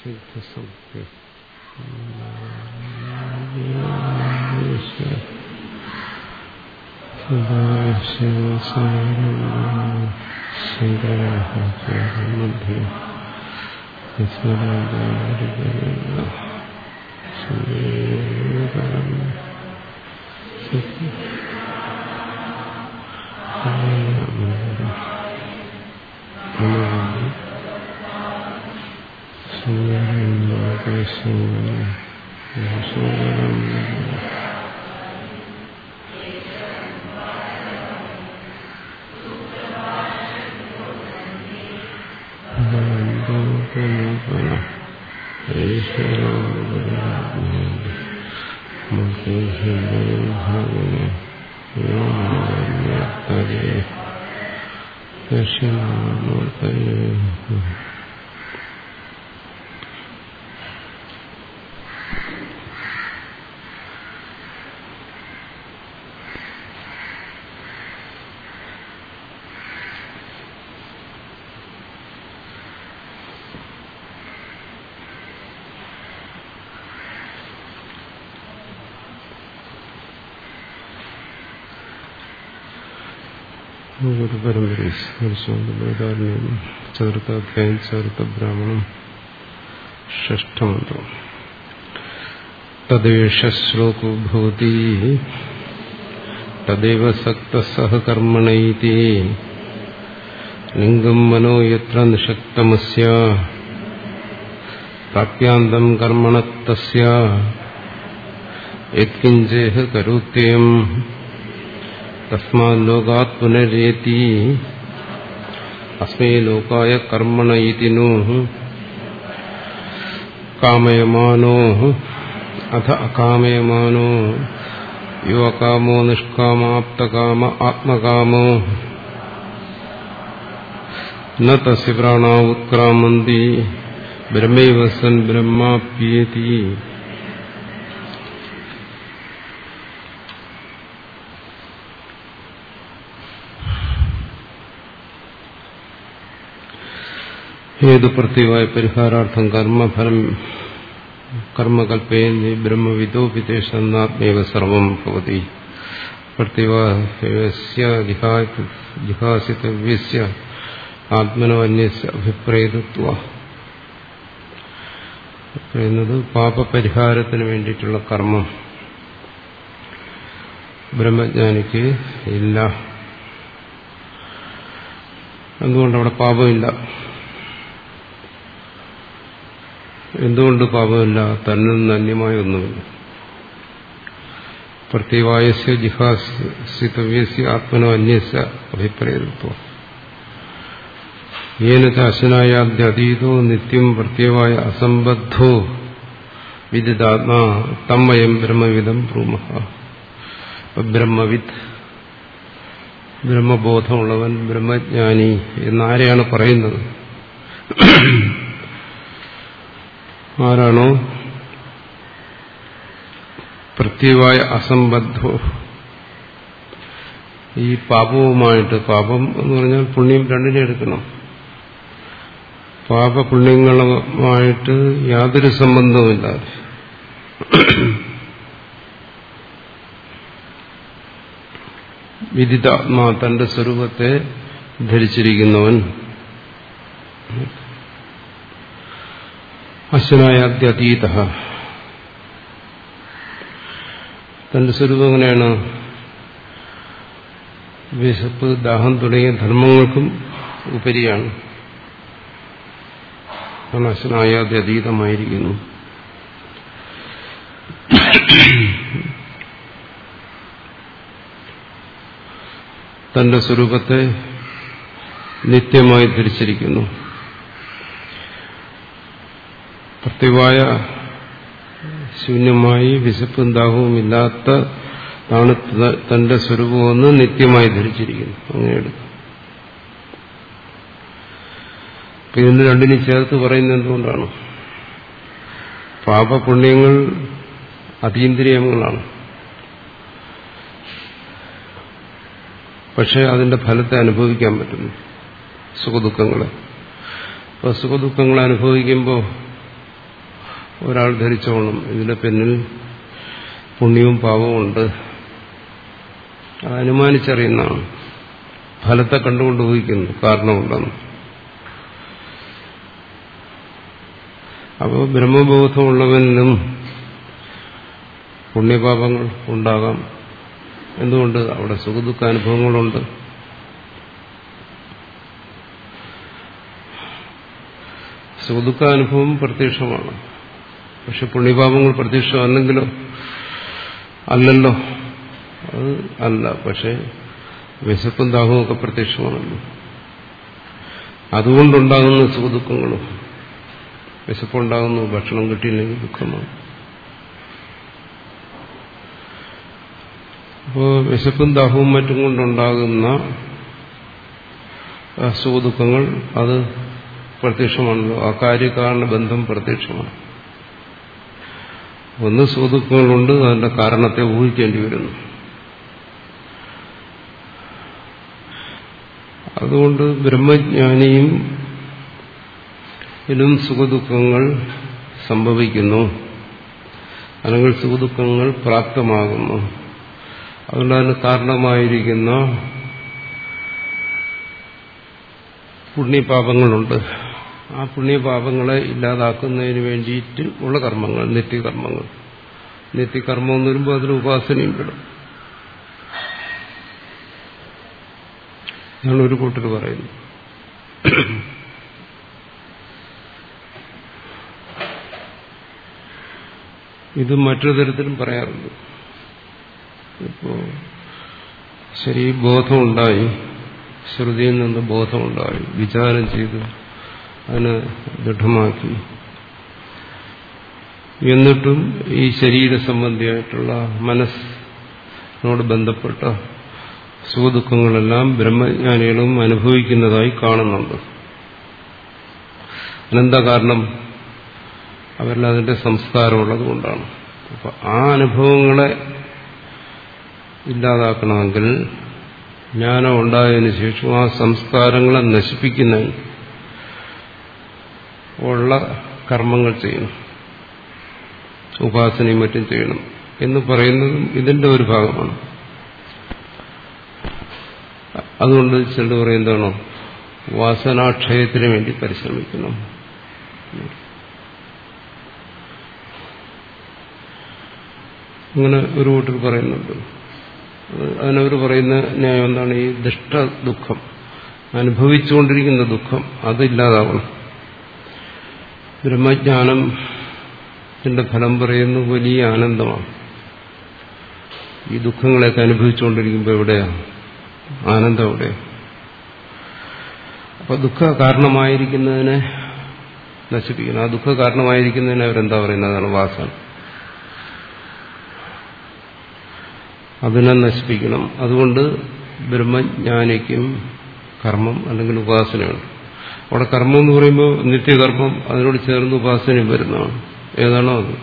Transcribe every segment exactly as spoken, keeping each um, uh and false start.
സിദ്ധസൗഖ്യം പരമ്പര ചതുർത്ഥാധ്യായം ചതുർത്ഥ ബ്രാഹ്മണം ഷഷ്ഠമന്ത്രം തദ്വേഷ ശ്ലോകോ ഭവതി തദേവ സക്തഃ സഹ കർമ്മണൈതി ലിംഗം മനോ യത്ര നിഷക്തമസ്യ പ്രാപ്യാന്തം കർമ്മണത്തസ്യ യത്കിഞ്ചേഹ കരോത്യയം തസ്മാത് ലോകാത് പുനരേതി അസ്മൈ ലോകായ കർമ്മണ ഇതി നോ കാമയമാനോ അഥ അകാമയമാനോ യോ അകാമോ നിഷ്കാമാപ്തകാമ ആത്മകാമോ ന തസ്യ പ്രാണാ ഉത്ക്രാമന്തി ബ്രഹ്മൈവ സൻ ബ്രഹ്മാപ്യേതി. ഏതു പ്രത്യവായ പരിഹാരാർത്ഥം കർമ്മഫലം കർമ്മകൽപ്പയന്തി ബ്രഹ്മവിദോപിതേഷാത്മേവ സർവം ഭവതി. പ്രത്യവായസ്യ ജിഹാസിതവ്യസ്യ ആത്മനോ അന്യസ്യ അഭിപ്രേതത്വ പറയുന്നത് പാപപരിഹാരത്തിന് വേണ്ടിയിട്ടുള്ള കർമ്മം ബ്രഹ്മജ്ഞാനിക്ക് ഇല്ല. എന്തുകൊണ്ടവിടെ പാപമില്ല? എന്തുകൊണ്ട് പാപമില്ല? തന്നിൽ നിന്ന് അന്യമായ ഒന്നുമില്ല. പ്രത്യവായസ്യ ജിഹാസിതവ്യസ്യ ആത്മനോ അന്യസ്യ അഭിപ്രേതത്വം യേന ചാശനായാദ്യതീതോ നിത്യം പ്രത്യവായ അസംബദ്ധോ വിദിതാത്മാ തമ്മയം ബ്രഹ്മവിദം ബ്രൂമഃ. ബ്രഹ്മവിദ്, ബ്രഹ്മബോധമുള്ളവൻ, ബ്രഹ്മജ്ഞാനി എന്നാരെയാണ് പറയുന്നത്? ആരാണോ പ്രത്യവായ അസംബദ്ധോ, ഈ പാപവുമായിട്ട്, പാപം എന്ന് പറഞ്ഞാൽ പുണ്യം രണ്ടിനെ എടുക്കണം, പാപപുണ്യങ്ങളുമായിട്ട് യാതൊരു സംബന്ധവുമില്ലാതെ വിദിതാത്മാ തന്റെ സ്വരൂപത്തെ ധരിച്ചിരിക്കുന്നവൻ, അശ്വനായാദ്യതീത തന്റെ സ്വരൂപം എങ്ങനെയാണ്? വിശപ്പ്, ദാഹം തുടങ്ങിയ ധർമ്മങ്ങൾക്കും ഉപരിയാണ്. അശ്വനായാദ്യതീതമായിരിക്കുന്നു. തന്റെ സ്വരൂപത്തെ നിത്യമായി ധരിച്ചിരിക്കുന്നു. പ്രത്യവായ ശൂന്യമായി വിശപ്പും ദാഹവും ഇല്ലാത്ത ാണ് തന്റെ സ്വരൂപമെന്ന് നിത്യമായി ധരിച്ചിരിക്കുന്നു. അങ്ങനെ എടുക്കും. ഇതിന് രണ്ടിനും ചേർത്ത് പറയുന്നത് എന്തുകൊണ്ടാണ്? പാപപുണ്യങ്ങൾ അതീന്ദ്രിയങ്ങളാണ്. പക്ഷെ അതിന്റെ ഫലത്തെ അനുഭവിക്കാൻ പറ്റുന്നു, സുഖദുഃഖങ്ങളെ. അപ്പോൾ സുഖദുഃഖങ്ങളെ അനുഭവിക്കുമ്പോൾ ഒരാൾ ധരിച്ചോണം ഇതിന്റെ പിന്നിൽ പുണ്യവും പാപവും ഉണ്ട്. അത് അനുമാനിച്ചറിയുന്നതാണ്. ഫലത്തെ കണ്ടുകൊണ്ട് ഊഹിക്കുന്നു കാരണമുണ്ടെന്ന്. അപ്പോൾ ബ്രഹ്മബോധമുള്ളവനിലും പുണ്യപാപങ്ങൾ ഉണ്ടാകാം. എന്തുകൊണ്ട്? അവിടെ സുഖദുഃഖാനുഭവങ്ങളുണ്ട്. സുഖദുഃഖാനുഭവം പ്രത്യക്ഷമാണ്. പക്ഷെ പുണ്യപാപങ്ങൾ പ്രത്യക്ഷമല്ലെങ്കിലോ? അല്ലല്ലോ, അത് അല്ല. പക്ഷെ വിശപ്പും ദാഹവും ഒക്കെ പ്രത്യക്ഷമാണല്ലോ. അതുകൊണ്ടുണ്ടാകുന്ന സുഖദുഃഖങ്ങളും. വിശപ്പുണ്ടാകുന്നു, ഭക്ഷണം കിട്ടിയില്ലെങ്കിൽ ദുഃഖമാണ്. അപ്പോൾ വിശപ്പും ദാഹവും മറ്റും കൊണ്ടുണ്ടാകുന്ന സുഖദുഃഖങ്ങൾ അത് പ്രത്യക്ഷമാണല്ലോ. ആ കാര്യകാരണ ബന്ധം പ്രത്യക്ഷമാണ്. ഒന്ന് സുഖദുഃഖങ്ങളുണ്ട്, അതിന്റെ കാരണത്തെ ഊഹിക്കേണ്ടി വരുന്നു. അതുകൊണ്ട് ബ്രഹ്മജ്ഞാനിയും ഇതിലും സുഖദുഃഖങ്ങൾ സംഭവിക്കുന്നു, അല്ലെങ്കിൽ സുഖദുഃഖങ്ങൾ പ്രാപ്തമാകുന്നു. അതുകൊണ്ട് അതിന് കാരണമായിരിക്കുന്ന പുണ്യപാപങ്ങളുണ്ട്. ആ പുണ്യപാപങ്ങളെ ഇല്ലാതാക്കുന്നതിന് വേണ്ടിയിട്ട് ഉള്ള കർമ്മങ്ങൾ, നിത്യകർമ്മങ്ങൾ. നിത്യകർമ്മം എന്ന് വരുമ്പോൾ അതിന് ഉപാസനയും പെടും. ഇതാണ് ഒരു കൂട്ടർ പറയുന്നത്. ഇത് മറ്റൊരു തരത്തിലും പറയാറുണ്ട്. ഇപ്പോ ശരി, ബോധമുണ്ടായി, ശ്രുതിയിൽ നിന്ന് ബോധമുണ്ടായി, വിചാരം ചെയ്ത് അതിനെ ദൃഢമാക്കി, എന്നിട്ടും ഈ ശരീര സംബന്ധിയായിട്ടുള്ള മനസ്സിനോട് ബന്ധപ്പെട്ട സുഖദുഃഖങ്ങളെല്ലാം ബ്രഹ്മജ്ഞാനികളും അനുഭവിക്കുന്നതായി കാണുന്നുണ്ട്. അതിനെന്താ കാരണം? അവരിൽ അതിന്റെ സംസ്കാരമുള്ളത് കൊണ്ടാണ്. അപ്പൊ ആ അനുഭവങ്ങളെ ഇല്ലാതാക്കണമെങ്കിൽ ജ്ഞാനം ഉണ്ടായതിനു ശേഷം ആ സംസ്കാരങ്ങളെ നശിപ്പിക്കുന്നതിന് ഉള്ള കർമ്മങ്ങൾ ചെയ്യണം, ഉപാസനയും മറ്റും ചെയ്യണം എന്ന് പറയുന്നതും ഇതിന്റെ ഒരു ഭാഗമാണ്. അതുകൊണ്ട് ചിലർ പറയുന്നതാണോ, വാസനാക്ഷയത്തിന് വേണ്ടി പരിശ്രമിക്കണം. അങ്ങനെ ഒരു കൂട്ടർ പറയുന്നുണ്ട്. അതിനവർ പറയുന്ന ന്യായം എന്താണ്? ഈ ദുഷ്ട ദുഃഖം, അനുഭവിച്ചുകൊണ്ടിരിക്കുന്ന ദുഃഖം, അതില്ലാതാവണം. ബ്രഹ്മജ്ഞാനത്തിന്റെ ഫലം പറയുന്നു വലിയ ആനന്ദമാണ്. ഈ ദുഃഖങ്ങളെയൊക്കെ അനുഭവിച്ചുകൊണ്ടിരിക്കുമ്പോൾ എവിടെയാണ് ആനന്ദം? എവിടെയാണ്? അപ്പൊ ദുഃഖ കാരണമായിരിക്കുന്നതിനെ നശിപ്പിക്കണം. ആ ദുഃഖ കാരണമായിരിക്കുന്നതിനെ അവരെന്താ പറയുന്നത്? അതാണ് വാസന. അതിനെ നശിപ്പിക്കണം. അതുകൊണ്ട് ബ്രഹ്മജ്ഞാനിക്കും കർമ്മം അല്ലെങ്കിൽ ഉപാസനയുണ്ട്. അവിടെ കർമ്മം എന്ന് പറയുമ്പോൾ നിത്യകർമ്മം, അതിനോട് ചേർന്ന് ഉപാസനയും വരുന്നതാണ്. ഏതാണോ അത്.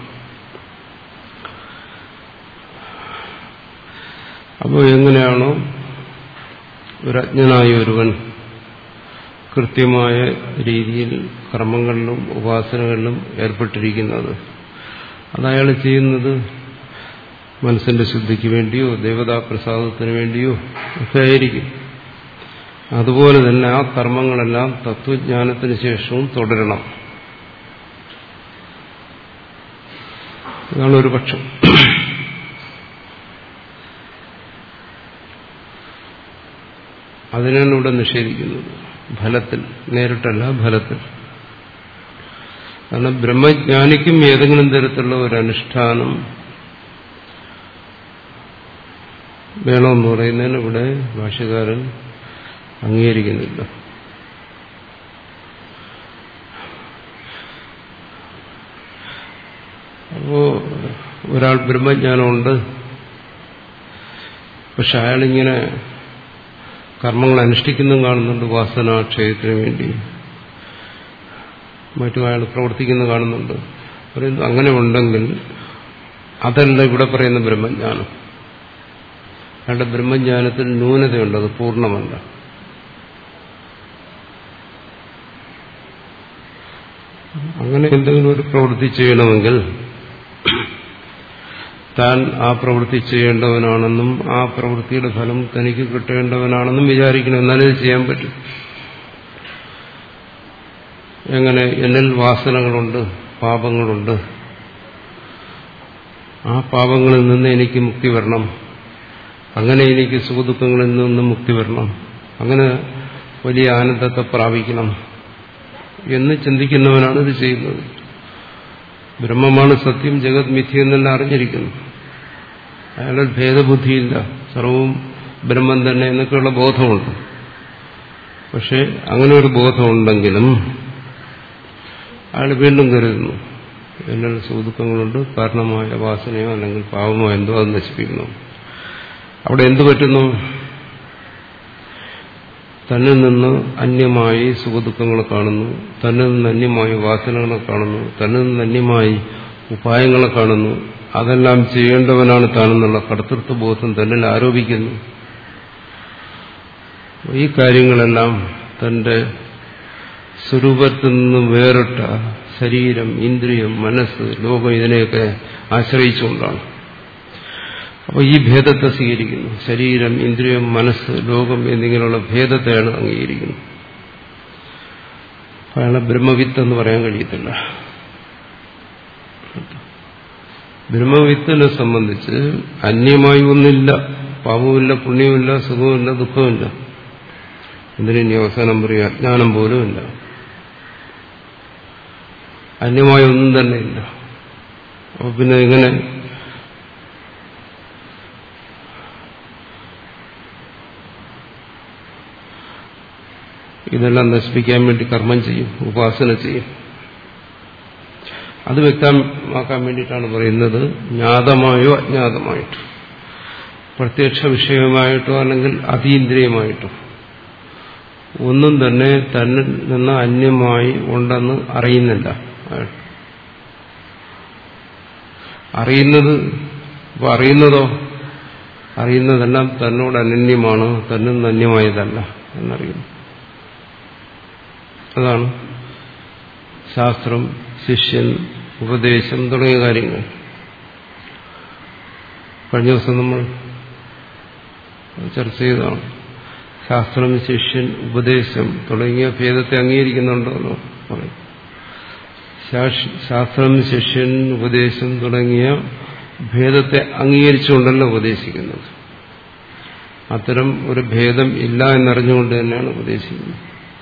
അപ്പോൾ എങ്ങനെയാണോ ഒരു അജ്ഞനായ ഒരുവൻ കൃത്യമായ രീതിയിൽ കർമ്മങ്ങളിലും ഉപാസനകളിലും ഏർപ്പെട്ടിരിക്കുന്നത്, അതയാൾ ചെയ്യുന്നത് മനസ്സിന്റെ ശുദ്ധിക്ക് വേണ്ടിയോ ദേവതാപ്രസാദത്തിന് വേണ്ടിയോ ഒക്കെ ആയിരിക്കും. അതുപോലെ തന്നെ ആ കർമ്മങ്ങളെല്ലാം തത്വജ്ഞാനത്തിന് ശേഷവും തുടരണം. ഇതാണ് ഒരു പക്ഷം. അതിനാണ് ഇവിടെ നിഷേധിക്കുന്നത്. ഫലത്തിൽ, നേരിട്ടല്ല, ഫലത്തിൽ. കാരണം ബ്രഹ്മജ്ഞാനിക്കും ഏതെങ്കിലും തരത്തിലുള്ള ഒരു അനുഷ്ഠാനം വേണമെന്ന് പറയുന്നതിന് ഇവിടെ ഭാഷ്യകാരൻ അംഗീകരിക്കുന്നില്ല. അപ്പോ ഒരാൾ ബ്രഹ്മജ്ഞാനമുണ്ട്, പക്ഷെ അയാളിങ്ങനെ കർമ്മങ്ങൾ അനുഷ്ഠിക്കുന്നതും കാണുന്നുണ്ട്, വാസനാക്ഷയത്തിന് വേണ്ടി മറ്റും അയാൾ പ്രവർത്തിക്കുന്നത് കാണുന്നുണ്ട്. പറയുന്നു അങ്ങനെ ഉണ്ടെങ്കിൽ അതല്ല ഇവിടെ പറയുന്ന ബ്രഹ്മജ്ഞാനം. അയാളുടെ ബ്രഹ്മജ്ഞാനത്തിൽ ന്യൂനതയുണ്ട്, അത് പൂർണ്ണമല്ല. അങ്ങനെ എന്തെങ്കിലും ഒരു പ്രവൃത്തി ചെയ്യണമെങ്കിൽ താൻ ആ പ്രവൃത്തി ചെയ്യേണ്ടവനാണെന്നും ആ പ്രവൃത്തിയുടെ ഫലം തനിക്ക് കിട്ടേണ്ടവനാണെന്നും വിചാരിക്കണം. എന്നാലേ ഇത് ചെയ്യാൻ പറ്റും. എങ്ങനെ? എന്നിൽ വാസനകളുണ്ട്, പാപങ്ങളുണ്ട്. ആ പാപങ്ങളിൽ നിന്ന് എനിക്ക് മുക്തി വരണം. അങ്ങനെ എനിക്ക് സുഖദുഃഖങ്ങളിൽ നിന്ന് മുക്തി വരണം. അങ്ങനെ വലിയ ആനന്ദത്തെ പ്രാപിക്കണം എന്ന് ചിന്തിക്കുന്നവനാണ് ഇത് ചെയ്യുന്നത്. ബ്രഹ്മമാണ് സത്യം, ജഗത് മിഥ്യ എന്നെല്ലാം അറിഞ്ഞിരിക്കുന്നു. അയാളൊരു ഭേദബുദ്ധിയില്ല, സർവവും ബ്രഹ്മം തന്നെ എന്നൊക്കെയുള്ള ബോധമുണ്ട്. പക്ഷെ അങ്ങനെ ഒരു ബോധമുണ്ടെങ്കിലും അയാൾ വീണ്ടും കരുതുന്നു എന്നിൽ സുഖദുഃഖങ്ങളുണ്ട്, കാരണമായ വാസനയോ അല്ലെങ്കിൽ പാവമോ എന്തോ അത് നശിപ്പിക്കുന്നു. അവിടെ എന്തു പറ്റുന്നു? തന്നിൽ നിന്ന് അന്യമായി സുഖദുഃഖങ്ങളെ കാണുന്നു, തന്നിൽ നിന്ന് അന്യമായി വാസനകളെ കാണുന്നു, തന്നിൽ നിന്ന് അന്യമായി ഉപായങ്ങളെ കാണുന്നു. അതെല്ലാം ചെയ്യേണ്ടവനാണ് താനെന്നുള്ള കർത്തൃത്വബോധം തന്നിൽ ആരോപിക്കുന്നു. ഈ കാര്യങ്ങളെല്ലാം തന്റെ സ്വരൂപത്തിൽ നിന്ന് വേറിട്ട ശരീരം, ഇന്ദ്രിയം, മനസ്സ്, ലോകം ഇതിനെയൊക്കെ ആശ്രയിച്ചുകൊണ്ടാണ്. അപ്പോൾ ഈ ഭേദത്തെ സ്വീകരിക്കുന്നു. ശരീരം, ഇന്ദ്രിയം, മനസ്സ്, ലോകം എന്നിങ്ങനെയുള്ള ഭേദത്തെയാണ് അംഗീകരിക്കുന്നത്. അയാളെ ബ്രഹ്മവിത്ത് എന്ന് പറയാൻ കഴിയത്തില്ല. ബ്രഹ്മവിത്തിനെ സംബന്ധിച്ച് അന്യമായി ഒന്നില്ല. പാപവുമില്ല, പുണ്യവുമില്ല, സുഖവുമില്ല, ദുഃഖവുമില്ല. എന്തിനീ അവസാനം പറയുക? അജ്ഞാനം പോലും ഇല്ല. അന്യമായ ഒന്നും തന്നെ ഇല്ല. അപ്പൊ പിന്നെ എങ്ങനെ ഇതെല്ലാം നശിപ്പിക്കാൻ വേണ്ടി കർമ്മം ചെയ്യും, ഉപാസന ചെയ്യും? അത് വ്യക്തമാക്കാൻ വേണ്ടിയിട്ടാണ് പറയുന്നത്, ജ്ഞാതമായോ അജ്ഞാതമായിട്ടോ, പ്രത്യക്ഷ വിഷയമായിട്ടോ അല്ലെങ്കിൽ അതീന്ദ്രിയമായിട്ടോ ഒന്നും തന്നെ തന്നിൽ നിന്ന് അന്യമായി ഉണ്ടെന്ന് അറിയുന്നില്ല. അറിയുന്നത് ഇപ്പൊ അറിയുന്നതോ അറിയുന്നതെല്ലാം തന്നോട് അനന്യമാണ്, തന്നിൽ നിന്ന് അന്യമായതല്ല എന്നറിയുന്നു. അതാണ് ശാസ്ത്രം, ശിഷ്യൻ, ഉപദേശം തുടങ്ങിയ കാര്യങ്ങൾ. കഴിഞ്ഞ ദിവസം നമ്മൾ ചർച്ച ചെയ്തതാണ്. ശാസ്ത്രം, ശിഷ്യൻ, ഉപദേശം തുടങ്ങിയ ഭേദത്തെ അംഗീകരിക്കുന്നുണ്ടോ എന്ന് പറയും. ശാസ്ത്രം, ശിഷ്യൻ, ഉപദേശം തുടങ്ങിയ ഭേദത്തെ അംഗീകരിച്ചുകൊണ്ടല്ല ഉപദേശിക്കുന്നത്. അത്തരം ഒരു ഭേദം ഇല്ല എന്നറിഞ്ഞുകൊണ്ട് തന്നെയാണ് ഉപദേശിക്കുന്നത്.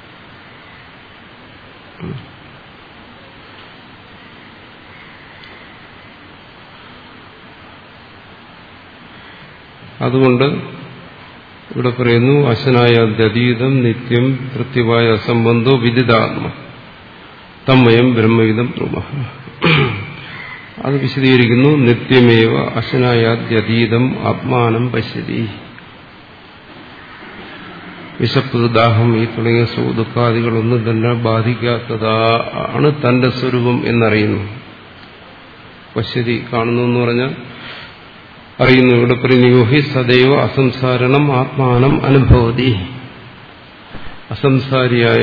അതുകൊണ്ട് ഇവിടെ പറയുന്നു, അശനായ അതീതം നിത്യം പ്രത്യവായ അസംബന്ധോ വിദിതാത്മ തമ്മയം ബ്രഹ്മവിദം ബ്രഹ്മ. അത് വിശദീകരിക്കുന്നു. നിത്യമേവ അശനായാദ്യതീതം ആത്മാനം പശ്യതി. വിശപ്പ്, ദാഹം ഈ തുടങ്ങിയ സുഖദുഃഖാദികളൊന്നും തന്നെ ബാധിക്കാത്തതാണ് തന്റെ സ്വരൂപം എന്നറിയുന്നു. പശ്യതി കാണുന്നു എന്ന് പറഞ്ഞാൽ അറിയുന്നു. ഇവിടെ പറയുന്നു, ഹി സദൈവ അസംസാരണം ആത്മാനം അനുഭവതി. അസംസാരിയായ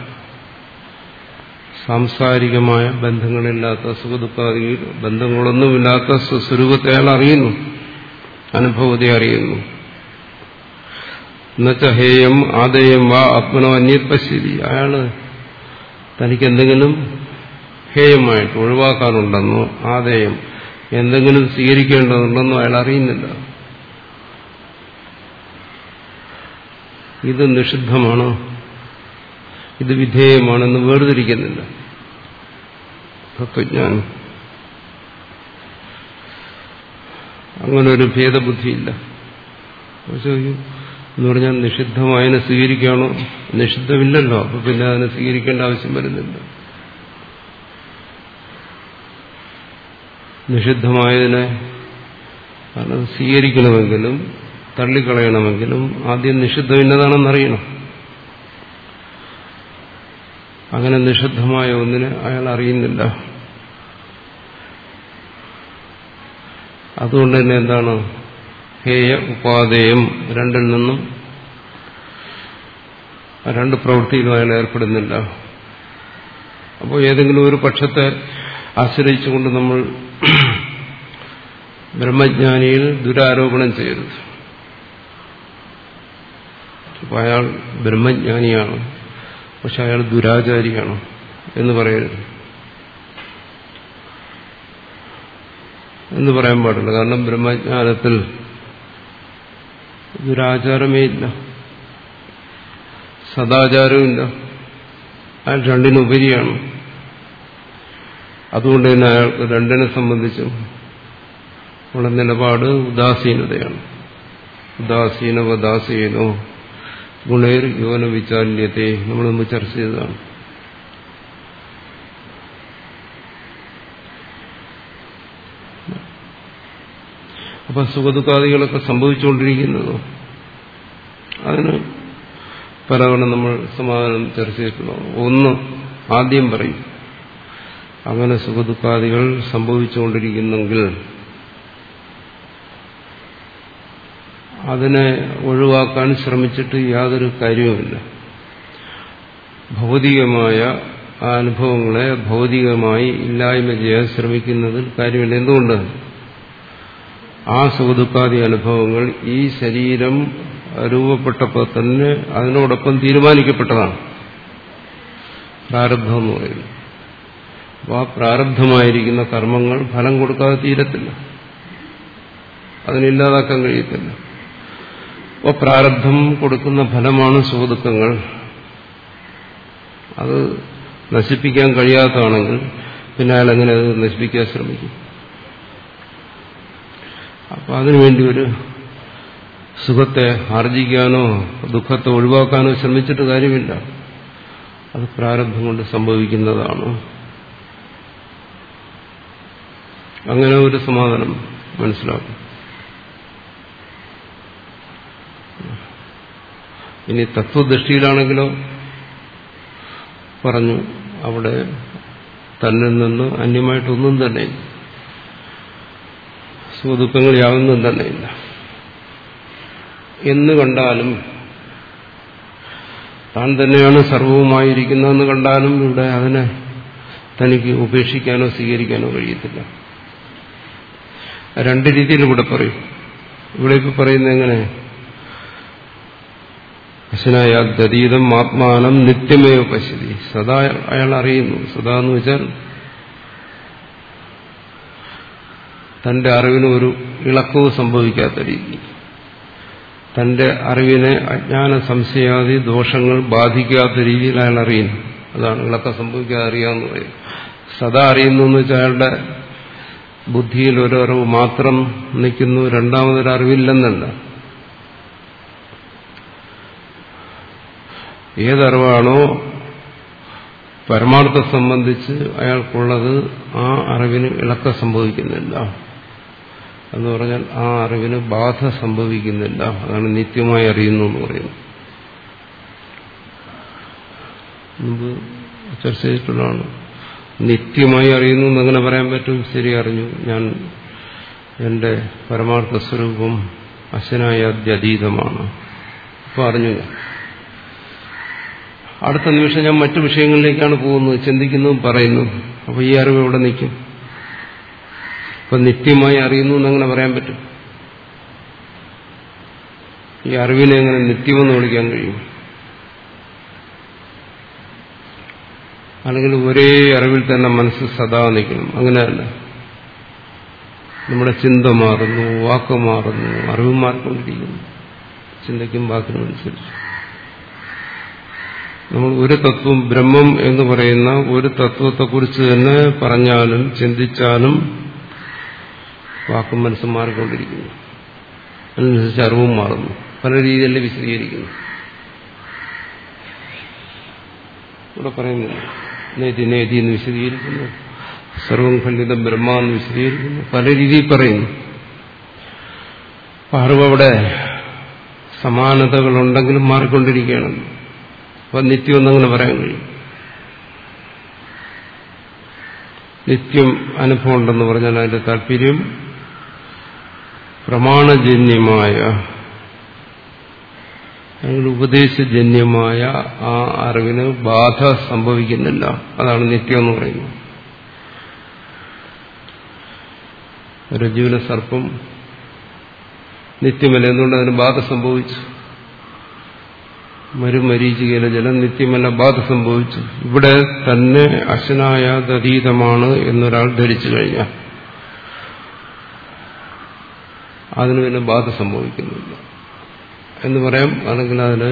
സാംസാരികമായ ബന്ധങ്ങളില്ലാത്ത സുഖദുഃഖാദി ബന്ധങ്ങളൊന്നുമില്ലാത്ത സ്വസ്വരൂപത്തെ അയാൾ അറിയുന്നു, അനുഭവത്തെ അറിയുന്നു. എന്നുവെച്ചാൽ ഹേയം ആദേയം വാ ആത്മനോ അന്യത് പശ്യതി. അയാള് തനിക്കെന്തെങ്കിലും ഹേയമായിട്ട് ഒഴിവാക്കാനുണ്ടെന്നോ ആദേയം എന്തെങ്കിലും സ്വീകരിക്കേണ്ടതുണ്ടെന്നോ അയാൾ അറിയുന്നില്ല. ഇത് നിഷിദ്ധമാണ്, ഇത് വിധേയമാണെന്ന് വേർതിരിക്കുന്നില്ല തത്വജ്ഞാനം. അങ്ങനൊരു ഭേദബുദ്ധിയില്ല. എന്ന് പറഞ്ഞാൽ നിഷിദ്ധമായതിനെ സ്വീകരിക്കുകയാണോ? നിഷിദ്ധമില്ലല്ലോ, അപ്പൊ പിന്നെ അതിനെ സ്വീകരിക്കേണ്ട ആവശ്യം വരുന്നില്ല. നിഷിദ്ധമായതിനെ അത് സ്വീകരിക്കണമെങ്കിലും തള്ളിക്കളയണമെങ്കിലും ആദ്യം നിഷിദ്ധമില്ലതാണെന്നറിയണം. അങ്ങനെ നിഷിദ്ധമായ ഒന്നിനെ അയാൾ അറിയുന്നില്ല. അതുകൊണ്ട് തന്നെ എന്താണ്? ഹേയ ഉപാദേയം രണ്ടിൽ നിന്നും രണ്ട് പ്രവൃത്തിയിലും അയാൾ ഏർപ്പെടുന്നില്ല. അപ്പോൾ ഏതെങ്കിലും ഒരു പക്ഷത്തെ ആശ്രയിച്ചുകൊണ്ട് നമ്മൾ ബ്രഹ്മജ്ഞാനിയിൽ ദുരാരോപണം ചെയ്യരുത്. അപ്പോൾ അയാൾ ബ്രഹ്മജ്ഞാനിയാണ്, പക്ഷെ അയാൾ ദുരാചാരിയാണ് എന്ന് പറയരുത്, എന്ന് പറയാൻ പാടില്ല. കാരണം ബ്രഹ്മജ്ഞാനത്തിൽ ദുരാചാരമേ ഇല്ല, സദാചാരവുമില്ല. അയാൾ രണ്ടിനുപരിയാണ്. അതുകൊണ്ട് തന്നെ അയാൾക്ക് രണ്ടിനെ സംബന്ധിച്ചും ഉള്ള നിലപാട് ഉദാസീനതയാണ്. ഉദാസീനവദാസീനോ ഗുണേർ യോന വിചാല്യത്തെ നമ്മൾ മുമ്പ് ചർച്ച ചെയ്തതാണ്. അപ്പൊ സുഖദുഃഖാദികളൊക്കെ സംഭവിച്ചുകൊണ്ടിരിക്കുന്നതോ അതിന് പലതവണ നമ്മൾ സമാധാനം ചർച്ച ചെയ്തിട്ടുണ്ടോ? ഒന്ന് ആദ്യം പറയും, അങ്ങനെ സുഖദുഃഖാദികൾ സംഭവിച്ചുകൊണ്ടിരിക്കുന്നെങ്കിൽ അതിനെ ഒഴിവാക്കാൻ ശ്രമിച്ചിട്ട് യാതൊരു കാര്യവുമില്ല. ഭൗതികമായ ആ അനുഭവങ്ങളെ ഭൗതികമായി ഇല്ലായ്മ ചെയ്യാൻ ശ്രമിക്കുന്നതിൽ കാര്യമില്ല. എന്തുകൊണ്ട്? ആ സുഖദുഃഖാദി അനുഭവങ്ങൾ ഈ ശരീരം രൂപപ്പെട്ടപ്പോൾ തന്നെ അതിനോടൊപ്പം തീരുമാനിക്കപ്പെട്ടതാണ് പ്രാരബ്ധം എന്ന് പറയുന്നത്. അപ്പോൾ ആ പ്രാരബ്ധമായിരിക്കുന്ന കർമ്മങ്ങൾ ഫലം കൊടുക്കാതെ തീരത്തില്ല, അതിനില്ലാതാക്കാൻ കഴിയത്തില്ല. അപ്പോൾ പ്രാരബ്ധം കൊടുക്കുന്ന ഫലമാണ് സുഖദുഃഖങ്ങൾ. അത് നശിപ്പിക്കാൻ കഴിയാത്തതാണെങ്കിൽ പിന്നെ അയാൾ എങ്ങനെ അത് നശിപ്പിക്കാൻ ശ്രമിക്കും? അപ്പം അതിനുവേണ്ടി ഒരു സുഖത്തെ ആർജിക്കാനോ ദുഃഖത്തെ ഒഴിവാക്കാനോ ശ്രമിച്ചിട്ട് കാര്യമില്ല. അത് പ്രാരബ്ധം കൊണ്ട് സംഭവിക്കുന്നതാണ്. അങ്ങനെ ഒരു സമാധാനം മനസ്സിലാക്കും. ഇനി തത്വദൃഷ്ടിയിലാണെങ്കിലോ പറഞ്ഞു, അവിടെ തന്നിൽ നിന്ന് അന്യമായിട്ടൊന്നും തന്നെയില്ല, സുഖദുഃഖങ്ങൾ യാതൊന്നും തന്നെയില്ല എന്ന് കണ്ടാലും, താൻ തന്നെയാണ് സർവവുമായിരിക്കുന്നതെന്ന് കണ്ടാലും ഇവിടെ അതിനെ തനിക്ക് ഉപേക്ഷിക്കാനോ സ്വീകരിക്കാനോ കഴിയത്തില്ല. രണ്ട് രീതിയിൽ ഇവിടെ പറയും. ഇവിടെ ഇപ്പൊ പറയുന്നത് എങ്ങനെ? അശനായ ഗതീതം ആത്മാനം നിത്യമേവ പശ്യതി. സദാ അയാൾ അറിയുന്നു. സദാ എന്ന് വെച്ചാൽ തന്റെ അറിവിന് ഒരു ഇളക്കവും സംഭവിക്കാത്ത രീതി, തന്റെ അറിവിനെ അജ്ഞാന സംശയാദി ദോഷങ്ങൾ ബാധിക്കാത്ത രീതിയിൽ അയാൾ അറിയുന്നു. അതാണ് ഇളക്കം സംഭവിക്കാതെ അറിയാമെന്ന് പറയുന്നത്. സദാ അറിയുന്നു എന്ന് വെച്ചാൽ അയാളുടെ ബുദ്ധിയിൽ ഒരറിവ് മാത്രം നിൽക്കുന്നു, രണ്ടാമതൊരു അറിവില്ലെന്നല്ല. ഏതറിവാണോ പരമാർത്ഥം സംബന്ധിച്ച് അയാൾക്കുള്ളത് ആ അറിവിന് ഇളക്കം സംഭവിക്കുന്നില്ല എന്ന് പറഞ്ഞാൽ ആ അറിവിന് ബാധ സംഭവിക്കുന്നില്ല. അതാണ് നിത്യമായി അറിയുന്നു എന്ന് പറയുന്നത്. മുമ്പ് ചർച്ച ചെയ്തിട്ടുള്ളതാണ്. നിത്യമായി അറിയുന്നു എന്നങ്ങനെ പറയാൻ പറ്റും? ശരി, അറിഞ്ഞു, ഞാൻ എന്റെ പരമാർത്ഥ സ്വരൂപം അശനായ അത്യതീതമാണ്, അപ്പോൾ അറിഞ്ഞു ഞാൻ. അടുത്ത നിമിഷം ഞാൻ മറ്റു വിഷയങ്ങളിലേക്കാണ് പോകുന്നത്, ചിന്തിക്കുന്നതും പറയുന്നു. അപ്പോൾ ഈ അറിവ് എവിടെ നിൽക്കും? ഇപ്പൊ നിത്യമായി അറിയുന്നു എന്നങ്ങനെ പറയാൻ പറ്റും? ഈ അറിവിനെ എങ്ങനെ നിത്യമെന്ന് വിളിക്കാൻ കഴിയും? അല്ലെങ്കിൽ ഒരേ അറിവിൽ തന്നെ മനസ്സ് സദാ നിൽക്കണം? അങ്ങനെയല്ല. നമ്മുടെ ചിന്ത മാറുന്നു, വാക്ക് മാറുന്നു, അറിവ് മാറിക്കൊണ്ടിരിക്കുന്നു, ചിന്തയ്ക്കും വാക്കിനും അനുസരിച്ച്. നമ്മൾ ഒരു തത്വം, ബ്രഹ്മം എന്ന് പറയുന്ന ഒരു തത്വത്തെക്കുറിച്ച് തന്നെ പറഞ്ഞാലും ചിന്തിച്ചാലും വാക്കും മനസ്സും മാറിക്കൊണ്ടിരിക്കുന്നു, അതിനനുസരിച്ച് അറിവും മാറുന്നു. പല രീതിയിലല്ലേ വിശദീകരിക്കുന്നു. ഇവിടെ പറയുന്നില്ല നേതി നേതി എന്ന് വിശദീകരിക്കുന്നു, സർവം ഖണ്ഡിതം ബ്രഹ്മ എന്ന് വിശദീകരിക്കുന്നു, പല രീതിയിൽ പറയുന്നു. അറിവ് അവിടെ സമാനതകളുണ്ടെങ്കിലും മാറിക്കൊണ്ടിരിക്കുകയാണ്. അപ്പൊ നിത്യം എന്നങ്ങനെ പറയാൻ കഴിയും? നിത്യം അനുഭവം ഉണ്ടെന്ന് പറഞ്ഞാൽ അതിന്റെ താല്പര്യം പ്രമാണജന്യമായ അങ്ങനെ ഉപദേശജന്യമായ ആ അറിവിന് ബാധ സംഭവിക്കുന്നില്ല. അതാണ് നിത്യം എന്ന് പറയുന്നത്. രജ്ജുവിലെ സർപ്പം നിത്യമല്ല. എന്തുകൊണ്ട് അതിന് ബാധ സംഭവിച്ചു? മരുമരീചികയിലെ ജലം നിത്യമല്ല, ബാധ സംഭവിച്ചു. ഇവിടെ തന്നെ അശനായാതീതമാണ് എന്നൊരാൾ ധരിച്ചു കഴിഞ്ഞാൽ അതിന് പിന്നെ ബാധ സംഭവിക്കുന്നില്ല എന്ന് പറയാം. അല്ലെങ്കിൽ അതിന്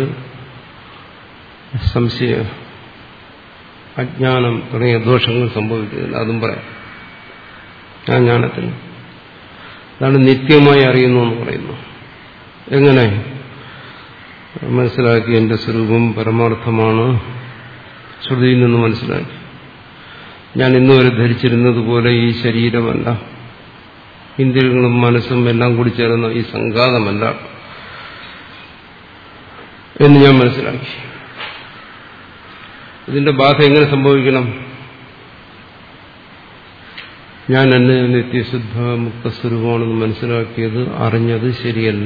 സംശയ അജ്ഞാനം തുടങ്ങിയ ദോഷങ്ങൾ സംഭവിക്കുന്നില്ല, അതും പറയാം. ആ ജ്ഞാനത്തിന് അതാണ് നിത്യമായി അറിയുന്നു എന്ന് പറയുന്നു. എങ്ങനെ മനസ്സിലാക്കി? എന്റെ സ്വരൂപം പരമാർത്ഥമാണ്, ശ്രുതിയിൽ നിന്ന് മനസ്സിലാക്കി. ഞാൻ ഇന്നുവരെ ധരിച്ചിരുന്നത് പോലെ ഈ ശരീരമല്ല, ഇന്ദ്രിയങ്ങളും മനസ്സും എല്ലാം കൂടി ചേർന്ന ഈ സംഘാതമല്ല എന്ന് ഞാൻ മനസ്സിലാക്കി. ഇതിന്റെ ബാധ എങ്ങനെ സംഭവിക്കണം? ഞാൻ എന്നെ നിത്യശുദ്ധ മുക്തസ്വരൂപമാണെന്ന് മനസ്സിലാക്കിയത്, അറിഞ്ഞത് ശരിയല്ല,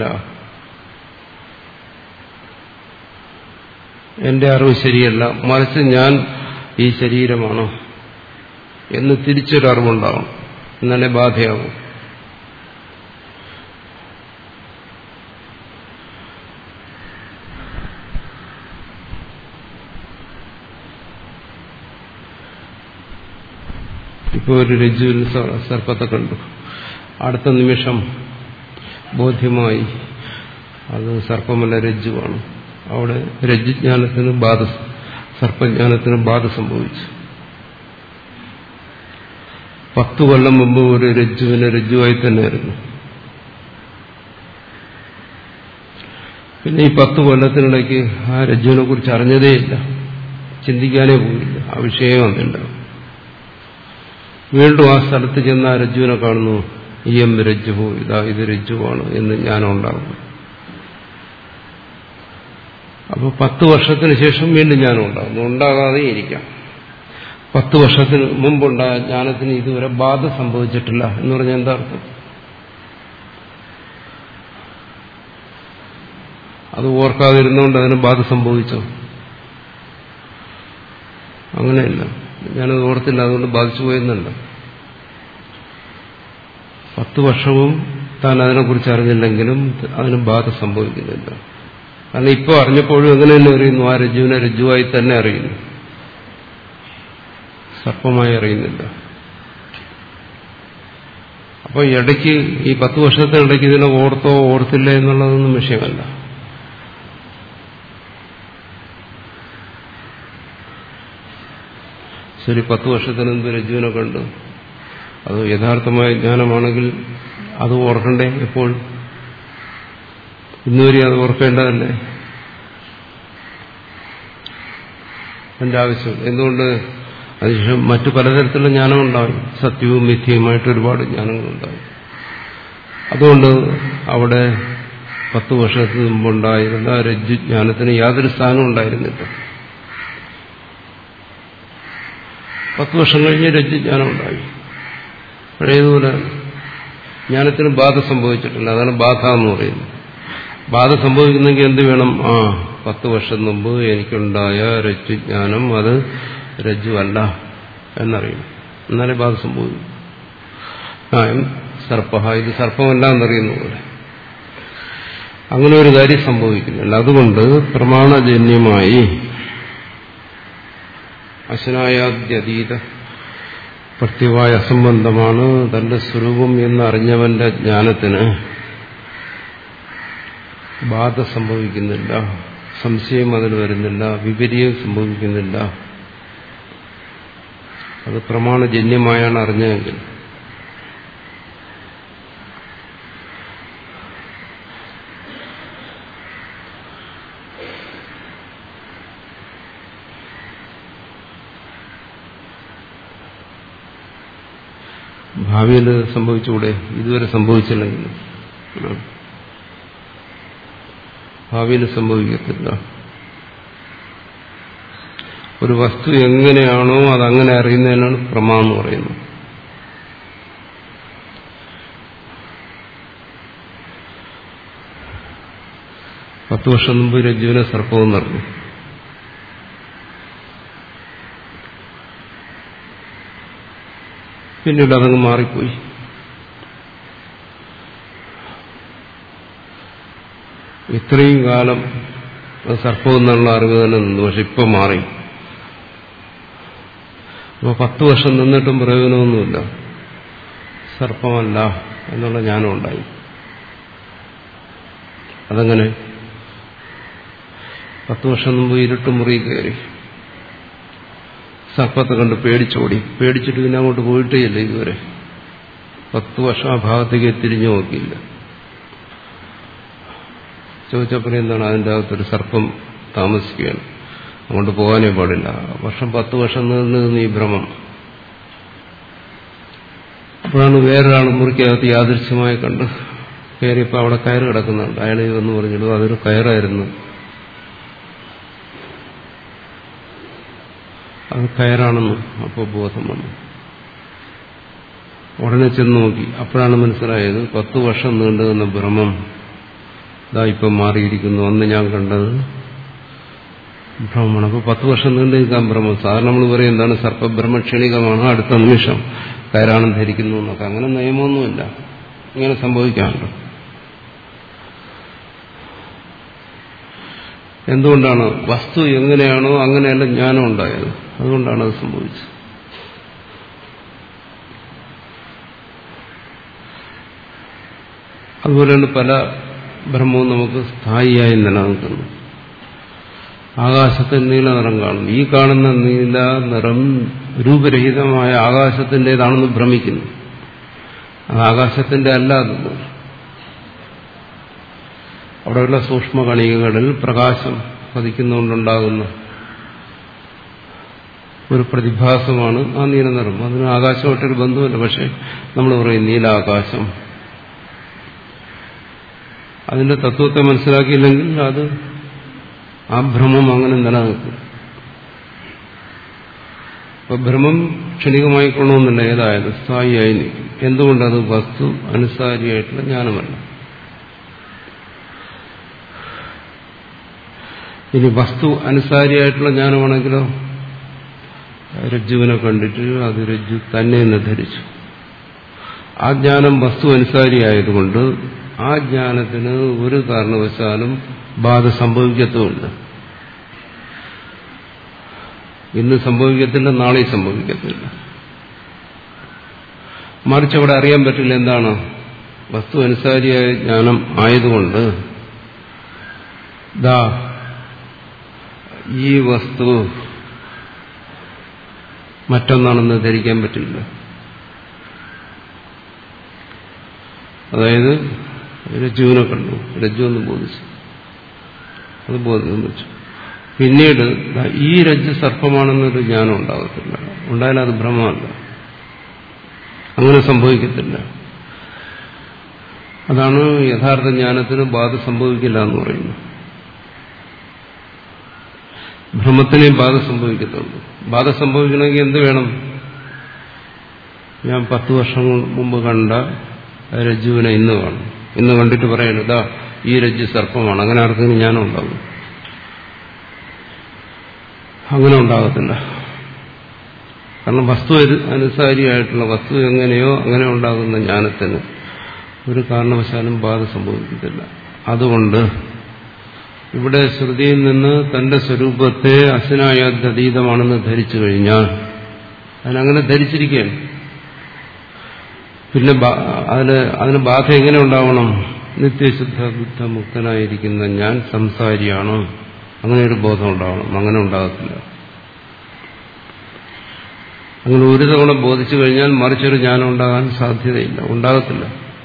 എന്റെ അറിവ് ശരിയല്ല, മറിച്ച് ഞാൻ ഈ ശരീരമാണ് എന്ന് തിരിച്ചൊരറിവുണ്ടാവും. എന്നാലേ ബാധയാവും. ഇപ്പോൾ ഒരു രജ്ജുവിൽ സർപ്പത്തെ കണ്ടു, അടുത്ത നിമിഷം ബോധ്യമായി അത് സർപ്പമല്ല, രജ്ജുവാണ്. അവിടെ രജ്ജുജ്ഞാനത്തിന് ബാധ, സർപ്പജ്ഞാനത്തിന് ബാധ സംഭവിച്ചു. പത്തു കൊല്ലം മുമ്പ് ഒരു രജ്ജുവിന് രജ്ജുവായി തന്നെയായിരുന്നു. പിന്നെ ഈ പത്തു കൊല്ലത്തിനിടയ്ക്ക് ആ രജ്ജുവിനെ കുറിച്ച് അറിഞ്ഞതേയില്ല, ചിന്തിക്കാനേ പോയില്ല, ആ വിഷയം വന്നിട്ടുണ്ടാവും. വീണ്ടും ആ സ്ഥലത്ത് ചെന്ന് ആ രജ്ജുവിനെ കാണുന്നു, ഇയം രജ്ജുവോ, ഇതാ ഇത് രജ്ജുവാണ് എന്ന് ജ്ഞാനം ഉണ്ടാകുന്നു. അപ്പോൾ പത്ത് വർഷത്തിന് ശേഷം വീണ്ടും ജ്ഞാനം ഉണ്ടാകുന്നു. ഉണ്ടാകാതെ ഇരിക്കാം. പത്ത് വർഷത്തിന് മുമ്പുണ്ടായ ജ്ഞാനത്തിന് ഇതുവരെ ബാധ സംഭവിച്ചിട്ടില്ല എന്ന് പറഞ്ഞാൽ എന്താ അർത്ഥം? അത് ഓർക്കാതിരുന്നുകൊണ്ട് അതിന് ബാധ സംഭവിച്ചോ? അങ്ങനെയല്ല, ഞാനത് ഓർത്തില്ല, അതുകൊണ്ട് ബാധിച്ചു പോയെന്നുണ്ട്. പത്ത് വർഷവും താൻ അതിനെക്കുറിച്ച് അറിഞ്ഞില്ലെങ്കിലും അതിന് ബാധ സംഭവിക്കുന്നില്ല. കാരണം ഇപ്പോൾ അറിഞ്ഞപ്പോഴും എങ്ങനെ തന്നെ അറിയുന്നു? ആ രജ്ജുവിനെ രജ്ജുവായി തന്നെ അറിയുന്നു, സർപ്പമായി അറിയുന്നില്ല. അപ്പോൾ ഇടയ്ക്ക് ഈ പത്ത് വർഷത്തിനിടയ്ക്ക് ഇതിനെ ഓർത്തോ ഓർത്തില്ല എന്നുള്ളതൊന്നും വിഷയമല്ല. ശരി, പത്ത് വർഷത്തിന് മുമ്പ് രജ്ജുവിനെ കണ്ടു, അത് യഥാർത്ഥമായ ജ്ഞാനമാണെങ്കിൽ അത് ഓർക്കണ്ടേ? എപ്പോഴും ഇന്നുവരെ അത് ഓർക്കേണ്ടതല്ലേ? എന്റെ ആവശ്യം എന്തുകൊണ്ട്? അതിനുശേഷം മറ്റു പലതരത്തിലുള്ള ജ്ഞാനമുണ്ടാകും, സത്യവും മിഥ്യയുമായിട്ട് ഒരുപാട് ജ്ഞാനങ്ങളുണ്ടാകും. അതുകൊണ്ട് അവിടെ പത്ത് വർഷത്തിന് മുമ്പുണ്ടായിരുന്ന രജ്ജുജ്ഞാനത്തിന് യാതൊരു സ്ഥാനവും ഉണ്ടായിരുന്നില്ല. പത്ത് വർഷം കഴിഞ്ഞ് രജ്ജുജ്ഞാനം ഉണ്ടായി. പഴയതുപോലെ ജ്ഞാനത്തിന് ബാധ സംഭവിച്ചിട്ടില്ല. അതാണ് ബാധ എന്ന് പറയുന്നത്. ബാധ സംഭവിക്കുന്നെങ്കിൽ എന്ത് വേണം? ആ പത്ത് വർഷം മുമ്പ് എനിക്കുണ്ടായ രജ്ജുജ്ഞാനം അത് രജ്ജുവല്ല എന്നറിയണം, എന്നാലേ ബാധ സംഭവിക്കും. ആ സർപ്പ, ഇത് സർപ്പമല്ല എന്നറിയുന്ന പോലെ അങ്ങനെ ഒരു കാര്യം സംഭവിക്കുന്നില്ല. അതുകൊണ്ട് പ്രമാണജന്യമായി അശനായാദ്യതീത പ്രത്യവായ അസംബന്ധമാണ് തന്റെ സ്വരൂപം എന്നറിഞ്ഞവന്റെ ജ്ഞാനത്തിന് ബാധ സംഭവിക്കുന്നില്ല, സംശയം അതിൽ വരുന്നില്ല, വിപര്യം സംഭവിക്കുന്നില്ല. അത് പ്രമാണജന്യമായാണ് അറിഞ്ഞതെങ്കിൽ. ഭാവിയിൽ സംഭവിച്ചുകൂടെ? ഇതുവരെ സംഭവിച്ചില്ലെങ്കിൽ ഭാവിയിൽ സംഭവിക്കത്തില്ല. ഒരു വസ്തു എങ്ങനെയാണോ അതങ്ങനെ അറിയുന്നതിനാണ് പ്രമാ എന്ന് പറയുന്നത്. പത്ത് വർഷം മുമ്പ് രജ്ജുവിനെ സർപ്പവും നിറഞ്ഞു. പിന്നീട് അതങ്ങ് മാറിപ്പോയി. ഇത്രയും കാലം സർപ്പം എന്നുള്ള അറിവ് തന്നെ നിന്നു. പക്ഷെ ഇപ്പൊ മാറി. അപ്പൊ പത്ത് വർഷം നിന്നിട്ടും പ്രയോജനമൊന്നുമില്ല. സർപ്പമല്ല എന്നുള്ള ജ്ഞാനം ഉണ്ടായി. അതങ്ങനെ പത്ത് വർഷം മുമ്പ് ഇരുട്ട് മുറി കയറി സർപ്പത്തെ കണ്ട് പേടിച്ചോടി. പേടിച്ചിട്ട് പിന്നെ അങ്ങോട്ട് പോയിട്ടേ ഇല്ല ഇതുവരെ. പത്ത് വർഷം ആ ഭാഗത്തേക്ക് തിരിഞ്ഞു നോക്കിയില്ല. ചോദിച്ചപ്പോൾ എന്താണ്, അതിൻ്റെ അകത്തൊരു സർപ്പം താമസിക്കുകയാണ്, അങ്ങോട്ട് പോകാനേ പാടില്ല. വർഷം പത്ത് വർഷം നിന്ന് ഈ ഭ്രമം. അപ്പോഴാണ് വേറൊരാൾ മുറിക്കകത്ത് യാദൃശ്യമായി കണ്ട് കയറിയപ്പോൾ അവിടെ കയറ് കിടക്കുന്നുണ്ട്. അയാൾ ഇതെന്ന് പറഞ്ഞിടും അതൊരു കയറായിരുന്നു. അത് കയറാണെന്ന് അപ്പോൾ ബോധം വന്നു. ഉടനെ ചെന്ന് നോക്കി. അപ്പോഴാണ് മനസ്സിലായത് പത്തു വർഷം നീണ്ടു നിന്ന ഭ്രമം ഇതാ ഇപ്പം മാറിയിരിക്കുന്നു. അന്ന് ഞാൻ കണ്ടത് ഭ്രമമാണ്. അപ്പോൾ പത്ത് വർഷം നീണ്ടു നിൽക്കാൻ ഭ്രമം. സാധാരണ നമ്മൾ പറയും എന്താണ് സർപ്പഭ്രമ ക്ഷണികമാണ്, അടുത്ത നിമിഷം കയറാണെന്ന് ധരിക്കുന്നു എന്നൊക്കെ. അങ്ങനെ നിയമമൊന്നുമില്ല, ഇങ്ങനെ സംഭവിക്കാറുണ്ട്. എന്തുകൊണ്ടാണ്? വസ്തു എങ്ങനെയാണോ അങ്ങനെയല്ല ജ്ഞാനം ഉണ്ടായത്. അതുകൊണ്ടാണ് അത് സംഭവിച്ചത്. അതുപോലെയാണ് പല ബ്രഹ്മവും നമുക്ക് സ്ഥായിയായി നിലനിൽക്കുന്നു. ആകാശത്തിൽ നീല നിറം കാണുന്നു. ഈ കാണുന്ന നീല നിറം രൂപരഹിതമായ ആകാശത്തിൻ്റെതാണെന്ന് ഭ്രമിക്കുന്നു. അത് ആകാശത്തിന്റെ അല്ല. അത് അവിടെയുള്ള സൂക്ഷ്മകണികകളിൽ പ്രകാശം പതിക്കുന്നുകൊണ്ടുണ്ടാകുന്ന ഒരു പ്രതിഭാസമാണ് ആ നീലനിറം. അതിന് ആകാശമായിട്ടൊരു ബന്ധമില്ല. പക്ഷെ നമ്മൾ പറയും നീലാകാശം. അതിന്റെ തത്വത്തെ മനസ്സിലാക്കിയില്ലെങ്കിൽ അത് ആ ഭ്രമം അങ്ങനെ നിലനിൽക്കും. അപ്പൊ ഭ്രമം ക്ഷണികമായിക്കൊള്ളണമെന്നില്ല, ഏതായാലും സ്ഥായിയായി നിൽക്കും. എന്തുകൊണ്ടത് വസ്തു അനുസാരിയായിട്ടുള്ള ജ്ഞാനമല്ല. ഇനി വസ്തു അനുസാരിയായിട്ടുള്ള ജ്ഞാനമാണെങ്കിലോ, രജ്ജുവിനെ കണ്ടിട്ട് അത് രജ്ജു തന്നെ എന്ന് ധരിച്ചു. ആ ജ്ഞാനം വസ്തു അനുസാരിയായതുകൊണ്ട് ആ ജ്ഞാനത്തിന് ഒരു കാരണവശാലും ബാധ സംഭവിക്കത്തുമില്ല. ഇന്ന് സംഭവിക്കത്തില്ല, നാളെ സംഭവിക്കത്തില്ല. മറിച്ച് അവിടെ അറിയാൻ പറ്റില്ല എന്താണ് വസ്തു അനുസാരിയായ ജ്ഞാനം ആയതുകൊണ്ട് ദാ ഈ വസ്തു മറ്റൊന്നാണെന്ന് ധരിക്കാൻ പറ്റില്ല. അതായത് രജ്ജുവിനെ കണ്ടു, രജ്ജു എന്ന് ബോധിച്ചു, അത് ബോധം വെച്ചു. പിന്നീട് ഈ രജ്ജു സർപ്പമാണെന്നൊരു ജ്ഞാനം ഉണ്ടാകത്തില്ല. ഉണ്ടായാലും അത് ഭ്രമമല്ല, അങ്ങനെ സംഭവിക്കത്തില്ല. അതാണ് യഥാർത്ഥ ജ്ഞാനത്തിന് ബാധ സംഭവിക്കില്ല എന്ന് പറയുന്നത്. ഭ്രമത്തിനെയും ബാധ സംഭവിക്കത്തുള്ളൂ. ബാധ സംഭവിക്കണമെങ്കിൽ എന്ത് വേണം? ഞാൻ പത്ത് വർഷം മുമ്പ് കണ്ട രജ്ജുവിനെ ഇന്ന് കാണും. ഇന്ന് കണ്ടിട്ട് പറയണം ഇതാ ഈ രജ്ജു സർപ്പമാണ്. അങ്ങനെ ആർക്കെങ്കിലും ജ്ഞാനം ഉണ്ടാകും? അങ്ങനെ ഉണ്ടാകത്തില്ല. കാരണം വസ്തു അനുസാരിയായിട്ടുള്ള വസ്തു എങ്ങനെയോ അങ്ങനെ ഉണ്ടാകുന്ന ജ്ഞാനത്തിന് ഒരു കാരണവശാലും ബാധ സംഭവിക്കത്തില്ല. അതുകൊണ്ട് ഇവിടെ ശ്രുതിയിൽ നിന്ന് തന്റെ സ്വരൂപത്തെ അശനായാദ്യതീതമാണെന്ന് ധരിച്ചു കഴിഞ്ഞാൽ അതിനങ്ങനെ ധരിച്ചിരിക്കുകയാണ്. പിന്നെ അതിന് അതിന് ബാധ എങ്ങനെ ഉണ്ടാവണം? നിത്യശുദ്ധ ബുദ്ധമുക്തനായിരിക്കുന്ന ഞാൻ സംസാരിയാണ്, അങ്ങനെ ഒരു ബോധം ഉണ്ടാവണം. അങ്ങനെ ഉണ്ടാകത്തില്ല. അങ്ങനെ ഒരു തവണ ബോധിച്ചു കഴിഞ്ഞാൽ മറിച്ചൊരു ജ്ഞാനം ഉണ്ടാകാൻ സാധ്യതയില്ല, ഉണ്ടാകത്തില്ല.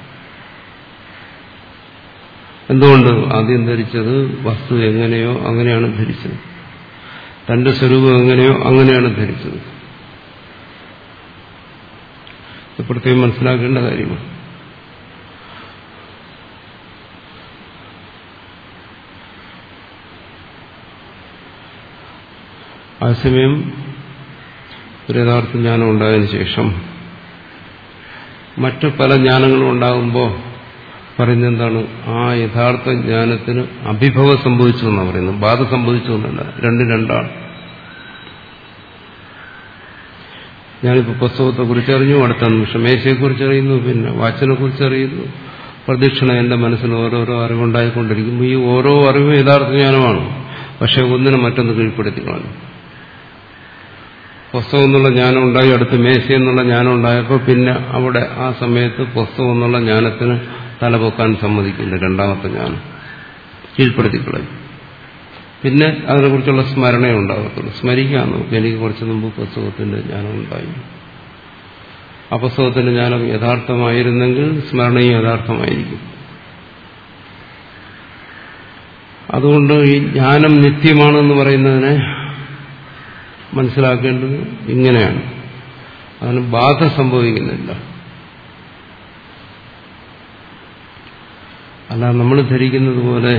എന്തുകൊണ്ട്? ആദ്യം ധരിച്ചത് വസ്തു എങ്ങനെയോ അങ്ങനെയാണ് ധരിച്ചത്, തന്റെ സ്വരൂപം എങ്ങനെയോ അങ്ങനെയാണ് ധരിച്ചത്. പ്രത്യേകം മനസ്സിലാക്കേണ്ട കാര്യമാണ്. അതേസമയം ഒരു യഥാർത്ഥ ജ്ഞാനം ഉണ്ടായതിനു ശേഷം മറ്റു പല ജ്ഞാനങ്ങളും ഉണ്ടാകുമ്പോൾ പറയുന്നത് എന്താണ്? ആ യഥാർത്ഥ ജ്ഞാനത്തിന് അഭിഭവം സംഭവിച്ചു എന്നാണ് പറയുന്നത്, ബാധ സംഭവിച്ചു എന്നല്ല. രണ്ടും രണ്ടാണ്. ഞാനിപ്പോൾ പുസ്തകത്തെക്കുറിച്ച് അറിഞ്ഞു, അടുത്ത നിമിഷം മേശയെക്കുറിച്ച് അറിയുന്നു, പിന്നെ വാച്ചിനെക്കുറിച്ച് അറിയുന്നു, പ്രദക്ഷിണം എന്റെ മനസ്സിൽ ഓരോരോ അറിവുണ്ടായിക്കൊണ്ടിരിക്കുമ്പോൾ ഈ ഓരോ അറിവും യഥാർത്ഥ ജ്ഞാനമാണ്. പക്ഷെ ഒന്നിനെ മറ്റൊന്ന് കീഴ്പ്പെടുത്തി കളഞ്ഞു. പുസ്തകം എന്നുള്ള ജ്ഞാനം ഉണ്ടായി, അടുത്ത് മേശ എന്നുള്ള ജ്ഞാനം ഉണ്ടായപ്പോൾ പിന്നെ അവിടെ ആ സമയത്ത് പുസ്തകം എന്നുള്ള ജ്ഞാനത്തിന് തലപൊക്കാൻ സമ്മതിക്കില്ല. രണ്ടാമത്തെ ജ്ഞാനം കീഴ്പ്പെടുത്തി കളയും. പിന്നെ അതിനെക്കുറിച്ചുള്ള സ്മരണയെ ഉണ്ടാകത്തുള്ളൂ. സ്മരിക്കാൻ നോക്കും, എനിക്ക് കുറച്ച് മുമ്പ് പുസ്തകത്തിന്റെ ജ്ഞാനം ഉണ്ടായി. ആ പുസ്തകത്തിന്റെ ജ്ഞാനം യഥാർത്ഥമായിരുന്നെങ്കിൽ സ്മരണയും യഥാർത്ഥമായിരിക്കും. അതുകൊണ്ട് ഈ ജ്ഞാനം നിത്യമാണെന്ന് പറയുന്നതിനെ മനസ്സിലാക്കേണ്ടത് ഇങ്ങനെയാണ്. അതിന് ബാധ സംഭവിക്കുന്നില്ല. അല്ല നമ്മൾ ധരിക്കുന്നത് പോലെ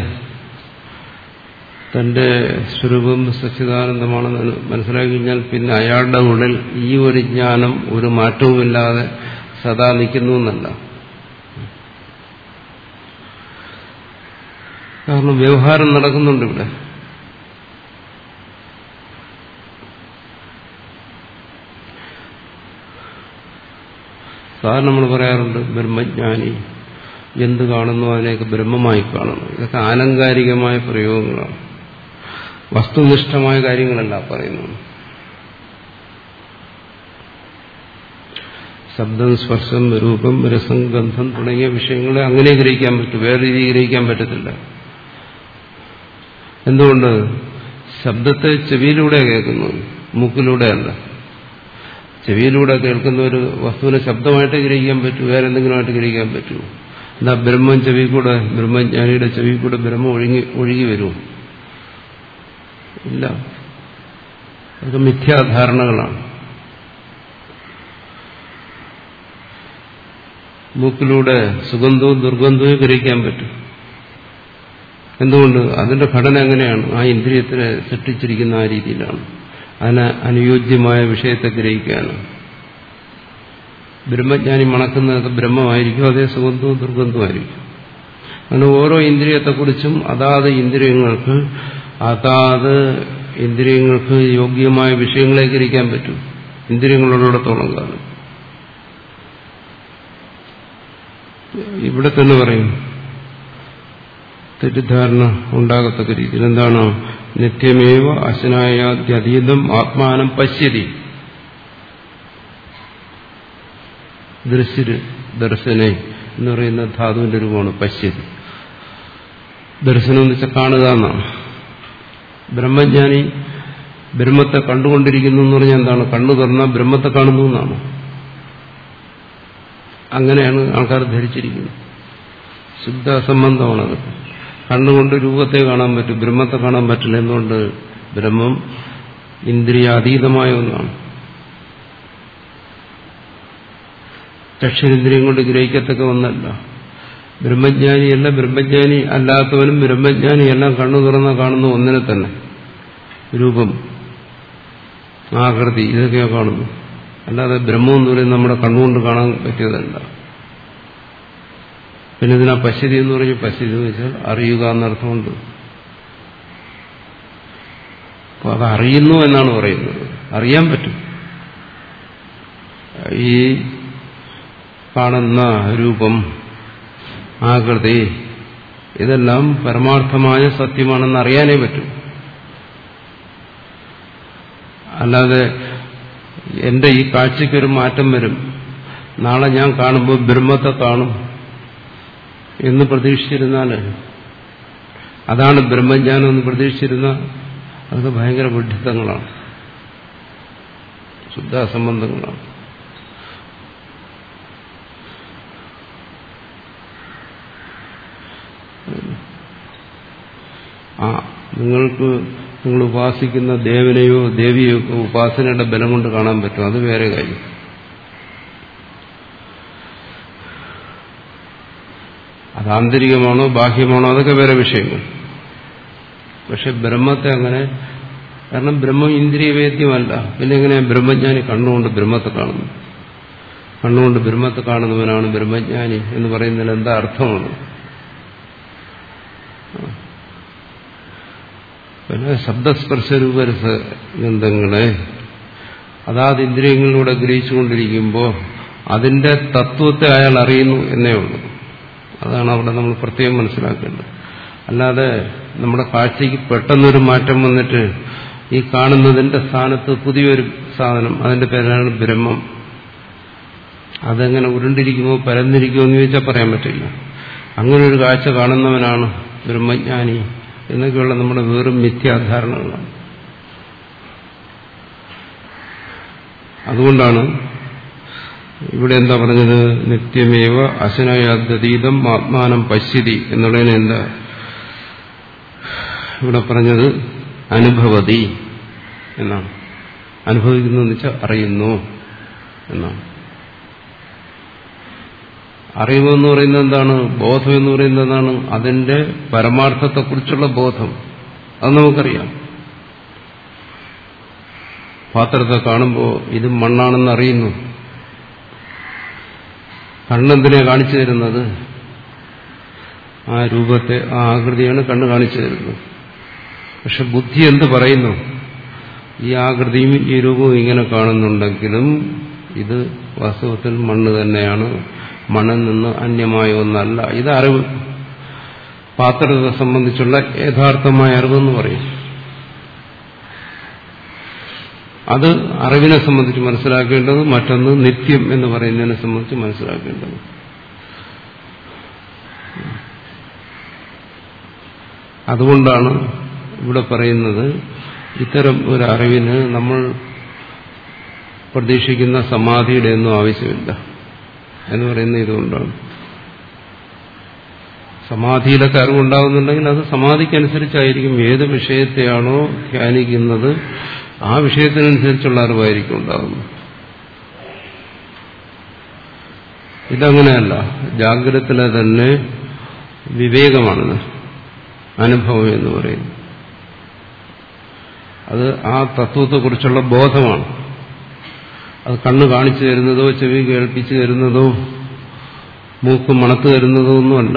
തന്റെ സ്വരൂപം സച്ചിദാനന്ദമാണെന്ന് മനസ്സിലാക്കി കഴിഞ്ഞാൽ പിന്നെ അയാളുടെ ഉള്ളിൽ ഈ ഒരു ജ്ഞാനം ഒരു മാറ്റവുമില്ലാതെ സദാ നിൽക്കുന്നു എന്നല്ല. കാരണം വ്യവഹാരം നടക്കുന്നുണ്ട് ഇവിടെ. സാധാരണ നമ്മൾ പറയാറുണ്ട് ബ്രഹ്മജ്ഞാനി എന്ത് കാണുന്നു അതിനെയൊക്കെ ബ്രഹ്മമായി കാണുന്നു. ഇതൊക്കെ ആലങ്കാരികമായ പ്രയോഗങ്ങളാണ്, വസ്തുനിഷ്ഠമായ കാര്യങ്ങളല്ല പറയുന്നത്. ശബ്ദം, സ്പർശം, രൂപം, രസം, ഗന്ധം തുടങ്ങിയ വിഷയങ്ങളെ അങ്ങനെ ഗ്രഹിക്കാൻ പറ്റും, വേറെ രീതിയിൽ ഗ്രഹിക്കാൻ പറ്റത്തില്ല. എന്തുകൊണ്ട്? ശബ്ദത്തെ ചെവിയിലൂടെ കേൾക്കുന്നു, മൂക്കിലൂടെയല്ല. ചെവിയിലൂടെ കേൾക്കുന്ന ഒരു വസ്തുവിനെ ശബ്ദമായിട്ട് ഗ്രഹിക്കാൻ പറ്റൂ, വേറെ എന്തെങ്കിലുമായിട്ട് ഗ്രഹിക്കാൻ പറ്റൂ. എന്താ ബ്രഹ്മം ചെവി കൂടെ, ബ്രഹ്മജ്ഞാനിയുടെ ചെവി കൂടെ ബ്രഹ്മം ഒഴുകി ഒഴുകി വരും? ഇല്ല. അതൊക്കെ മിഥ്യാധാരണകളാണ്. മൂക്കിലൂടെ സുഗന്ധവും ദുർഗന്ധവും ഗ്രഹിക്കാൻ പറ്റും. എന്തുകൊണ്ട്? അതിന്റെ ഘടന എങ്ങനെയാണ്? ആ ഇന്ദ്രിയത്തിനെ സൃഷ്ടിച്ചിരിക്കുന്ന ആ രീതിയിലാണ്. അതിന് അനുയോജ്യമായ വിഷയത്തെ ഗ്രഹിക്കാനും. ബ്രഹ്മജ്ഞാനി മണക്കുന്നതൊക്കെ ബ്രഹ്മമായിരിക്കും, അതേ സുഗന്ധവും ദുർഗന്ധവുമായിരിക്കും. അങ്ങനെ ഓരോ ഇന്ദ്രിയത്തെക്കുറിച്ചും അതാത് ഇന്ദ്രിയങ്ങൾക്ക് അതാത് ഇന്ദ്രിയങ്ങൾക്ക് യോഗ്യമായ വിഷയങ്ങളെ ഗ്രഹിക്കാൻ പറ്റും, ഇന്ദ്രിയങ്ങളുള്ളിടത്തോളം കാലം. ഇവിടെ തന്നെ പറയും തെറ്റിദ്ധാരണ ഉണ്ടാകത്തക്ക രീതിയിൽ എന്താണ്? നിത്യമേവ അശനായാദ്യതീതം ആത്മാനം പശ്യതി. ദൃശ്യര് ദർശനെ എന്ന് പറയുന്ന ധാതുവിന്റെ രൂപമാണ് പശ്യതി. ദർശനം എന്ന് വെച്ചാൽ കാണുക എന്നാണ്. ബ്രഹ്മജ്ഞാനി ബ്രഹ്മത്തെ കണ്ടുകൊണ്ടിരിക്കുന്നു എന്ന് പറഞ്ഞാൽ എന്താണ്? കണ്ണു തുറന്നാൽ ബ്രഹ്മത്തെ കാണുന്നു എന്നാണ്. അങ്ങനെയാണ് ആൾക്കാർ ധരിച്ചിരിക്കുന്നത്. ശുദ്ധ അസംബന്ധമാണത്. കണ്ണുകൊണ്ട് രൂപത്തെ കാണാൻ പറ്റും, ബ്രഹ്മത്തെ കാണാൻ പറ്റില്ല. എന്തുകൊണ്ട്? ബ്രഹ്മം ഇന്ദ്രിയാതീതമായ ഒന്നാണ്. ചക്ഷുരേന്ദ്രിയം കൊണ്ട് ഗ്രഹിക്കത്തക്ക ഒന്നല്ല. ബ്രഹ്മജ്ഞാനിയല്ല, ബ്രഹ്മജ്ഞാനി അല്ലാത്തവനും ബ്രഹ്മജ്ഞാനി എല്ലാം കണ്ണു തുറന്ന കാണുന്ന ഒന്നിനെ തന്നെ. രൂപം, ആകൃതി, ഇതൊക്കെയോ കാണുന്നു. അല്ലാതെ ബ്രഹ്മം എന്ന് പറയുന്നത് നമ്മുടെ കണ്ണുകൊണ്ട് കാണാൻ പറ്റിയതല്ല. പിന്നെ ഇതിനാ പശ്യതി എന്ന് പറഞ്ഞു. പശ്യതി എന്ന് വെച്ചാൽ അറിയുക എന്നർത്ഥമുണ്ട്. അപ്പൊ അത് അറിയുന്നു എന്നാണ് പറയുന്നത്. അറിയാൻ പറ്റും. ഈ കാണുന്ന രൂപം, ആകൃതി, ഇതെല്ലാം പരമാർത്ഥമായ സത്യമാണെന്ന് അറിയാനേ പറ്റും. അല്ലാതെ എന്റെ ഈ കാഴ്ചയ്ക്കൊരു മാറ്റം വരും, നാളെ ഞാൻ കാണുമ്പോൾ ബ്രഹ്മത്തെ കാണും എന്ന് പ്രതീക്ഷിച്ചിരുന്നാൽ, അതാണ് ബ്രഹ്മജ്ഞാനം എന്ന് പ്രതീക്ഷിച്ചിരുന്ന, അതൊക്കെ ഭയങ്കര വിഡ്ഢിത്തങ്ങളാണ്, ശുദ്ധ അസംബന്ധങ്ങളാണ്. ആ നിങ്ങൾക്ക് നിങ്ങൾ ഉപാസിക്കുന്ന ദേവനെയോ ദേവിയോ ഒക്കെ ഉപാസനയുടെ ബലം കൊണ്ട് കാണാൻ പറ്റും, അത് വേറെ കാര്യം. അത് ആന്തരികമാണോ ബാഹ്യമാണോ അതൊക്കെ വേറെ വിഷയങ്ങൾ. പക്ഷെ ബ്രഹ്മത്തെ അങ്ങനെ, കാരണം ബ്രഹ്മം ഇന്ദ്രിയവേദ്യമല്ല. പിന്നെ എങ്ങനെ ബ്രഹ്മജ്ഞാനി കണ്ണുകൊണ്ട് ബ്രഹ്മത്തെ കാണുന്നു? കണ്ണുകൊണ്ട് ബ്രഹ്മത്തെ കാണുന്നവനാണ് ബ്രഹ്മജ്ഞാനി എന്ന് പറയുന്നതിൽ എന്താ അർത്ഥമാണ്? പിന്നെ ശബ്ദസ്പർശരൂപരസഗന്ധങ്ങളെ അതാത് ഇന്ദ്രിയങ്ങളിലൂടെ ഗ്രഹിച്ചുകൊണ്ടിരിക്കുമ്പോൾ അതിന്റെ തത്വത്തെ അയാൾ അറിയുന്നു എന്നേ ഉള്ളൂ. അതാണ് അവിടെ നമ്മൾ പ്രത്യേകം മനസ്സിലാക്കേണ്ടത്. അല്ലാതെ നമ്മുടെ കാഴ്ചയ്ക്ക് പെട്ടെന്നൊരു മാറ്റം വന്നിട്ട് ഈ കാണുന്നതിന്റെ സ്ഥാനത്ത് പുതിയൊരു സാധനം, അതിന്റെ പേരാണ് ബ്രഹ്മം, അതെങ്ങനെ ഉരുണ്ടിരിക്കുമോ പരന്നിരിക്കുമോ എന്ന് ചോദിച്ചാൽ പറയാൻ പറ്റില്ല. അങ്ങനെ ഒരു കാഴ്ച കാണുന്നവനാണ് ബ്രഹ്മജ്ഞാനി എന്നൊക്കെയുള്ള നമ്മുടെ വെറും മിഥ്യാധാരണകളാണ്. അതുകൊണ്ടാണ് ഇവിടെ എന്താ പറഞ്ഞത്? നിത്യമേവ അശനയാദ്യതീതം ആത്മാനം പശ്യതി എന്നുള്ളതിന് എന്താ ഇവിടെ പറഞ്ഞത്? അനുഭവതി എന്നാണ്. അനുഭവിക്കുന്നു എന്ന് വെച്ചാൽ അറിയുന്നു എന്നാണ്. അറിവെന്ന് പറയുന്നത് എന്താണ്? ബോധം എന്ന് പറയുന്നത് എന്താണ്? അതിന്റെ പരമാർത്ഥത്തെക്കുറിച്ചുള്ള ബോധം. അത് നമുക്കറിയാം. പാത്രത്തെ കാണുമ്പോൾ ഇത് മണ്ണാണെന്ന് അറിയുന്നു. കണ്ണെന്തിനെ കാണിച്ചു തരുന്നത്? ആ രൂപത്തെ, ആ ആകൃതിയാണ് കണ്ണ് കാണിച്ചു തരുന്നത്. പക്ഷെ ബുദ്ധി എന്ത് പറയുന്നു? ഈ ആകൃതിയും ഈ രൂപവും ഇങ്ങനെ കാണുന്നുണ്ടെങ്കിലും ഇത് വാസ്തവത്തിൽ മണ്ണ് തന്നെയാണ്, മണ്ണിൽ നിന്ന് അന്യമായ ഒന്നല്ല. ഇത് അറിവ്, പാത്രത്തെ സംബന്ധിച്ചുള്ള യഥാർത്ഥമായ അറിവെന്ന് പറയും. അത് അറിവിനെ സംബന്ധിച്ച് മനസ്സിലാക്കേണ്ടത്. മറ്റൊന്ന് നിത്യം എന്ന് പറയുന്നതിനെ സംബന്ധിച്ച് മനസ്സിലാക്കേണ്ടത്. അതുകൊണ്ടാണ് ഇവിടെ പറയുന്നത് ഇത്തരം ഒരു അറിവിന് നമ്മൾ പ്രതീക്ഷിക്കുന്ന സമാധിയുടെ ഒന്നും ആവശ്യമില്ല എന്ന് പറയുന്നത് ഇതുകൊണ്ടാണ്. സമാധിയിലൊക്കെ അറിവുണ്ടാകുന്നുണ്ടെങ്കിൽ അത് സമാധിക്കനുസരിച്ചായിരിക്കും. ഏത് വിഷയത്തെയാണോ ധ്യാനിക്കുന്നത് ആ വിഷയത്തിനനുസരിച്ചുള്ള അറിവായിരിക്കും ഉണ്ടാകുന്നത്. ഇതങ്ങനെയല്ല. ജാഗ്രതത്തിലെ തന്നെ വിവേകമാണ് അനുഭവം എന്ന് പറയുന്നത്. അത് ആ തത്വത്തെക്കുറിച്ചുള്ള ബോധമാണ്. അത് കണ്ണ് കാണിച്ചു തരുന്നതോ ചെവി കേൾപ്പിച്ചു തരുന്നതോ മൂക്ക് മണത്ത് തരുന്നതോ ഒന്നുമല്ല.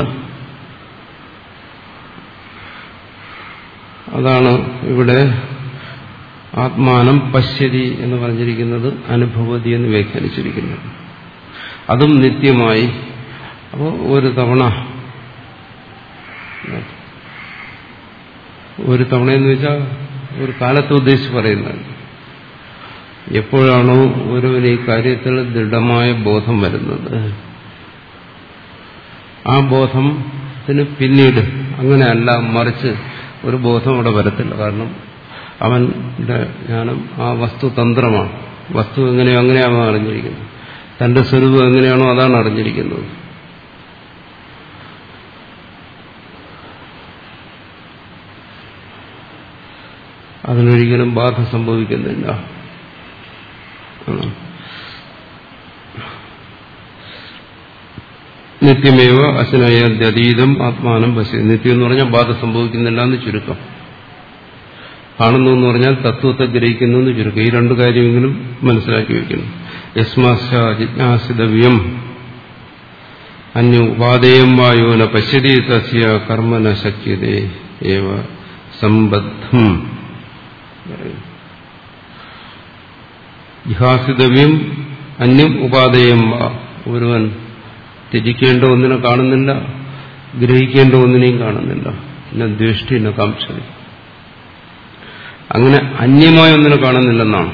അതാണ് ഇവിടെ ആത്മാനം പശ്യതി എന്ന് പറഞ്ഞിരിക്കുന്നത്, അനുഭവതി എന്ന് വ്യാഖ്യാനിച്ചിരിക്കുന്നത്. അതും നിത്യമായി. അപ്പോൾ ഒരു തവണ, ഒരു തവണയെന്ന് വെച്ചാൽ ഒരു കാലത്തെ ഉദ്ദേശിച്ച് പറയുന്നത്, എപ്പോഴാണോ ഒരുവന് ഈ കാര്യത്തിൽ ദൃഢമായ ബോധം വരുന്നത്, ആ ബോധത്തിന് പിന്നീട് അങ്ങനെയല്ല, മറിച്ച് ഒരു ബോധം അവിടെ വരത്തില്ല. കാരണം അവന്റെ ജ്ഞാനം ആ വസ്തുതന്ത്രമാണ്. വസ്തു എങ്ങനെയോ അങ്ങനെയാണോ അറിഞ്ഞിരിക്കുന്നത്, തന്റെ സ്വരൂപം എങ്ങനെയാണോ അതാണ് അറിഞ്ഞിരിക്കുന്നത്. അതിനൊരിക്കലും ബാധ സംഭവിക്കുന്നില്ല. നിത്യമേവ അശനയദ്യതീതം ആത്മാനം പശ്യ. നിത്യം എന്ന് പറഞ്ഞാൽ ബാധ സംഭവിക്കുന്നില്ല എന്ന് ചുരുക്കം. കാണുന്നു എന്ന് പറഞ്ഞാൽ തത്വത്തെ ഗ്രഹിക്കുന്നു എന്ന് ചുരുക്കം. ഈ രണ്ടു കാര്യമെങ്കിലും മനസ്സിലാക്കി വയ്ക്കുന്നു. യസ്മാശ്ച ജിജ്ഞാസിതവ്യം അന്യ ഉപാദേയം വായോന പശ്യതി തസ്യ കർമ്മന ശക്യതേ ഏവ സംബദ്ധം. ജിഹാസിതവ്യം അന്യം ഉപാദേയം വാ. ഒരുവൻ ത്യജിക്കേണ്ട ഒന്നിനെ കാണുന്നില്ല, ഗ്രഹിക്കേണ്ട ഒന്നിനെയും കാണുന്നില്ല. പിന്നെ ദ്വേഷ്ടി എന്ന കാംക്ഷതി, അങ്ങനെ അന്യമായ ഒന്നിനെ കാണുന്നില്ലെന്നാണ്.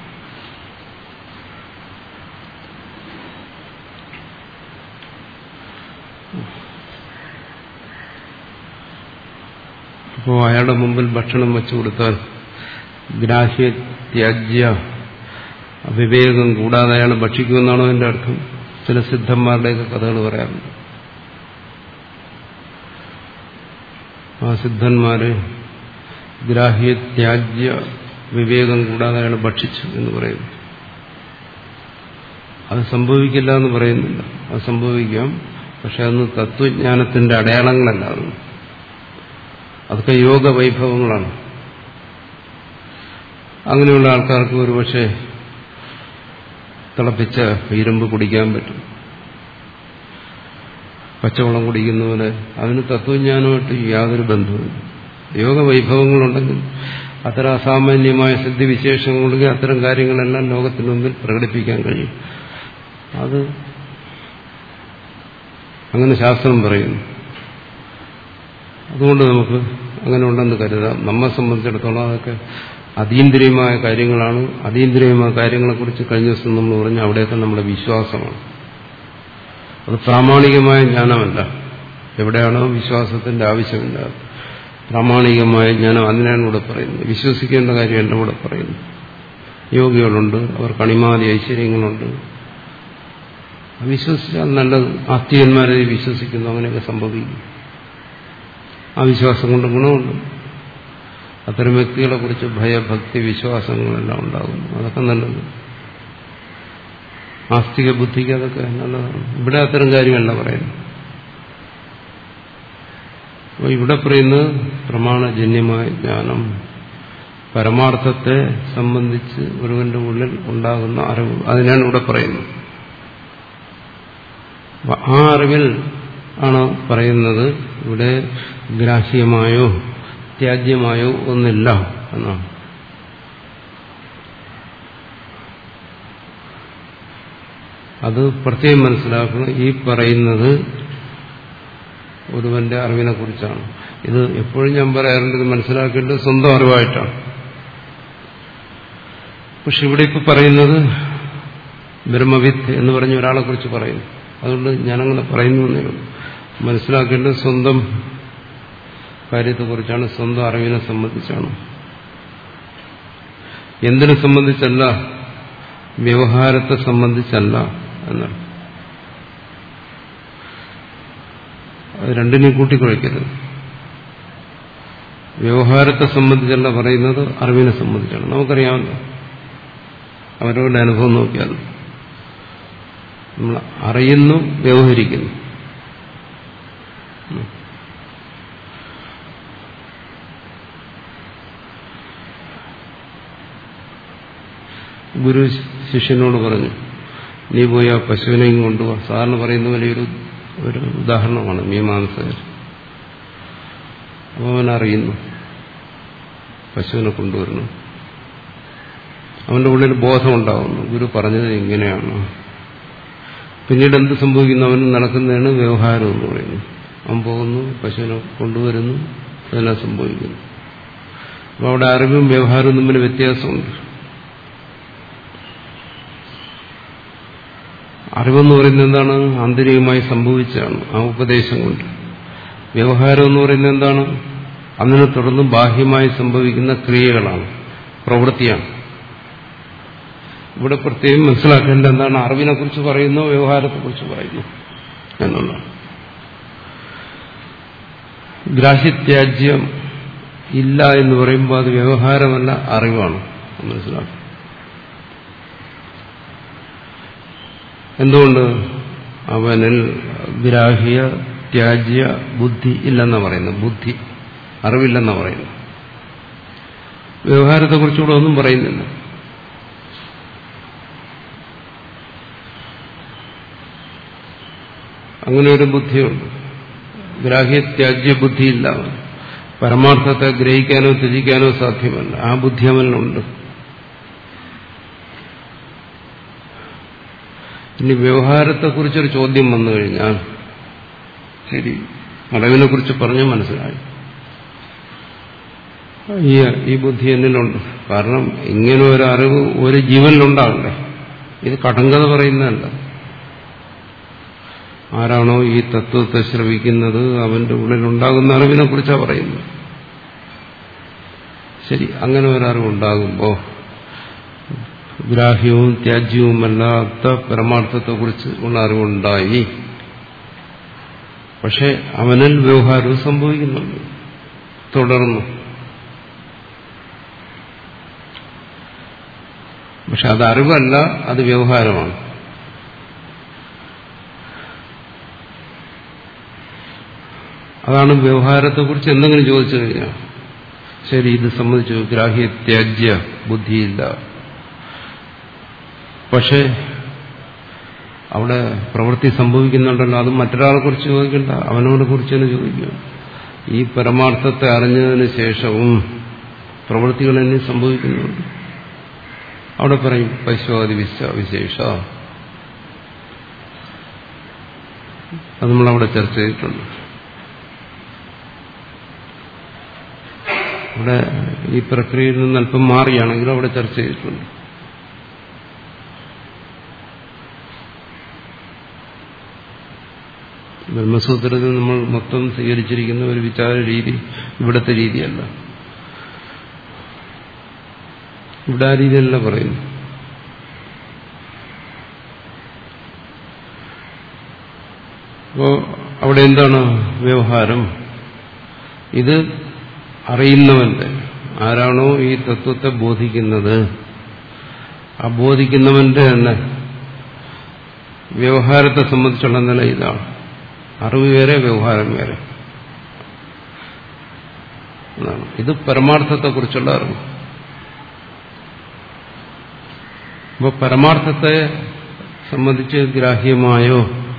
അപ്പോൾ അയാളുടെ മുമ്പിൽ ഭക്ഷണം വെച്ചു കൊടുത്താൽ ഗ്രാഹ്യ ത്യാജ്യ വിവേകം കൂടാതെ അയാൾ ഭക്ഷിക്കുമെന്നാണോ എന്റെ അർത്ഥം? ചില സിദ്ധന്മാരുടെയൊക്കെ കഥകൾ പറയാറുണ്ട്. ആ സിദ്ധന്മാര് ഗ്രാഹ്യ ത്യാജ്യ വിവേകം കൂടാതെ അയാൾ ഭക്ഷിച്ചു എന്ന് പറയുന്നു. അത് സംഭവിക്കില്ല എന്ന് പറയുന്നില്ല. അത് സംഭവിക്കാം. പക്ഷെ അതൊന്നും തത്വജ്ഞാനത്തിന്റെ അടയാളങ്ങളല്ല. അതൊന്നും അതൊക്കെ യോഗ വൈഭവങ്ങളാണ്. അങ്ങനെയുള്ള ആൾക്കാർക്ക് ഒരുപക്ഷെ തിളപ്പിച്ച ഇരുമ്പ് കുടിക്കാൻ പറ്റും. പച്ചവെള്ളം കുടിക്കുന്ന പോലെ അതിന് തത്വജ്ഞാനമായിട്ട് യാതൊരു ബന്ധവുമില്ല. യോഗവൈഭവങ്ങളുണ്ടെങ്കിൽ അത്തരം അസാമാന്യമായ സിദ്ധിവിശേഷങ്ങളുണ്ടെങ്കിൽ അത്തരം കാര്യങ്ങളെല്ലാം ലോകത്തിന് മുമ്പിൽ പ്രകടിപ്പിക്കാൻ കഴിയും. അത് അങ്ങനെ ശാസ്ത്രം പറയുന്നു. അതുകൊണ്ട് നമുക്ക് അങ്ങനെ ഉണ്ടെന്ന് കരുതാം. നമ്മെ സംബന്ധിച്ചിടത്തോളം അതൊക്കെ അതീന്ദ്രിയമായ കാര്യങ്ങളാണ്. അതീന്ദ്രിയമായ കാര്യങ്ങളെക്കുറിച്ച് കഴിഞ്ഞ ദിവസം നമ്മൾ പറഞ്ഞു, അവിടെയൊക്കെ നമ്മുടെ വിശ്വാസമാണ്. അത് പ്രാമാണികമായ ജ്ഞാനമല്ല. എവിടെയാണോ വിശ്വാസത്തിന്റെ ആവശ്യമില്ല, പ്രാമാണികമായ ജ്ഞാനം, അതിനാണ് ഇവിടെ പറയുന്നത്. വിശ്വസിക്കേണ്ട കാര്യമല്ല ഇവിടെ പറയുന്നു. യോഗികളുണ്ട്, അവർക്ക് അണിമാതി ഐശ്വര്യങ്ങളുണ്ട്, വിശ്വസിച്ചാൽ നല്ലത്. ആസ്തികന്മാരെ വിശ്വസിക്കുന്നു, അങ്ങനെയൊക്കെ സംഭവിക്കും. ആ വിശ്വാസം കൊണ്ട് ഗുണമുണ്ട്. അത്തരം വ്യക്തികളെ കുറിച്ച് ഭയഭക്തി വിശ്വാസങ്ങളെല്ലാം ഉണ്ടാകുന്നു, അതൊക്കെ നല്ലത്. ആസ്തിക ബുദ്ധിക്ക് അതൊക്കെ നല്ലതാണ്. ഇവിടെ അത്തരം കാര്യമല്ല പറയുന്നു. അപ്പോൾ ഇവിടെ പറയുന്നത് പ്രമാണജന്യമായ ജ്ഞാനം, പരമാർത്ഥത്തെ സംബന്ധിച്ച് ഒരുവന്റെ ഉള്ളിൽ ഉണ്ടാകുന്ന അറിവ്, അതിനാണ് ഇവിടെ പറയുന്നത്. ആ അറിവിൽ ആണ് പറയുന്നത് ഇവിടെ ഗ്രാഹ്യമായോ ത്യാജ്യമായോ ഒന്നില്ല എന്നാണ്. അത് പ്രത്യേകം മനസ്സിലാക്കണം. ഈ പറയുന്നത് ഒരുവന്റെ അറിവിനെ കുറിച്ചാണ്. ഇത് എപ്പോഴും ഞാൻ പറയാറുണ്ട്, ഇത് മനസ്സിലാക്കേണ്ടത് സ്വന്തം അറിവായിട്ടാണ്. പക്ഷെ ഇവിടെ ഇപ്പൊ പറയുന്നത് ബ്രഹ്മവിത്ത് എന്ന് പറഞ്ഞ ഒരാളെ കുറിച്ച് പറയുന്നു. അതുകൊണ്ട് ഞാനങ്ങനെ പറയുന്നു എന്നേ ഉള്ളൂ. മനസ്സിലാക്കേണ്ടത് സ്വന്തം കാര്യത്തെക്കുറിച്ചാണ്, സ്വന്തം അറിവിനെ സംബന്ധിച്ചാണ്. എന്തിനെ സംബന്ധിച്ചല്ല, വ്യവഹാരത്തെ സംബന്ധിച്ചല്ല എന്നാണ്. അത് രണ്ടിനെയും കൂട്ടിക്കുഴയ്ക്കരുത്. വ്യവഹാരത്തെ സംബന്ധിച്ചല്ല പറയുന്നത്, അറിവിനെ സംബന്ധിച്ചാണ്. നമുക്കറിയാമല്ലോ, അവരവരുടെ അനുഭവം നോക്കിയാൽ നമ്മൾ അറിയുന്നു, വ്യവഹരിക്കുന്നു. ഗുരു ശിഷ്യനോട് പറഞ്ഞു, നീ പോയി ആ പശുവിനെയും കൊണ്ടുപോവാ. സാധാരണ പറയുന്ന പോലെ ഒരു ഒരു ഉദാഹരണമാണ് മീമാംസകർ. അപ്പോൾ അവൻ അറിയുന്നു, പശുവിനെ കൊണ്ടുവരണം. അവന്റെ ഉള്ളിൽ ബോധമുണ്ടാകുന്നു, ഗുരു പറഞ്ഞത് ഇങ്ങനെയാണ്. പിന്നീട് എന്ത് സംഭവിക്കുന്നു, അവന് നടക്കുന്നതാണ് വ്യവഹാരം എന്ന് പറയുന്നു. അവൻ പോകുന്നു, പശുവിനെ കൊണ്ടുവരുന്നു, അതെല്ലാം സംഭവിക്കുന്നു. അപ്പോൾ അവിടെ അറിവും വ്യവഹാരവും തമ്മിൽ വ്യത്യാസമുണ്ട്. അറിവെന്ന് പറയുന്നത് എന്താണ്? ആന്തരികമായി സംഭവിച്ചാണ്, ആ ഉപദേശം കൊണ്ട്. വ്യവഹാരം എന്ന് പറയുന്നത് എന്താണ്? അതിനെ തുടർന്ന് ബാഹ്യമായി സംഭവിക്കുന്ന ക്രിയകളാണ്, പ്രവൃത്തിയാണ്. ഇവിടെ പ്രത്യേകം മനസ്സിലാക്കേണ്ട എന്താണ്? അറിവിനെ കുറിച്ച് പറയുന്നു, വ്യവഹാരത്തെക്കുറിച്ച് പറയുന്നു എന്നുള്ളതാണ്. ഗ്രാഹ്യത്യാജ്യം ഇല്ല എന്ന് പറയുമ്പോൾ അത് വ്യവഹാരമല്ല, അറിവാണ്. മനസ്സിലാക്കും. എന്തുകൊണ്ട്? അവനിൽ ഗ്രാഹ്യ ത്യാജ്യ ബുദ്ധി ഇല്ലെന്നാ പറയുന്നത്. ബുദ്ധി, അറിവില്ലെന്നാ പറയുന്നത്. വ്യവഹാരത്തെക്കുറിച്ചുകൂടെ ഒന്നും പറയുന്നില്ല. അങ്ങനെ ഒരു ബുദ്ധിയുണ്ട്. ഗ്രാഹ്യത്യാജ്യ ബുദ്ധിയില്ല. പരമാർത്ഥത്തെ ഗ്രഹിക്കാനോ ത്യജിക്കാനോ സാധ്യമല്ല. ആ ബുദ്ധി അവനുണ്ട്. ഇനി വ്യവഹാരത്തെക്കുറിച്ചൊരു ചോദ്യം വന്നു കഴിഞ്ഞാൽ, ശരി, അറിവിനെ കുറിച്ച് പറഞ്ഞാൽ മനസ്സിലായി, ഈ ഈ ബുദ്ധി എന്നിലുണ്ട്. കാരണം ഇങ്ങനെ ഒരു അറിവ് ഒരു ജീവനിലുണ്ടാകണ്ടേ. ഇത് കടങ്കഥ പറയുന്നതല്ല. ആരാണോ ഈ തത്വത്തെ ശ്രവിക്കുന്നത് അവന്റെ ഉള്ളിലുണ്ടാകുന്ന അറിവിനെ കുറിച്ചാണ് പറയുന്നത്. ശരി, അങ്ങനെ ഒരറിവുണ്ടാകുമ്പോൾ ഗ്രാഹ്യവും ത്യാജ്യവുമല്ലാത്ത പരമാർത്ഥത്തെക്കുറിച്ച് ഉള്ള അറിവുണ്ടായി. പക്ഷെ അവനിൽ വ്യവഹാരവും സംഭവിക്കുന്നുണ്ട് തുടർന്ന്. പക്ഷെ അത് അറിവല്ല, അത് വ്യവഹാരമാണ്. അതാണ് വ്യവഹാരത്തെക്കുറിച്ച് എന്തെങ്കിലും ചോദിച്ചു കഴിഞ്ഞാൽ, ശരി, ഇത് സംബന്ധിച്ചു ഗ്രാഹ്യ ത്യാജ്യ ബുദ്ധിയില്ല, പക്ഷെ അവിടെ പ്രവൃത്തി സംഭവിക്കുന്നുണ്ടല്ലോ, അത് മറ്റൊരാളെ കുറിച്ച് ചോദിക്കണ്ട, അവനോട് കുറിച്ച് തന്നെ ചോദിക്കുക. ഈ പരമാർത്ഥത്തെ അറിഞ്ഞതിന് ശേഷവും പ്രവൃത്തികൾ തന്നെ സംഭവിക്കുന്നുണ്ട്. അവിടെ പറയും പശ്വാദി വിശേഷ. അത് നമ്മളവിടെ ചർച്ച ചെയ്തിട്ടുണ്ട്. അവിടെ ഈ പ്രക്രിയയിൽ നിന്ന് അല്പം മാറിയാണെങ്കിലും അവിടെ ചർച്ച ചെയ്തിട്ടുണ്ട്. ബ്രഹ്മസൂത്രത്തിൽ നമ്മൾ മൊത്തം സ്വീകരിച്ചിരിക്കുന്ന ഒരു വിചാര രീതി ഇവിടുത്തെ രീതിയല്ല. ഇവിടെ ആ രീതിയല്ല പറയുന്നു. അപ്പോ അവിടെ എന്താണ് വ്യവഹാരം? ഇത് അറിയുന്നവന്റെ, ആരാണോ ഈ തത്വത്തെ ബോധിക്കുന്നത്, ആ ബോധിക്കുന്നവന്റെ തന്നെ വ്യവഹാരത്തെ സംബന്ധിച്ചുള്ള നില ഇതാണ്. അറിവ് വേറെ, വ്യവഹാരം വേറെ. ഇത് പരമാർത്ഥത്തെക്കുറിച്ചുള്ള അറിവ്. അപ്പോൾ പരമാർത്ഥത്തെ സംബന്ധിച്ച് ഗ്രാഹ്യമായോ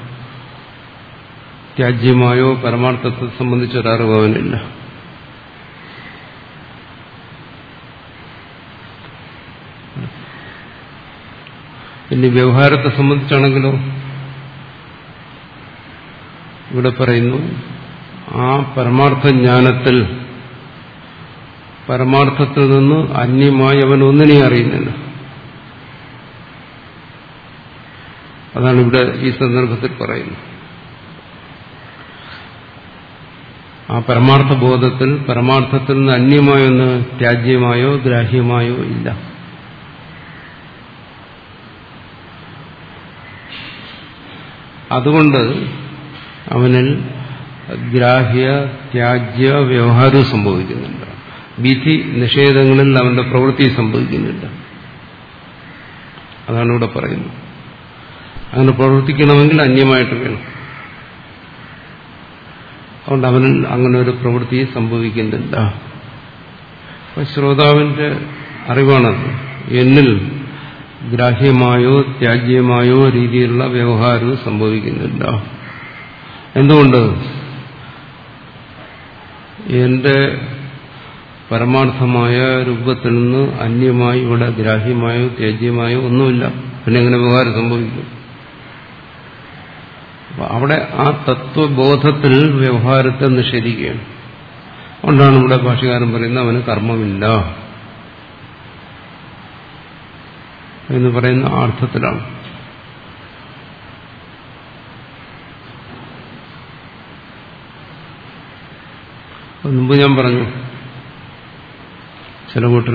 ത്യാജ്യമായോ പരമാർത്ഥത്തെ സംബന്ധിച്ചൊരറിവ് അവനില്ല. ഇനി വ്യവഹാരത്തെ സംബന്ധിച്ചാണെങ്കിലോ ഇവിടെ പറയുന്നു, ആ പരമാർത്ഥ ജ്ഞാനത്തിൽ പരമാർത്ഥത്തിൽ നിന്ന് അന്യമായി അവൻ ഒന്നിനെയും അറിയുന്നില്ല. അതാണ് ഇവിടെ ഈ സന്ദർഭത്തിൽ പറയുന്നത്. ആ പരമാർത്ഥ ബോധത്തിൽ പരമാർത്ഥത്തിൽ നിന്ന് അന്യമായൊന്ന് ത്യാജ്യമായോ ഗ്രാഹ്യമായോ ഇല്ല. അതുകൊണ്ട് അവനിൽ ഗ്രാഹ്യ ത്യാജ്യ വ്യവഹാരം സംഭവിക്കുന്നുണ്ട്. വിധി നിഷേധങ്ങളിൽ അവന്റെ പ്രവൃത്തി സംഭവിക്കുന്നില്ല. അതാണ് ഇവിടെ പറയുന്നത്. അങ്ങനെ പ്രവർത്തിക്കണമെങ്കിൽ അന്യമായിട്ട് വേണം. അതുകൊണ്ട് അവനിൽ അങ്ങനെ ഒരു പ്രവൃത്തി സംഭവിക്കുന്നില്ല. അപ്പൊ ശ്രോതാവിന്റെ അറിവാണത്. എന്നിൽ ഗ്രാഹ്യമായോ ത്യാജ്യമായോ രീതിയിലുള്ള വ്യവഹാരവും സംഭവിക്കുന്നില്ല. എന്തുകൊണ്ട്? എന്റെ പരമാർത്ഥമായ രൂപത്തിൽ നിന്ന് അന്യമായി ഇവിടെ ഗ്രാഹ്യമായോ ത്യാജ്യമായോ ഒന്നുമില്ല. പിന്നെ എങ്ങനെ വ്യവഹാരം സംഭവിക്കും? അവിടെ ആ തത്വബോധത്തിൽ വ്യവഹാരത്തെ നിഷേധിക്കുകയാണ്. അതുകൊണ്ടാണ് ഇവിടെ ഭാഷ്യകാരൻ പറയുന്നത് അവന് കർമ്മമില്ല എന്ന് പറയുന്ന അർത്ഥത്തിലാണ്. മുമ്പ് ഞാൻ പറഞ്ഞു, ചില കൂട്ടർ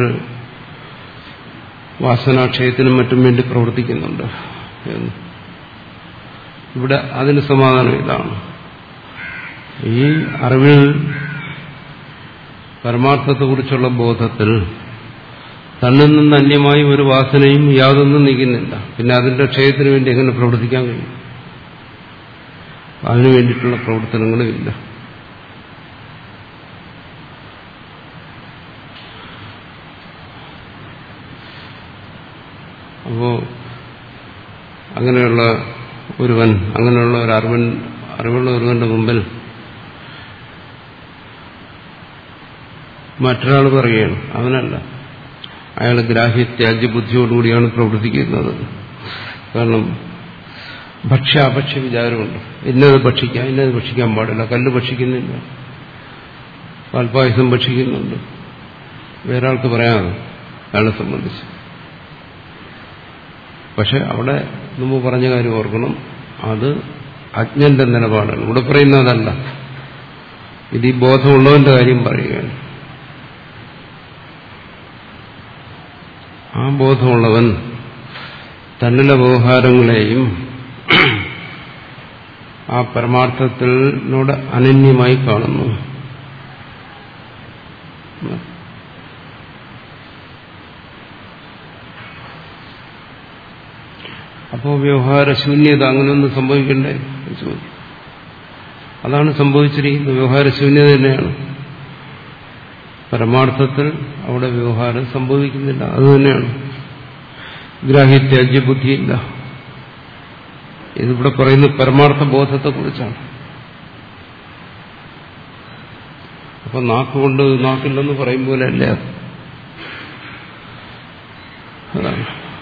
വാസനാക്ഷയത്തിനും മറ്റും വേണ്ടി പ്രവർത്തിക്കുന്നുണ്ട് എന്ന്. ഇവിടെ അതിന് സമാധാനം ഇതാണ്. ഈ അറിവിൽ പരമാർത്ഥത്തെക്കുറിച്ചുള്ള ബോധത്തിൽ തന്നിൽ നിന്ന് അന്യമായി ഒരു വാസനയും യാതൊന്നും നീക്കുന്നില്ല. പിന്നെ അതിന്റെ ക്ഷയത്തിന് വേണ്ടി എങ്ങനെ പ്രവർത്തിക്കാൻ കഴിയും? അതിനു വേണ്ടിയിട്ടുള്ള പ്രവർത്തനങ്ങളും ഇല്ല. അപ്പോ അങ്ങനെയുള്ള ഒരുവൻ, അങ്ങനെയുള്ള ഒരു അറിവൻ അറിവുള്ള ഒരുവന്റെ മുമ്പിൽ മറ്റൊരാൾ പറയുകയാണ് അവനല്ല, അയാൾ ഗ്രാഹ്യ ത്യാജ്യ ബുദ്ധിയോടുകൂടിയാണ് പ്രവർത്തിക്കുന്നത്. കാരണം ഭക്ഷ്യ അഭക്ഷ്യ വിചാരമുണ്ട്. ഇന്നത് ഭക്ഷിക്കാം, ഇന്നത് ഭക്ഷിക്കാൻ പാടില്ല. കല്ല് ഭക്ഷിക്കുന്നില്ല, പാൽപ്പായസം ഭക്ഷിക്കുന്നുണ്ട്. വേറെ ആൾക്ക് പറയാതെ അയാളെ സംബന്ധിച്ച്. പക്ഷെ അവിടെ മുമ്പ് പറഞ്ഞ കാര്യം ഓർക്കണം, അത് അജ്ഞന്റെ നിലപാടാണ്. ഇവിടെ പറയുന്നതല്ല. ഇത് ഈ ബോധമുള്ളവന്റെ കാര്യം പറയുകയാണ്. ആ ബോധമുള്ളവൻ തന്നിലെ വ്യവഹാരങ്ങളെയും ആ പരമാർത്ഥത്തിനോട് അനന്യമായി കാണുന്നു. അപ്പോ വ്യവഹാരശൂന്യത അങ്ങനെയൊന്നും സംഭവിക്കണ്ടേ? ചോദിക്കും. അതാണ് സംഭവിച്ചിരിക്കുന്നത്. വ്യവഹാരശൂന്യത തന്നെയാണ്. പരമാർത്ഥത്തിൽ അവിടെ വ്യവഹാരം സംഭവിക്കുന്നില്ല. അതുതന്നെയാണ് ഗ്രാഹ്യത്യാജ്യ ബുദ്ധിയില്ല. ഇതിവിടെ പറയുന്ന പരമാർത്ഥ ബോധത്തെക്കുറിച്ചാണ്. അപ്പൊ നാക്കുകൊണ്ട് നാക്കില്ലെന്ന് പറയും പോലെ അല്ലേ അത്. അതാണ്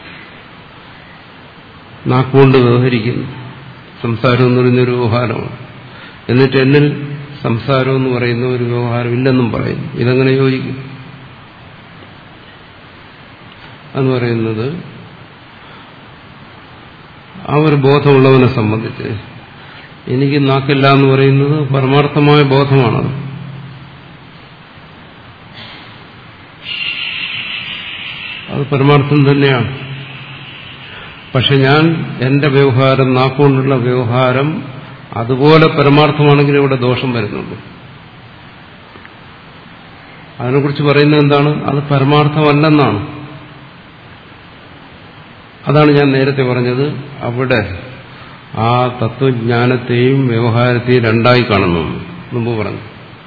നാക്കുകൊണ്ട് വ്യവഹരിക്കുന്നു. സംസാരം എന്ന് പറയുന്നൊരു വ്യവഹാരമാണ്. എന്നിട്ട് എന്നിൽ സംസാരം എന്ന് പറയുന്ന ഒരു വ്യവഹാരം ഇല്ലെന്നും പറയുന്നു. ഇതെങ്ങനെ യോജിക്കും? എന്ന് പറയുന്നത് ആ ഒരു ബോധമുള്ളവനെ സംബന്ധിച്ച് എനിക്ക് നാക്കില്ല എന്ന് പറയുന്നത് പരമാർത്ഥമായ ബോധമാണത്. അത് പരമാർത്ഥം തന്നെയാണ്. പക്ഷെ ഞാൻ എന്റെ വ്യവഹാരം, നാക്കുകൊണ്ടുള്ള വ്യവഹാരം അതുപോലെ പരമാർത്ഥമാണെങ്കിൽ ഇവിടെ ദോഷം വരുന്നുള്ളൂ. അതിനെക്കുറിച്ച് പറയുന്നത് എന്താണ്? അത് പരമാർത്ഥമല്ലെന്നാണ്. അതാണ് ഞാൻ നേരത്തെ പറഞ്ഞത്. അവിടെ ആ തത്വജ്ഞാനത്തെയും വ്യവഹാരത്തെയും രണ്ടായി കാണുന്നു. മുമ്പ് പറഞ്ഞു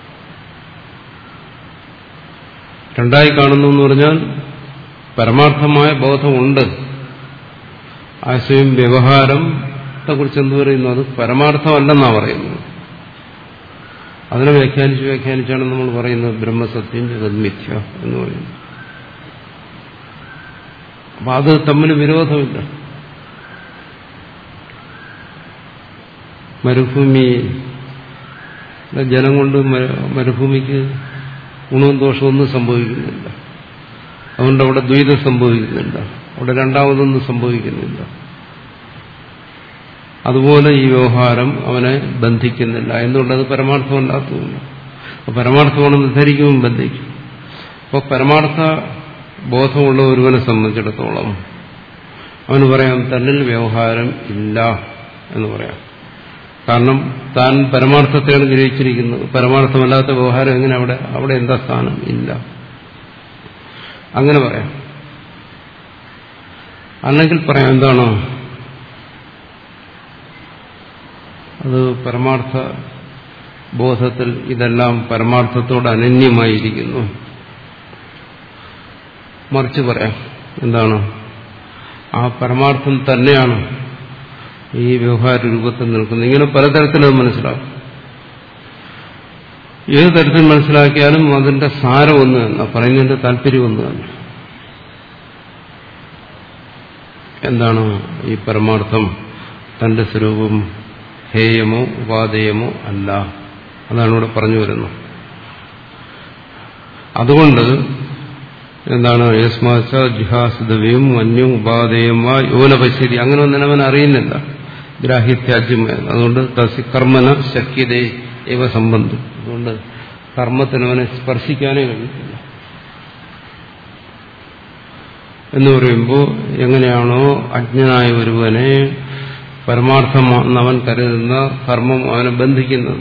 രണ്ടായി കാണുന്നു എന്ന് പറഞ്ഞാൽ പരമാർത്ഥമായ ബോധമുണ്ട്. ആശയം വ്യവഹാരത്തെ കുറിച്ച് എന്ത് പറയുന്നു? അത് പരമാർത്ഥമല്ലെന്നാണ് പറയുന്നത്. അതിനെ വ്യാഖ്യാനിച്ച് വ്യാഖ്യാനിച്ചാണ് നമ്മൾ പറയുന്നത് ബ്രഹ്മസത്യം ജഗന്മിഥ്യ എന്ന് പറയുന്നത്. അപ്പൊ അത് തമ്മിൽ വിരോധമില്ല. മരുഭൂമി ജലം കൊണ്ട് മരുഭൂമിക്ക് ഗുണവും ദോഷവും ഒന്നും സംഭവിക്കുന്നില്ല. അതുകൊണ്ട് അവിടെ ദ്വൈതം സംഭവിക്കുന്നില്ല, അവിടെ രണ്ടാമതൊന്നും സംഭവിക്കുന്നില്ല. അതുപോലെ ഈ വ്യവഹാരം അവനെ ബന്ധിക്കുന്നില്ല. എന്തുകൊണ്ടത് പരമാർത്ഥമല്ലാത്തതുകൊണ്ട്. അപ്പോൾ പരമാർത്ഥമാണെന്ന് ധരിക്കുമ്പോൾ ബന്ധിക്കും. അപ്പോൾ പരമാർത്ഥ ബോധമുള്ള ഒരുവനെ സംബന്ധിച്ചിടത്തോളം അവന് പറയാം തന്നിൽ വ്യവഹാരം ഇല്ല എന്ന് പറയാം. കാരണം താൻ പരമാർത്ഥത്തെയാണ് ഗ്രഹിച്ചിരിക്കുന്നത്. പരമാർത്ഥമല്ലാത്ത വ്യവഹാരം എങ്ങനെ അവിടെ അവിടെ എന്താ സ്ഥാനം? ഇല്ല. അങ്ങനെ പറയാം. അല്ലെങ്കിൽ പറയാം എന്താണ്? അത് പരമാർത്ഥ ബോധത്തിൽ ഇതെല്ലാം പരമാർത്ഥത്തോട് അനന്യമായിരിക്കുന്നു. മറിച്ച് പറയാം എന്താണ്? ആ പരമാർത്ഥം തന്നെയാണ് ഈ വ്യവഹാര രൂപത്തിൽ നിൽക്കുന്നത്. ഇങ്ങനെ പലതരത്തിലത് മനസ്സിലാക്കും. ഏത് തരത്തിൽ മനസ്സിലാക്കിയാലും അതിന്റെ സാരം ഒന്ന് തന്നെ, പറയുന്നതിന്റെ താല്പര്യം ഒന്ന് തന്നെ. എന്താണ് ഈ പരമാർത്ഥം? തന്റെ സ്വരൂപം ഹേയമോ ഉപാദേയമോ അല്ല. അതാണ് ഇവിടെ പറഞ്ഞു വരുന്നത്. അതുകൊണ്ട് എന്താണ്? യസ്മാച്ച ജിഹാസിതവ്യം മന്യം ഉപാദേയം വാ യോനപശ്യതി, അങ്ങനെ ഒന്നും അവൻ അറിയുന്നില്ല. ഗ്രാഹ്യത്യാജ്യമായ അതുകൊണ്ട് തസ്യ കർമ്മന ശക്യതേ ഏവ സംബന്ധം. അതുകൊണ്ട് കർമ്മത്തിന് അവനെ സ്പർശിക്കാനേ കഴിയത്തില്ല. എന്ന് പറയുമ്പോൾ എങ്ങനെയാണോ അജ്ഞനായ ഒരുവനെ പരമാർത്ഥമെന്നവൻ കരുതുന്ന കർമ്മം അവനെ ബന്ധിക്കുന്നത്.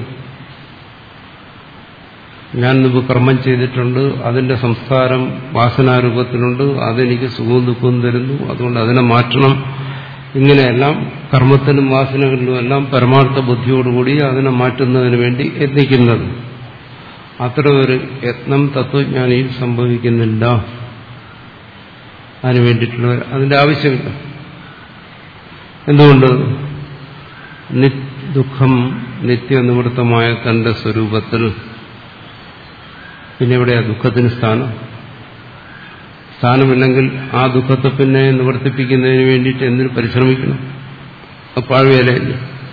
ഞാൻ മുമ്പ് കർമ്മം ചെയ്തിട്ടുണ്ട്, അതിന്റെ സംസ്കാരം വാസനാരൂപത്തിലുണ്ട്, അതെനിക്ക് സുഖവും ദുഃഖവും തരുന്നു, അതുകൊണ്ട് അതിനെ മാറ്റണം. ഇങ്ങനെയെല്ലാം കർമ്മത്തിനും വാസനകളിലും എല്ലാം പരമാർത്ഥ ബുദ്ധിയോടുകൂടി അതിനെ മാറ്റുന്നതിന് വേണ്ടി യത്നിക്കുന്നത്. അത്ര ഒരു യത്നം തത്വജ്ഞാനിയിൽ സംഭവിക്കുന്നില്ല. അതിനു വേണ്ടിയിട്ടുള്ള അതിന്റെ ആവശ്യമില്ല. എന്തുകൊണ്ട്? ദുഃഖം നിത്യനിവൃത്തമായ തന്റെ സ്വരൂപത്തിൽ പിന്നെ എവിടെയാ ദുഃഖത്തിന് സ്ഥാനം? സ്ഥാനമില്ലെങ്കിൽ ആ ദുഃഖത്തെ പിന്നെ നിവർത്തിപ്പിക്കുന്നതിന് വേണ്ടിയിട്ട് എന്തിനു പരിശ്രമിക്കണം? പാഴ്വേലയില്ല.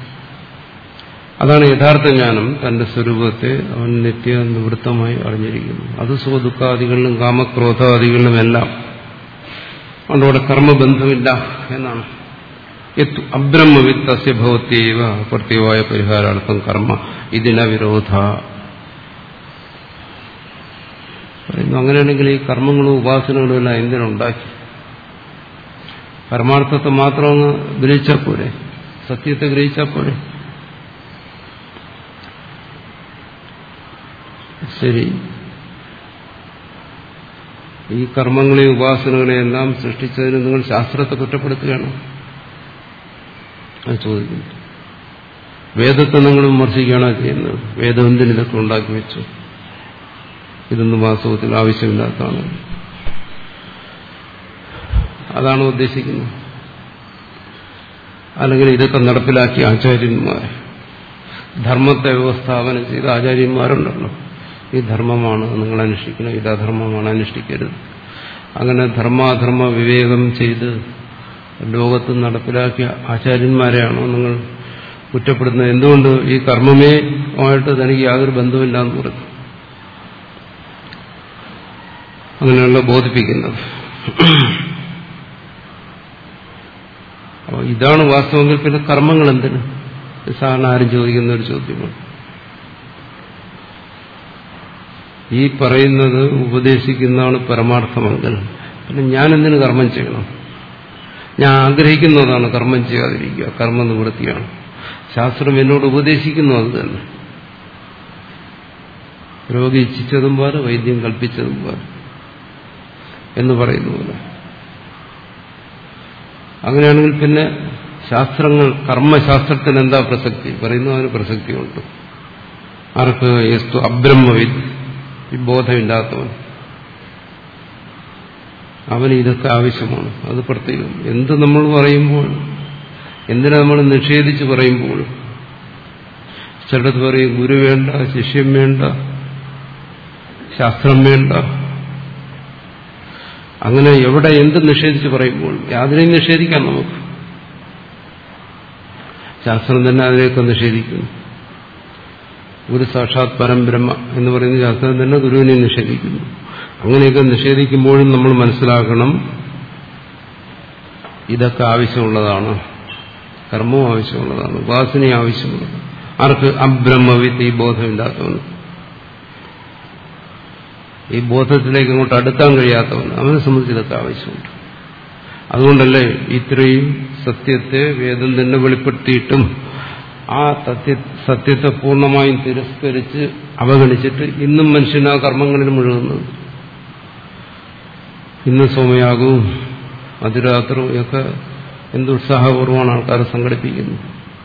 അതാണ് യഥാർത്ഥ ജ്ഞാനം. തന്റെ സ്വരൂപത്തെ അവൻ നിത്യ നിവൃത്തമായി അറിഞ്ഞിരിക്കുന്നു. അത് സുഖദുഃഖാദികളിലും കാമക്രോധാദികളിലുമെല്ലാം. അതുകൊണ്ട് കർമ്മബന്ധമില്ല എന്നാണ്. അബ്രഹ്മവിത്ത് തസ്യ ഭവത്യൈവ പ്രത്യവായ പരിഹാരാർത്ഥം കർമ്മ ഇതിന വിരോധ പറയുന്നു. അങ്ങനെയാണെങ്കിൽ ഈ കർമ്മങ്ങളും ഉപാസനകളും എല്ലാം എന്തിനുണ്ടാക്കി? പരമാർത്ഥത്തെ മാത്രം അങ്ങ് ഗ്രഹിച്ചാൽ പോരെ, സത്യത്തെ ഗ്രഹിച്ചാൽ പോരെ. ശരി, ഈ കർമ്മങ്ങളെയും ഉപാസനകളെയും എല്ലാം സൃഷ്ടിച്ചതിന് നിങ്ങൾ ശാസ്ത്രത്തെ കുറ്റപ്പെടുത്തുകയാണ് അത് ചോദിക്കുന്നു. വേദത്തെ നിങ്ങൾ വിമർശിക്കുകയാണോ ചെയ്യുന്നത്? വേദം എന്തിനിതൊക്കെ ഉണ്ടാക്കി വെച്ചു? ഇതൊന്നും വാസ്തവത്തിൽ ആവശ്യമില്ലാത്തതാണ്. അതാണ് ഉദ്ദേശിക്കുന്നത്. അല്ലെങ്കിൽ ഇതൊക്കെ നടപ്പിലാക്കിയ ആചാര്യന്മാർ, ധർമ്മത്തെ വ്യവസ്ഥാപനം ചെയ്ത ആചാര്യന്മാരുണ്ടല്ലോ. ഈ ധർമ്മമാണ് നിങ്ങൾ അനുഷ്ഠിക്കണം, ഇത് അധർമ്മമാണ് അനുഷ്ഠിക്കരുത്. അങ്ങനെ ധർമാധർമ്മ വിവേകം ചെയ്ത് ലോകത്ത് നടപ്പിലാക്കിയ ആചാര്യന്മാരെയാണോ നിങ്ങൾ കുറ്റപ്പെടുന്നത്? എന്തുകൊണ്ട് ഈ കർമ്മമേ ആയിട്ട് തനിക്ക് യാതൊരു ബന്ധമില്ല എന്ന് പറഞ്ഞു അങ്ങനെയുള്ള ബോധിപ്പിക്കുന്നത്. അപ്പോൾ ഇതാണ് വാസ്തവത്തിൽ. പിന്നെ കർമ്മങ്ങൾ എന്തിന്? സാധാരണ ആരും ചോദിക്കുന്ന ഒരു ചോദ്യമാണ്. ഈ പറയുന്നത് ഉപദേശിക്കുന്നതാണ് പരമാർത്ഥമെങ്കിൽ പിന്നെ ഞാൻ എന്തിനു കർമ്മം ചെയ്യണം? ഞാൻ ആഗ്രഹിക്കുന്നതാണ് കർമ്മം ചെയ്യാതിരിക്കുക, കർമ്മ നിവൃത്തിയാണ്. ശാസ്ത്രം എന്നോട് ഉപദേശിക്കുന്നു അത് തന്നെ. രോഗി ഇച്ഛിച്ചതും പോലെ വൈദ്യം കൽപ്പിച്ചതും പോലെ എന്ന് പറയുന്ന പോലെ. അങ്ങനെയാണെങ്കിൽ പിന്നെ ശാസ്ത്രങ്ങൾ, കർമ്മശാസ്ത്രത്തിന് എന്താ പ്രസക്തി? പറയുന്നു അതിന് പ്രസക്തിയുണ്ട്. ആർക്ക്? യസ്തു അബ്രഹ്മവിദ്, ഈ ബോധമില്ലാത്തവൻ, അവന് ഇതൊക്കെ ആവശ്യമാണ്. അത് പ്രത്യേകം. എന്ത് നമ്മൾ പറയുമ്പോൾ, എന്തിനാ നമ്മൾ നിഷേധിച്ച് പറയുമ്പോൾ, ചിലടത്ത് പറയും ഗുരു വേണ്ട, ശിഷ്യം വേണ്ട, ശാസ്ത്രം വേണ്ട. അങ്ങനെ എവിടെ എന്ത് നിഷേധിച്ച് പറയുമ്പോൾ അതിനെയും നിഷേധിക്കാം നമുക്ക്. ശാസ്ത്രം തന്നെ അതിനെയൊക്കെ നിഷേധിക്കുന്നു. ഗുരു സാക്ഷാത് പരംബ്രഹ്മ എന്ന് പറയുന്ന ശാസ്ത്രം തന്നെ ഗുരുവിനെ നിഷേധിക്കുന്നു. അങ്ങനെയൊക്കെ നിഷേധിക്കുമ്പോഴും നമ്മൾ മനസ്സിലാക്കണം ഇതൊക്കെ ആവശ്യമുള്ളതാണ്, കർമ്മവും ആവശ്യമുള്ളതാണ്, ഉപാസനയും ആവശ്യമുള്ളതാണ്. ആർക്ക്? അബ്രഹ്മവിത്ത്, ഈ ബോധമില്ലാത്തവന്, ഈ ബോധത്തിലേക്ക് അങ്ങോട്ട് അടുക്കാൻ കഴിയാത്തവൻ, അവനെ സംബന്ധിച്ച് ഇതൊക്കെ ആവശ്യമുണ്ട്. അതുകൊണ്ടല്ലേ ഇത്രയും സത്യത്തെ വേദം തന്നെ വെളിപ്പെടുത്തിയിട്ടും ആ സത്യത്തെ പൂർണ്ണമായും തിരസ്കരിച്ച് അവഗണിച്ചിട്ട് ഇന്നും മനുഷ്യൻ ആ കർമ്മങ്ങളിൽ മുഴുകുന്നത്. ഇന്ന് സോമയാഗവും അതിരാത്രവും ഒക്കെ എന്തുത്സാഹപൂർവ്വമാണ് ആൾക്കാരെ സംഘടിപ്പിക്കുന്നത്.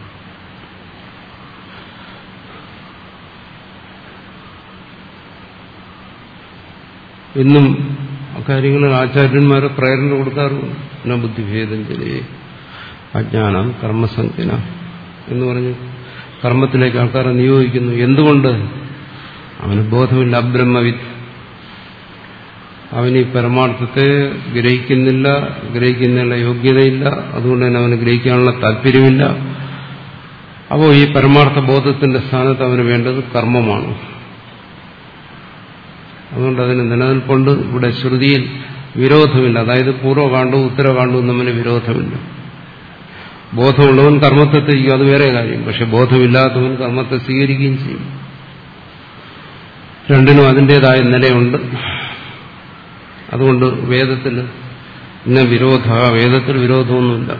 ഇന്നും അക്കാര്യങ്ങളിൽ ആചാര്യന്മാരെ പ്രേരണ കൊടുക്കാറുണ്ട്. ന ബുദ്ധിഭേദം ജലേ അജ്ഞാനം കർമ്മസംഖ്യന എന്ന് പറഞ്ഞ് കർമ്മത്തിലേക്ക് ആൾക്കാരെ നിയോഗിക്കുന്നു. എന്തുകൊണ്ട്? അവന് ബോധമില്ല, അബ്രഹ്മവിത്ത്. അവന് ഈ പരമാർത്ഥത്തെ ഗ്രഹിക്കുന്നില്ല, ഗ്രഹിക്കുന്നതിനുള്ള യോഗ്യതയില്ല. അതുകൊണ്ട് തന്നെ അവന് ഗ്രഹിക്കാനുള്ള താല്പര്യമില്ല. അപ്പോൾ ഈ പരമാർത്ഥ ബോധത്തിന്റെ സ്ഥാനത്ത് അവന് വേണ്ടത് കർമ്മമാണ്. അതുകൊണ്ട് അതിന് നിലനിൽപ്പുണ്ട്. ഇവിടെ ശ്രുതിയിൽ വിരോധമില്ല. അതായത് പൂർവ്വകാണ്ഡവും ഉത്തരകാണ്ഡവും തമ്മിൽ വിരോധമില്ല. ബോധമുള്ളവൻ കർമ്മത്തെ ത്യജിക്കും, അത് വേറെ കാര്യം. പക്ഷെ ബോധമില്ലാത്തവൻ കർമ്മത്തെ സ്വീകരിക്കുകയും ചെയ്യും. രണ്ടിനും അതിൻ്റെതായ നിലയുണ്ട്. അതുകൊണ്ട് വേദത്തിൽ ഇന്ന വിരോധ, വേദത്തിൽ വിരോധമൊന്നുമില്ല.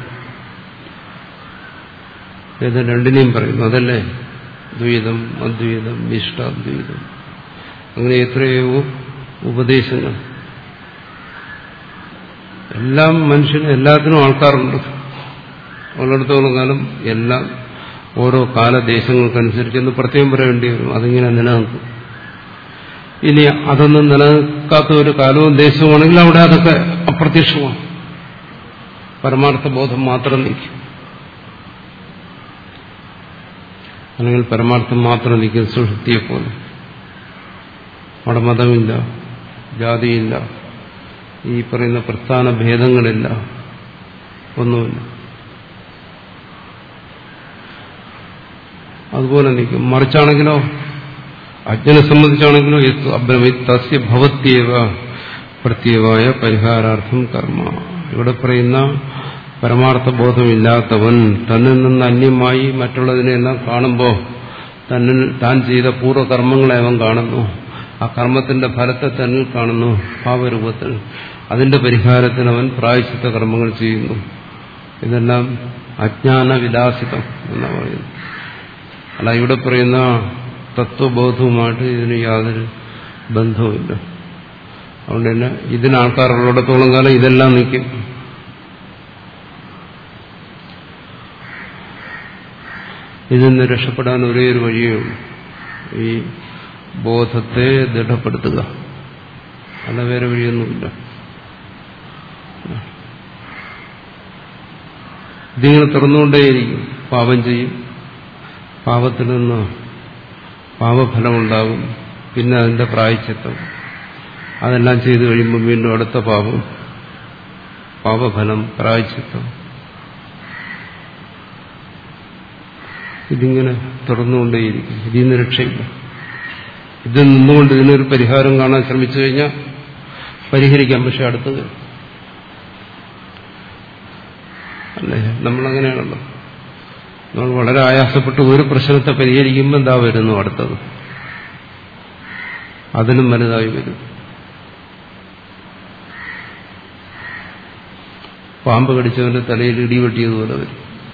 വേദം രണ്ടിനെയും പറയുന്നു. അതല്ലേ ദ്വൈതം, അദ്വൈതം, ഇഷ്ടാദ്വൈതം, അങ്ങനെ എത്രയോ ഉപദേശങ്ങൾ. എല്ലാം മനുഷ്യന്, എല്ലാത്തിനും ആൾക്കാരുണ്ട്. ഉള്ളിടത്തോളം കാലം എല്ലാം ഓരോ കാലദേശങ്ങൾക്കനുസരിച്ചൊന്ന് പ്രത്യേകം പറയേണ്ടി വരും. അതിങ്ങനെ നിലനിൽക്കും. ഇനി അതൊന്നും നിലനിൽക്കാത്ത ഒരു കാലവും ദേശവുമാണെങ്കിൽ അവിടെ അതൊക്കെ അപ്രത്യക്ഷമാണ്. പരമാർത്ഥ ബോധം മാത്രം നിൽക്കും. അല്ലെങ്കിൽ പരമാർത്ഥം മാത്രം നിൽക്കും, സുഷുപ്തിയെപ്പോലെ. അവിടെ മതമില്ല, ജാതിയില്ല, ഈ പറയുന്ന പ്രസ്ഥാന ഭേദങ്ങളില്ല, ഒന്നുമില്ല. അതുപോലെ നിൽക്കും. മറിച്ചാണെങ്കിലോ അജ്ഞനെ സംബന്ധിച്ചാണെങ്കിലോ യസ്തു അബ്രഹ്മിത് തസ്യ ഭവത്യവ പ്രത്യേകമായ പരിഹാരാർത്ഥം കർമ്മ. ഇവിടെ പറയുന്ന പരമാർത്ഥ ബോധമില്ലാത്തവൻ തന്നിൽ നിന്ന് അന്യമായി മറ്റുള്ളതിനെല്ലാം കാണുമ്പോൾ തന്നിൽ താൻ ചെയ്ത പൂർവ്വകർമ്മങ്ങളെ അവൻ കാണുന്നു. ആ കർമ്മത്തിന്റെ ഫലത്തെ തന്നിൽ കാണുന്നു ഭാവരൂപത്തിൽ. അതിന്റെ പരിഹാരത്തിന് അവൻ പ്രായശ്ചിത്ത കർമ്മങ്ങൾ ചെയ്യുന്നു. ഇതെല്ലാം അജ്ഞാന വിലാസിതം എന്നാണ് പറയുന്നത്. അല്ല, ഇവിടെ പറയുന്ന തത്വബോധവുമായിട്ട് ഇതിന് യാതൊരു ബന്ധവുമില്ല. അതുകൊണ്ട് തന്നെ ഇതിന് ആൾക്കാരുള്ളിടത്തോളം കാലം ഇതെല്ലാം നിൽക്കും. ഇതിൽ നിന്ന് രക്ഷപ്പെടാൻ ഒരേ ഒരു വഴിയേ ഉള്ളൂ, ഈ ബോധത്തെ ദൃഢപ്പെടുത്തുക. അല്ല, വേറെ വഴിയൊന്നുമില്ല. ഇതിങ്ങനെ തുറന്നുകൊണ്ടേയിരിക്കും. പാപം ചെയ്യും, പാപത്തിൽ നിന്ന് പാപഫലമുണ്ടാകും, പിന്നെ അതിന്റെ പ്രായശ്ചിത്തം, അതെല്ലാം ചെയ്തു കഴിയുമ്പോൾ വീണ്ടും അടുത്ത പാപം, പാപഫലം, പ്രായശ്ചിത്തം. ഇതിങ്ങനെ തുറന്നുകൊണ്ടേയിരിക്കും. ഇതിൽ നിന്ന് രക്ഷയില്ല. ഇത് നിന്നുകൊണ്ട് ഇതിനൊരു പരിഹാരം കാണാൻ ശ്രമിച്ചു കഴിഞ്ഞാൽ പരിഹരിക്കാം. പക്ഷെ അടുത്തത് അല്ലേ, നമ്മളങ്ങനെയാണല്ലോ. നമ്മൾ വളരെ ആയാസപ്പെട്ട് ഒരു പ്രശ്നത്തെ പരിഹരിക്കുമ്പോൾ എന്താ വരുന്നു അടുത്തത്, അതിലും വലുതായി വരും. പാമ്പ് കടിച്ചവന്റെ തലയിൽ ഇടിവെട്ടിയതുപോലെ വരും.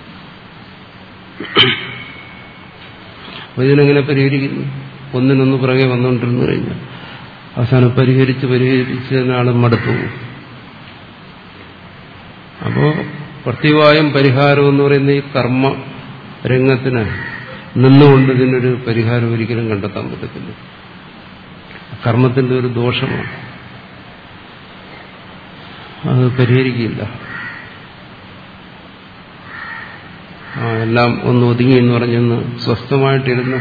അപ്പൊ ഇതിനെങ്ങനെ പരിഹരിക്കുന്നു? ഒന്നിനൊന്ന് പുറകെ വന്നുകൊണ്ടിരുന്നു കഴിഞ്ഞാൽ അവസാനം പരിഹരിച്ച് പരിഹരിച്ചതിനാൾ മടുത്തു പോകും. അപ്പോ പ്രത്യേകമായും പരിഹാരം എന്ന് പറയുന്ന ഈ കർമ്മ രംഗത്തിന് നിന്നുകൊണ്ട് ഇതിനൊരു പരിഹാരം ഒരിക്കലും കണ്ടെത്താൻ പറ്റത്തില്ല. കർമ്മത്തിന്റെ ഒരു ദോഷമാണ്, അത് പരിഹരിക്കില്ല. ആ എല്ലാം ഒന്ന് ഒതുങ്ങി എന്ന് പറഞ്ഞൊന്ന് സ്വസ്ഥമായിട്ടിരുന്ന്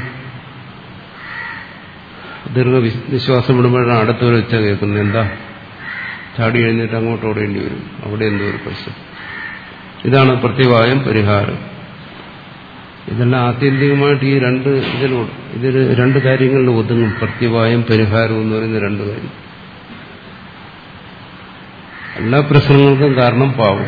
ദീർഘ വിശ്വാസം വിടുമ്പോഴാണ് അടുത്തൊരു വെച്ച കേൾക്കുന്നത്. എന്താ ചാടി എഴുന്നേറ്റ് അങ്ങോട്ട് ഓടേണ്ടി വരും, അവിടെ എന്തോ ഒരു പ്രശ്നം. ഇതാണ് പ്രത്യേകമായും പരിഹാരം. ഇതെല്ലാം ആത്യന്തികമായിട്ട് ഈ രണ്ട് ഇതിലൂടെ ഇതിൽ രണ്ട് കാര്യങ്ങളിൽ ഒതുങ്ങും. പ്രത്യേകമായും പരിഹാരം എന്ന് പറയുന്ന രണ്ട് കാര്യം. എല്ലാ പ്രശ്നങ്ങൾക്കും കാരണം പാവം.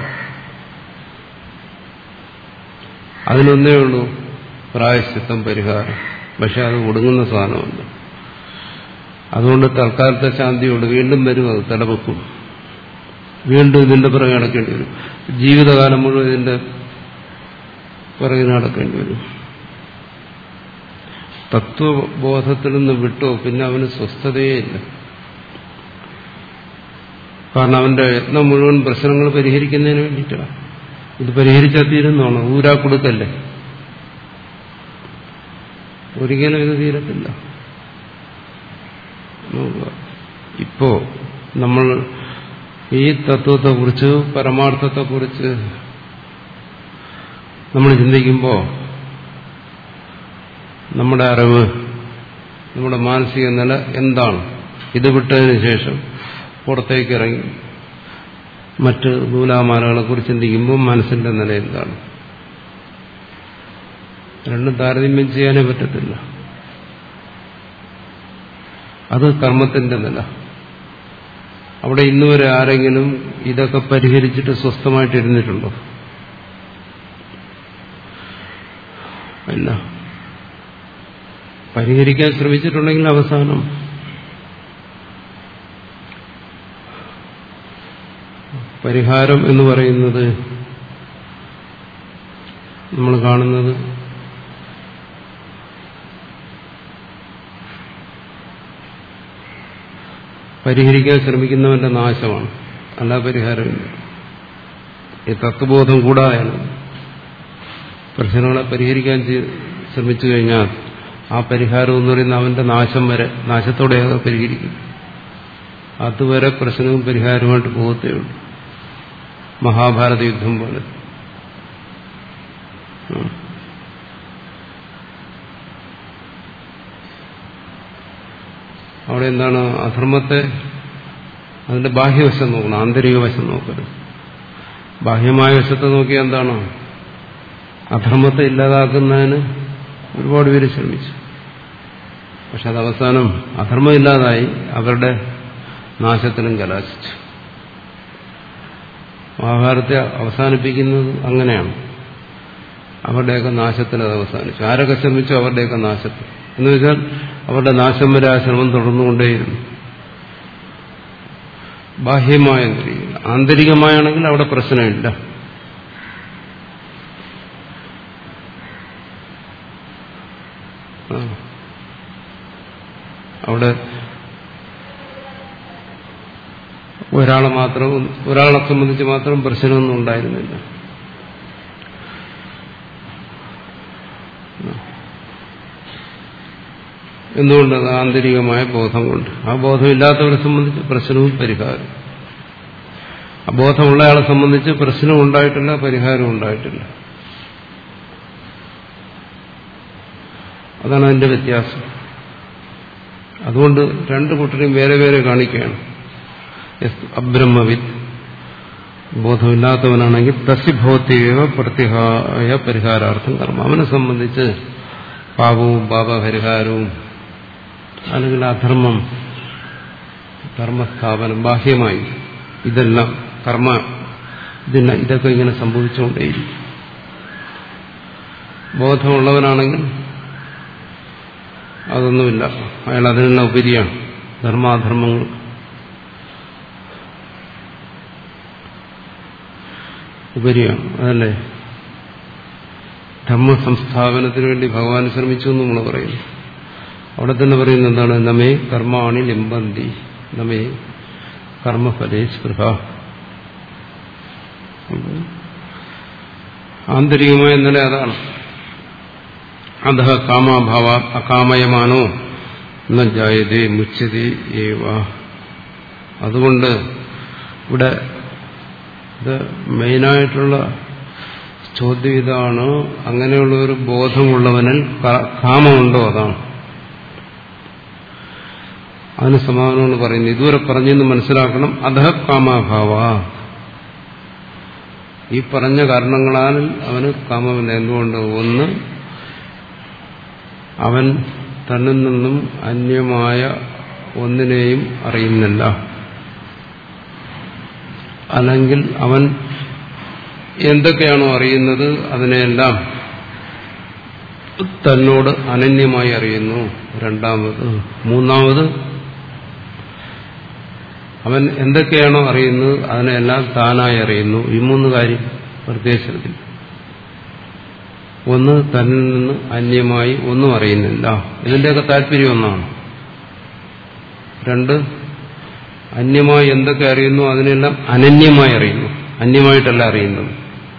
അതിനൊന്നേ ഉള്ളൂ പ്രായശ്ചിത്തം, പരിഹാരം. പക്ഷെ അത് ഒടുങ്ങുന്ന സാധനമല്ല. അതുകൊണ്ട് തൽക്കാലത്തെ ശാന്തിയോട് വീണ്ടും വരും, അത് തലവെക്കും, വീണ്ടും ഇതിന്റെ പിറകെ നടക്കേണ്ടി വരും. ജീവിതകാലം മുഴുവൻ ഇതിന്റെ പിറകെ നടക്കേണ്ടി വരും. തത്വബോധത്തിൽ നിന്ന് വിട്ടോ പിന്നെ അവന് സ്വസ്ഥതയേ ഇല്ല. കാരണം അവന്റെ യത്നം മുഴുവൻ പ്രശ്നങ്ങൾ പരിഹരിക്കുന്നതിന് വേണ്ടിയിട്ടാണ്. ഇത് പരിഹരിച്ചാൽ തീരുന്നതാണ്, ഊരാ കൊടുക്കല്ലേ. ഒരിക്കലും ഇത് തീരത്തില്ല. ഇപ്പോ നമ്മൾ ഈ തത്വത്തെക്കുറിച്ച്, പരമാർത്ഥത്തെക്കുറിച്ച് നമ്മൾ ചിന്തിക്കുമ്പോൾ നമ്മുടെ അറിവ്, നമ്മുടെ മാനസിക നില എന്താണ്? ഇത് വിട്ടതിന് ശേഷം പുറത്തേക്ക് ഇറങ്ങി മറ്റ് നൂലാമാലകളെ കുറിച്ച് ചിന്തിക്കുമ്പോൾ മനസ്സിന്റെ നില എന്താണ്? രണ്ടും താരതമ്യം ചെയ്യാനേ പറ്റത്തില്ല. അത് കർമ്മത്തിന്റെ നില. അവിടെ ഇന്നുവരെ ആരെങ്കിലും ഇതൊക്കെ പരിഹരിച്ചിട്ട് സ്വസ്ഥമായിട്ടിരുന്നിട്ടുണ്ടോ? ഇല്ല. പരിഹരിക്കാൻ ശ്രമിച്ചിട്ടുണ്ടെങ്കിൽ അവസാനം പരിഹാരം എന്ന് പറയുന്നത് നമ്മൾ കാണുന്നത് പരിഹരിക്കാൻ ശ്രമിക്കുന്നവന്റെ നാശമാണ്, അല്ല പരിഹാരമില്ല. ഈ തത്വബോധം കൂടാതെയാണ് പ്രശ്നങ്ങളെ പരിഹരിക്കാൻ ശ്രമിച്ചു കഴിഞ്ഞാൽ ആ പരിഹാരം എന്ന് പറയുന്ന അവന്റെ നാശം വരെ, നാശത്തോടെ അത് പരിഹരിക്കും. അതുവരെ പ്രശ്നവും പരിഹാരമായിട്ട് പോകത്തേ ഉള്ളൂ. മഹാഭാരത യുദ്ധം പോലെ. അവിടെ എന്താണ്? അധർമ്മത്തെ അതിന്റെ ബാഹ്യവശം നോക്കണം, ആന്തരിക വശം നോക്കരുത്. ബാഹ്യമായ വശത്തെ നോക്കിയാൽ എന്താണ്? അധർമ്മത്തെ ഇല്ലാതാക്കുന്നതിന് ഒരുപാട് പേര് ശ്രമിച്ചു. പക്ഷെ അത് അവസാനം അധർമ്മം ഇല്ലാതായി, അവരുടെ നാശത്തിലും കലാശിച്ചു. മഹാഭാരതത്തെ അവസാനിപ്പിക്കുന്നത് അങ്ങനെയാണ്. അവരുടെയൊക്കെ നാശത്തിൽ അത് അവസാനിച്ചു. ആരൊക്കെ ശ്രമിച്ചു അവരുടെയൊക്കെ നാശത്തിൽ. എന്ന് വെച്ചാൽ അവരുടെ നാശം വരെ ആ ശ്രമം തുടർന്നുകൊണ്ടേയിരുന്നു. ബാഹ്യമായ രീതിയിൽ. ആന്തരികമായാണെങ്കിൽ അവിടെ പ്രശ്നമില്ല. അവിടെ ഒരാളെ മാത്രം ഒരാളെ സംബന്ധിച്ച് മാത്രം പ്രശ്നമൊന്നും ഉണ്ടായിരുന്നില്ല. എന്തുകൊണ്ടത്? ആന്തരികമായ ബോധം കൊണ്ട്. ആ ബോധമില്ലാത്തവരെ സംബന്ധിച്ച് പ്രശ്നവും പരിഹാരം. അബോധമുള്ളയാളെ സംബന്ധിച്ച് പ്രശ്നം ഉണ്ടായിട്ടില്ല, പരിഹാരം ഉണ്ടായിട്ടില്ല. അതാണ് അതിന്റെ വ്യത്യാസം. അതുകൊണ്ട് രണ്ടു കൂട്ടരെയും വേറെ വേറെ കാണിക്കുകയാണ്. അബ്രഹ്മവിത്ത് ബോധമില്ലാത്തവനാണെങ്കിൽ തസ്യഭവത്യവ പ്രത്യായ പരിഹാരാർത്ഥം കർമ്മ. അവനെ സംബന്ധിച്ച് പാപവും പാപപരിഹാരവും അല്ലെങ്കിൽ അധർമ്മം, ധർമ്മസ്ഥാപനം ബാഹ്യമായി ഇതെല്ലാം കർമ്മ ഇതിന് ഇതൊക്കെ ഇങ്ങനെ സംഭവിച്ചുകൊണ്ടേയിരിക്കും. ബോധമുള്ളവനാണെങ്കിൽ അതൊന്നുമില്ല, അയാൾ അതിനെല്ലാം ഉപരിയാണ്. ധർമാധർമ്മങ്ങൾ ഉപരിയാണ്. അതല്ലേ ധർമ്മ സംസ്ഥാപനത്തിന് വേണ്ടി ഭഗവാൻ ശ്രമിച്ചു എന്ന് നമ്മൾ പറയുന്നു. അവിടെ തന്നെ പറയുന്നത് എന്താണ്? നമേ കർമാണി ലിംബന്തി നമേ കർമ്മഫലേ സ്പൃഹ. ആന്തരികമായ നില അതാണ്. അധഃ കാമാഭാവ അകാമയമാനോ ന ജായതേ മുച്യതേ ഏവ. അതുകൊണ്ട് ഇവിടെ ഇത് മെയിനായിട്ടുള്ള ചോദ്യം ഇതാണ്, അങ്ങനെയുള്ള ഒരു ബോധമുള്ളവനിൽ കാമമുണ്ടോ? അതാണ് അതിന് സമാധാനമാണ് പറയുന്നത്. ഇതുവരെ പറഞ്ഞെന്ന് മനസ്സിലാക്കണം. അധഃ കാമാഭാവ, ഈ പറഞ്ഞ കാരണങ്ങളാൽ അവന് കാമമില്ല. എന്തുകൊണ്ട്? ഒന്ന്, അവൻ തന്നിൽ നിന്നും അന്യമായ ഒന്നിനെയും അറിയുന്നില്ല. അല്ലെങ്കിൽ അവൻ എന്തൊക്കെയാണോ അറിയുന്നത് അതിനെല്ലാം തന്നോട് അനന്യമായി അറിയുന്നു. രണ്ടാമത്. മൂന്നാമത്, അവൻ എന്തൊക്കെയാണോ അറിയുന്നത് അതിനെല്ലാം താനായി അറിയുന്നു. ഈ മൂന്ന് കാര്യം പ്രത്യേകം ശ്രദ്ധിക്കും. ഒന്ന്, തന്നിൽ നിന്ന് അന്യമായി ഒന്നും അറിയുന്നില്ല. ഇതിന്റെയൊക്കെ താല്പര്യം ഒന്നാണ്. രണ്ട്, അന്യമായി എന്തൊക്കെ അറിയുന്നു അതിനെല്ലാം അനന്യമായി അറിയുന്നു. അന്യമായിട്ടല്ല അറിയുന്നത്.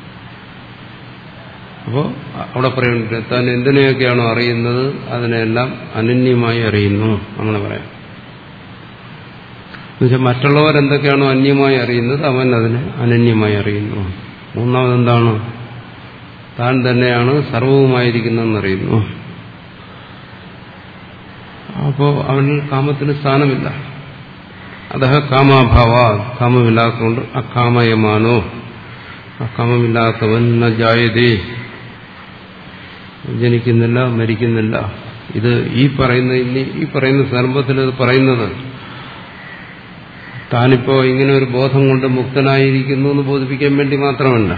അപ്പോൾ അവിടെ പറയുന്നുണ്ട്, താൻ എന്തിനെയൊക്കെയാണോ അറിയുന്നത് അതിനെല്ലാം അനന്യമായി അറിയുന്നു. അങ്ങനെ പറയാം. എന്നുവെച്ചാൽ മറ്റുള്ളവർ എന്തൊക്കെയാണോ അന്യമായി അറിയുന്നത് അവൻ അതിനെ അനന്യമായി അറിയുന്നു. മൂന്നാമതെന്താണ്? താൻ തന്നെയാണ് സർവവുമായിരിക്കുന്നതെന്നറിയുന്നു. അപ്പോൾ അവനിൽ കാമത്തിന് സ്ഥാനമില്ല. അധഃ കാമാഭാവ, കാമമില്ലാത്തതുകൊണ്ട് അകാമയമാനോ, അകാമമില്ലാത്തവൻ ന ജായതേ, ജനിക്കുന്നില്ല, മരിക്കുന്നില്ല. ഇത് ഈ പറയുന്ന ഇനി ഈ പറയുന്ന സന്ദർഭത്തിൽ ഇത് പറയുന്നത് താനിപ്പോ ഇങ്ങനെ ഒരു ബോധം കൊണ്ട് മുക്തനായിരിക്കുന്നു എന്ന് ബോധിപ്പിക്കാൻ വേണ്ടി മാത്രമല്ല.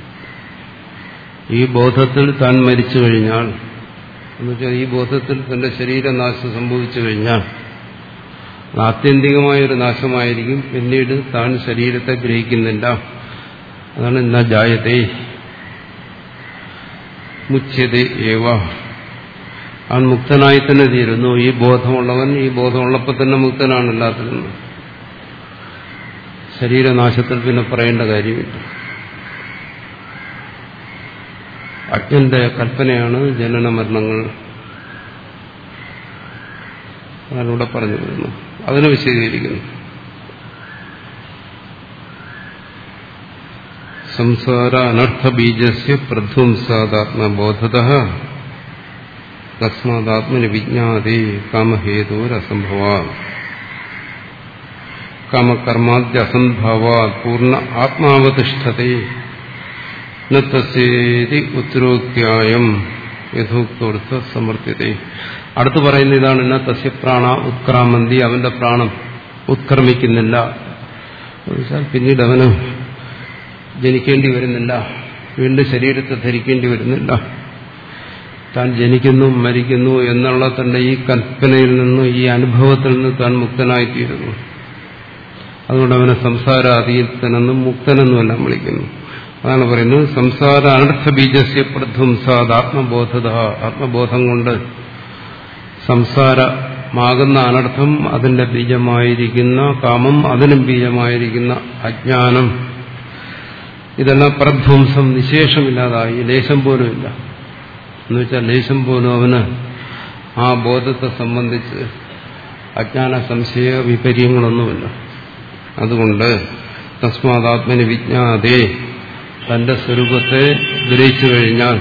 ഈ ബോധത്തിൽ താൻ മരിച്ചു കഴിഞ്ഞാൽ, എന്നുവെച്ചാൽ ഈ ബോധത്തിൽ തന്റെ ശരീരനാശം സംഭവിച്ചു കഴിഞ്ഞാൽ ആത്യന്തികമായൊരു നാശമായിരിക്കും. പിന്നീട് താൻ ശരീരത്തെ ഗ്രഹിക്കുന്നില്ല. അതാണ് ന ജായതേ മുച്യതേ ഏവ. അവൻ മുക്തനായി തന്നെ തീരുന്നു. ഈ ബോധമുള്ളവൻ ഈ ബോധമുള്ളപ്പോൾ തന്നെ മുക്തനാണ് എല്ലാത്തിൽ നിന്നും. ശരീരനാശത്തിൽ പിന്നെ പറയേണ്ട കാര്യമില്ല. അജ്ഞന്റെ കൽപ്പനയാണ് ജനന മരണങ്ങൾ. ഞാനിവിടെ പറഞ്ഞു വരുന്നു, അതിനെ വിശദീകരിക്കുന്നു. സംസാര അനർത്ഥ ബീജസ്യ പ്രധ്വംസാദാത്മബോധതഃ തസ്മാദാത്മനി വിജ്ഞാതേ കാമഹേതോരസംഭവാത് കാമകർമാദ്യസംഭവാത് പൂർണ്ണ ആത്മാവതിഷ്ഠതേ ന തസ്യേതി ഉത്തരോക്ത്യായം യഥോക്തോർത്ഥ സമർത്ഥ്യതേ. അടുത്ത് പറയുന്ന ഇതാണ്, ന തസ്യ പ്രാണ ഉത്ക്രാമന്തി, അവന്റെ പ്രാണം ഉത്ക്രമിക്കുന്നില്ല. പിന്നീട് അവന് ജനിക്കേണ്ടി വരുന്നില്ല, വീണ്ടും ശരീരത്തെ ധരിക്കേണ്ടി വരുന്നില്ല. താൻ ജനിക്കുന്നു മരിക്കുന്നു എന്നുള്ള തന്റെ ഈ കൽപ്പനയിൽ നിന്നും ഈ അനുഭവത്തിൽ നിന്ന് താൻ മുക്തനായിത്തീരുന്നു. അതുകൊണ്ട് അവനെ സംസാരാതീതനെന്നും മുക്തനെന്നുമെല്ലാം വിളിക്കുന്നു. അതാണ് പറയുന്നത്, സംസാര അനർത്ഥ ബീജസ്യ പ്രധ്വംസാദ് ആത്മബോധത. ആത്മബോധം കൊണ്ട് സംസാരമാകുന്ന അനർത്ഥം, അതിന്റെ ബീജമായിരിക്കുന്ന കാമം, അതിനും ബീജമായിരിക്കുന്ന അജ്ഞാനം, ഇതെല്ലാം പ്രധ്വംസം നിശേഷമില്ലാതായി. ലേശം പോലും ഇല്ല. എന്നുവെച്ചാൽ ലേശം പോലും അവന് ആ ബോധത്തെ സംബന്ധിച്ച് അജ്ഞാന സംശയ വിപര്യങ്ങളൊന്നുമില്ല. അതുകൊണ്ട് തസ്മാദാത്മനി വിജ്ഞാതേ, തന്റെ സ്വരൂപത്തെ ഗ്രഹിച്ചു കഴിഞ്ഞാൽ,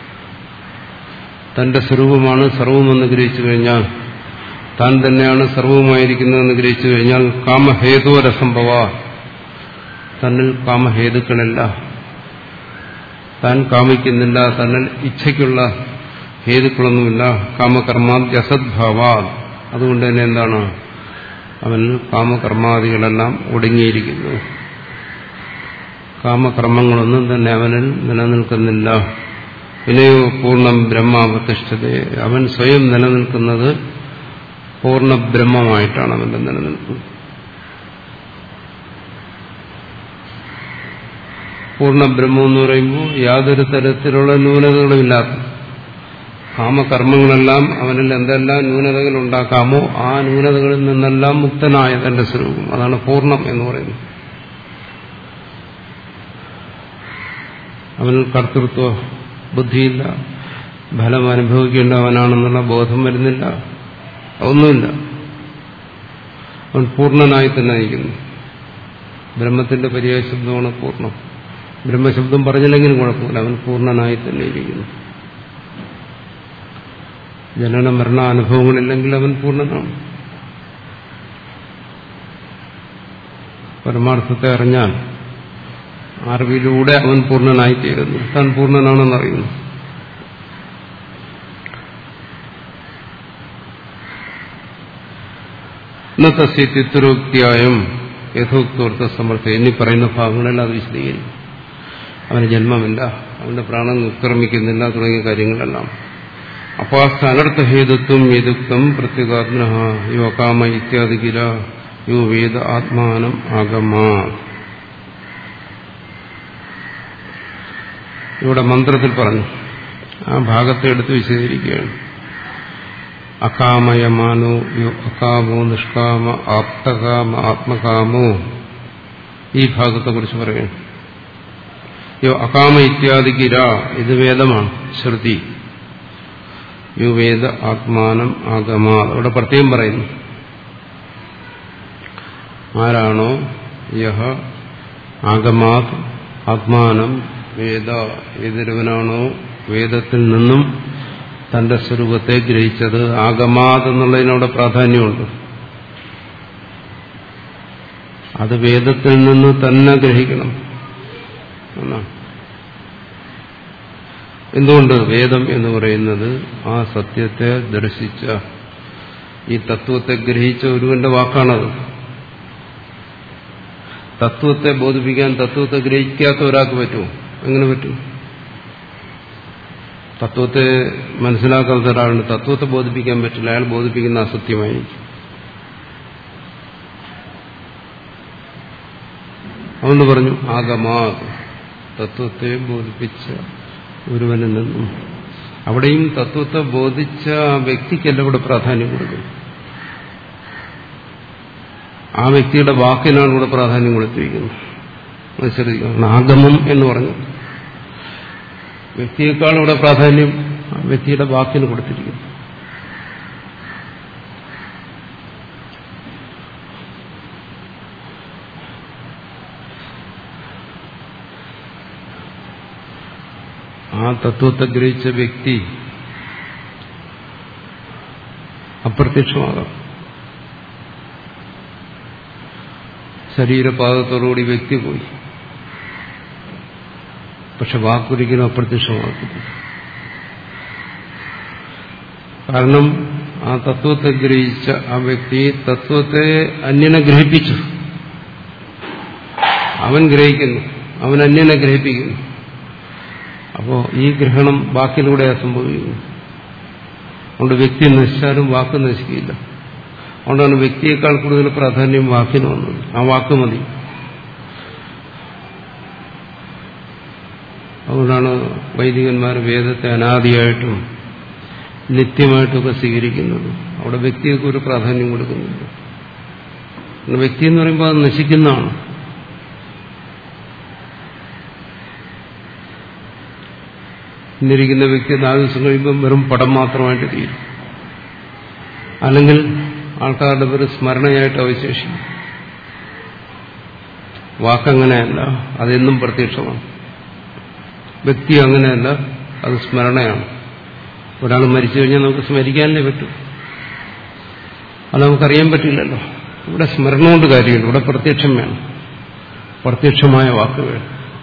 തന്റെ സ്വരൂപമാണ് സർവമെന്ന് ഗ്രഹിച്ചു കഴിഞ്ഞാൽ, താൻ തന്നെയാണ് സർവവുമായിരിക്കുന്നതെന്ന് ഗ്രഹിച്ചു കഴിഞ്ഞാൽ, കാമഹേതുരസംഭവ, തന്നിൽ കാമഹേതുക്കളില്ല, താൻ കാമിക്കുന്നില്ല, തന്നിൽ ഇച്ഛയ്ക്കുള്ള ഹേതുക്കളൊന്നുമില്ല, കാമകർമാദ്യസദ്ഭാവ, അതുകൊണ്ട് തന്നെ എന്താണ്, അവനിൽ കാമകർമാദികളെല്ലാം ഒടുങ്ങിയിരിക്കുന്നു, കാമകർമ്മങ്ങളൊന്നും തന്നെ അവനിൽ നിലനിൽക്കുന്നില്ല. പിന്നെയോ പൂർണ്ണം ബ്രഹ്മാവതിഷ്ഠത, അവൻ സ്വയം നിലനിൽക്കുന്നത് പൂർണ്ണ ബ്രഹ്മമായിട്ടാണ് അവന്റെ നിലനിൽക്കുന്നത്. പൂർണ്ണ ബ്രഹ്മം എന്ന് പറയുമ്പോൾ യാതൊരു തരത്തിലുള്ള ന്യൂനതകളുമില്ലാത്ത, കാമകർമ്മങ്ങളെല്ലാം അവനിൽ എന്തെല്ലാം ന്യൂനതകൾ ഉണ്ടാക്കാമോ ആ ന്യൂനതകളിൽ നിന്നെല്ലാം മുക്തനായ തന്റെ സ്വരൂപം, അതാണ് പൂർണ്ണം എന്ന് പറയുന്നത്. അവനിൽ കർത്തൃത്വ ബുദ്ധിയില്ല, ഫലം അനുഭവിക്കേണ്ടവനാണെന്നുള്ള ബോധം വരുന്നില്ല, ഒന്നുമില്ല. അവൻ പൂർണ്ണനായി തന്നെ ഇരിക്കുന്നു. ബ്രഹ്മത്തിന്റെ പര്യായ ശബ്ദമാണ് പൂർണ്ണം. ബ്രഹ്മശബ്ദം പറഞ്ഞില്ലെങ്കിലും കുഴപ്പമില്ല, അവൻ പൂർണ്ണനായി തന്നെ ഇരിക്കുന്നു. ജനന മരണ അനുഭവങ്ങളില്ലെങ്കിൽ അവൻ പൂർണ്ണനാണ്. പരമാർത്ഥത്തെ അറിഞ്ഞാൽ അറിവിലൂടെ അവൻ പൂർണ്ണനായിത്തീരുന്നു, താൻ പൂർണ്ണനാണെന്നറിയുന്നു. ഇന്നത്തെ സ്ഥിത്വരോക്തിയായും യഥോക്തോർത്ഥ സമർത്ഥ എന്നീ പറയുന്ന ഭാഗങ്ങളെല്ലാം അത് വിശദീകരിക്കും. അവന് ജന്മമില്ല, അവന്റെ പ്രാണൻ ഉത്ക്രമിക്കുന്നില്ല തുടങ്ങിയ കാര്യങ്ങളെല്ലാം. അപ്പാസ്ത അനർത്ഥഹേതുത്വം യദുക്തം പ്രത്യേകാത്മന യോ കാമ ഇത്യാദികില യോ വേദ ആത്മാനം ആഗമാ. ഇവിടെ മന്ത്രത്തിൽ പറഞ്ഞു, ആ ഭാഗത്തെ എടുത്ത് വിശദീകരിക്കുകയാണ്. അകാമയമാനോ യോ അകാമോ നിഷ്കാമ ആപ്തകാമ ആത്മകാമോ, ഈ ഭാഗത്തെ കുറിച്ച് പറയുന്നു. യോ അകാമ ഇത്യാദികിര, ഇത് വേദമാണ്, ശ്രുതി. യോ വേദ ആത്മാനം ആഗമാ, അവിടെ പ്രത്യേകം പറയുന്നു. ആരാണോ യഹ ആഗമാത് ആത്മാനം വേദ, ഏതൊരുവനാണോ വേദത്തിൽ നിന്നും തന്റെ സ്വരൂപത്തെ ഗ്രഹിച്ചത്. ആഗമാത് എന്നുള്ളതിനവിടെ പ്രാധാന്യമുണ്ട്. അത് വേദത്തിൽ നിന്ന് തന്നെ ഗ്രഹിക്കണം എന്നാണ്. എന്തുകൊണ്ട്? വേദം എന്ന് പറയുന്നത് ആ സത്യത്തെ ദർശിച്ച, ഈ തത്വത്തെ ഗ്രഹിച്ച ഒരുവന്റെ വാക്കാണത്. തത്വത്തെ ബോധിപ്പിക്കാൻ തത്വത്തെ ഗ്രഹിക്കാത്ത ഒരാൾക്ക് പറ്റുമോ? എങ്ങനെ പറ്റും? തത്വത്തെ മനസ്സിലാക്കാത്ത ഒരാളുണ്ട്, തത്വത്തെ ബോധിപ്പിക്കാൻ പറ്റില്ല, അയാൾ ബോധിപ്പിക്കുന്ന അസത്യമായി. അതുകൊണ്ട് പറഞ്ഞു ആഗമാ, തത്വത്തെ ബോധിപ്പിച്ച ഒരുവനിൽ നിന്നും. അവിടെയും തത്വത്തെ ബോധിച്ച ആ വ്യക്തിക്കല്ല ഇവിടെ പ്രാധാന്യം കൊടുക്കും, ആ വ്യക്തിയുടെ വാക്കിനാണ് ഇവിടെ പ്രാധാന്യം കൊടുത്തിരിക്കുന്നത്. മനസ്സിലാക്കണം, ആഗമം എന്ന് പറഞ്ഞു വ്യക്തിയേക്കാൾ ഇവിടെ പ്രാധാന്യം വ്യക്തിയുടെ വാക്കിന് കൊടുത്തിരിക്കുന്നു. ആ തത്വത്തെ ഗ്രഹിച്ച വ്യക്തി അപ്രത്യക്ഷമാകാം. ശരീരപാദത്തോടുകൂടി വ്യക്തി പോയി, പക്ഷെ വാക്കൊരിക്കലും അപ്രത്യക്ഷമാക്കില്ല. കാരണം ആ തത്വത്തെ ഗ്രഹിച്ച ആ വ്യക്തി തത്വത്തെ അന്യനെ ഗ്രഹിപ്പിച്ചു. അവൻ ഗ്രഹിക്കുന്നു, അവൻ അന്യനെ ഗ്രഹിപ്പിക്കുന്നു. അപ്പോ ഈ ഗ്രഹണം വാക്കിലൂടെ സംഭവിക്കുന്നു. അതുകൊണ്ട് വ്യക്തി നശിച്ചാലും വാക്ക് നശിക്കില്ല. അതുകൊണ്ടാണ് വ്യക്തിയേക്കാൾ കൂടുതൽ പ്രാധാന്യം വാക്കിന് വന്നത്. ആ വാക്ക് മതി. അതുകൊണ്ടാണ് വൈദികന്മാർ വേദത്തെ അനാദിയായിട്ടും നിത്യമായിട്ടൊക്കെ സ്വീകരിക്കുന്നത്. അവിടെ വ്യക്തിയൊക്കെ ഒരു പ്രാധാന്യം കൊടുക്കുന്നുണ്ട്. വ്യക്തി എന്ന് പറയുമ്പോൾ അത് നശിക്കുന്നതാണ്. ഇന്നിരിക്കുന്ന വ്യക്തി നാല് ദിവസം കഴിയുമ്പം വെറും പടം മാത്രമായിട്ട് തീരും, അല്ലെങ്കിൽ ആൾക്കാരുടെ ഒരു സ്മരണയായിട്ട് അവശേഷിക്കും. വാക്കങ്ങനെയല്ല, അതെന്നും പ്രത്യക്ഷമാണ്. വ്യക്തി അങ്ങനെയല്ല, അത് സ്മരണയാണ്. ഒരാൾ മരിച്ചു കഴിഞ്ഞാൽ നമുക്ക് സ്മരിക്കാനല്ലേ പറ്റൂ, അത് നമുക്കറിയാൻ പറ്റില്ലല്ലോ. ഇവിടെ സ്മരണ കൊണ്ട് കാര്യമില്ല, ഇവിടെ പ്രത്യക്ഷം വേണം, പ്രത്യക്ഷമായ വാക്ക് വേണം.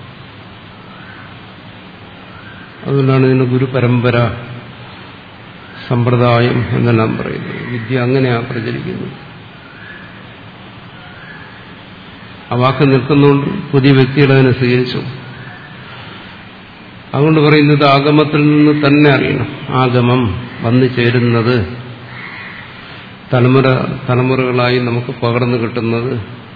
അതുകൊണ്ടാണ് ഇതിന് ഗുരുപരമ്പര സമ്പ്രദായം എന്നെല്ലാം പറയുന്നത്. വിദ്യ അങ്ങനെയാണ് പ്രചരിക്കുന്നത്. ആ വാക്ക് നിൽക്കുന്നതുകൊണ്ട് പുതിയ വ്യക്തികൾ അതിനെ സ്വീകരിച്ചു. അതുകൊണ്ട് പറയുന്നത് ആഗമത്തിൽ നിന്ന് തന്നെ അറിയണം. ആഗമം വന്നു ചേരുന്നത് തലമുറ തലമുറകളായി നമുക്ക് പകർന്നു കിട്ടുന്നത്,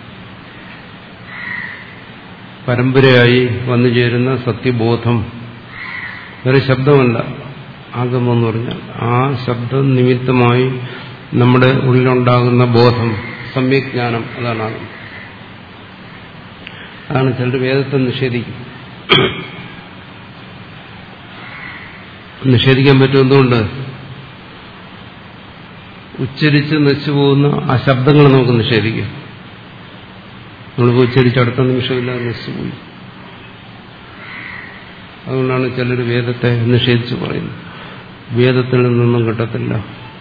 പരമ്പരയായി വന്നു ചേരുന്ന സത്യബോധം വേറെ ശബ്ദമല്ല. ആഗമം എന്ന് പറഞ്ഞാൽ ആ ശബ്ദം നിമിത്തമായി നമ്മുടെ ഉള്ളിലുണ്ടാകുന്ന ബോധം, സമ്യജ്ഞാനം, അതാണ് ആഗമം. അതാണ് ചിലർ വേദത്തെ നിഷേധിക്കും. നിഷേധിക്കാൻ പറ്റും. എന്തുകൊണ്ട്? ഉച്ചരിച്ച് നശിച്ചു പോകുന്ന ആ ശബ്ദങ്ങൾ നമുക്ക് നിഷേധിക്കാം. നമ്മളിപ്പോൾ ഉച്ചരിച്ച് അടുത്ത നിമിഷമില്ലാതെ നശിച്ചുപോയി. അതുകൊണ്ടാണ് ചിലർ വേദത്തെ നിഷേധിച്ച് പറയുന്നത്. വേദത്തിൽ നിന്നൊന്നും കിട്ടത്തില്ല,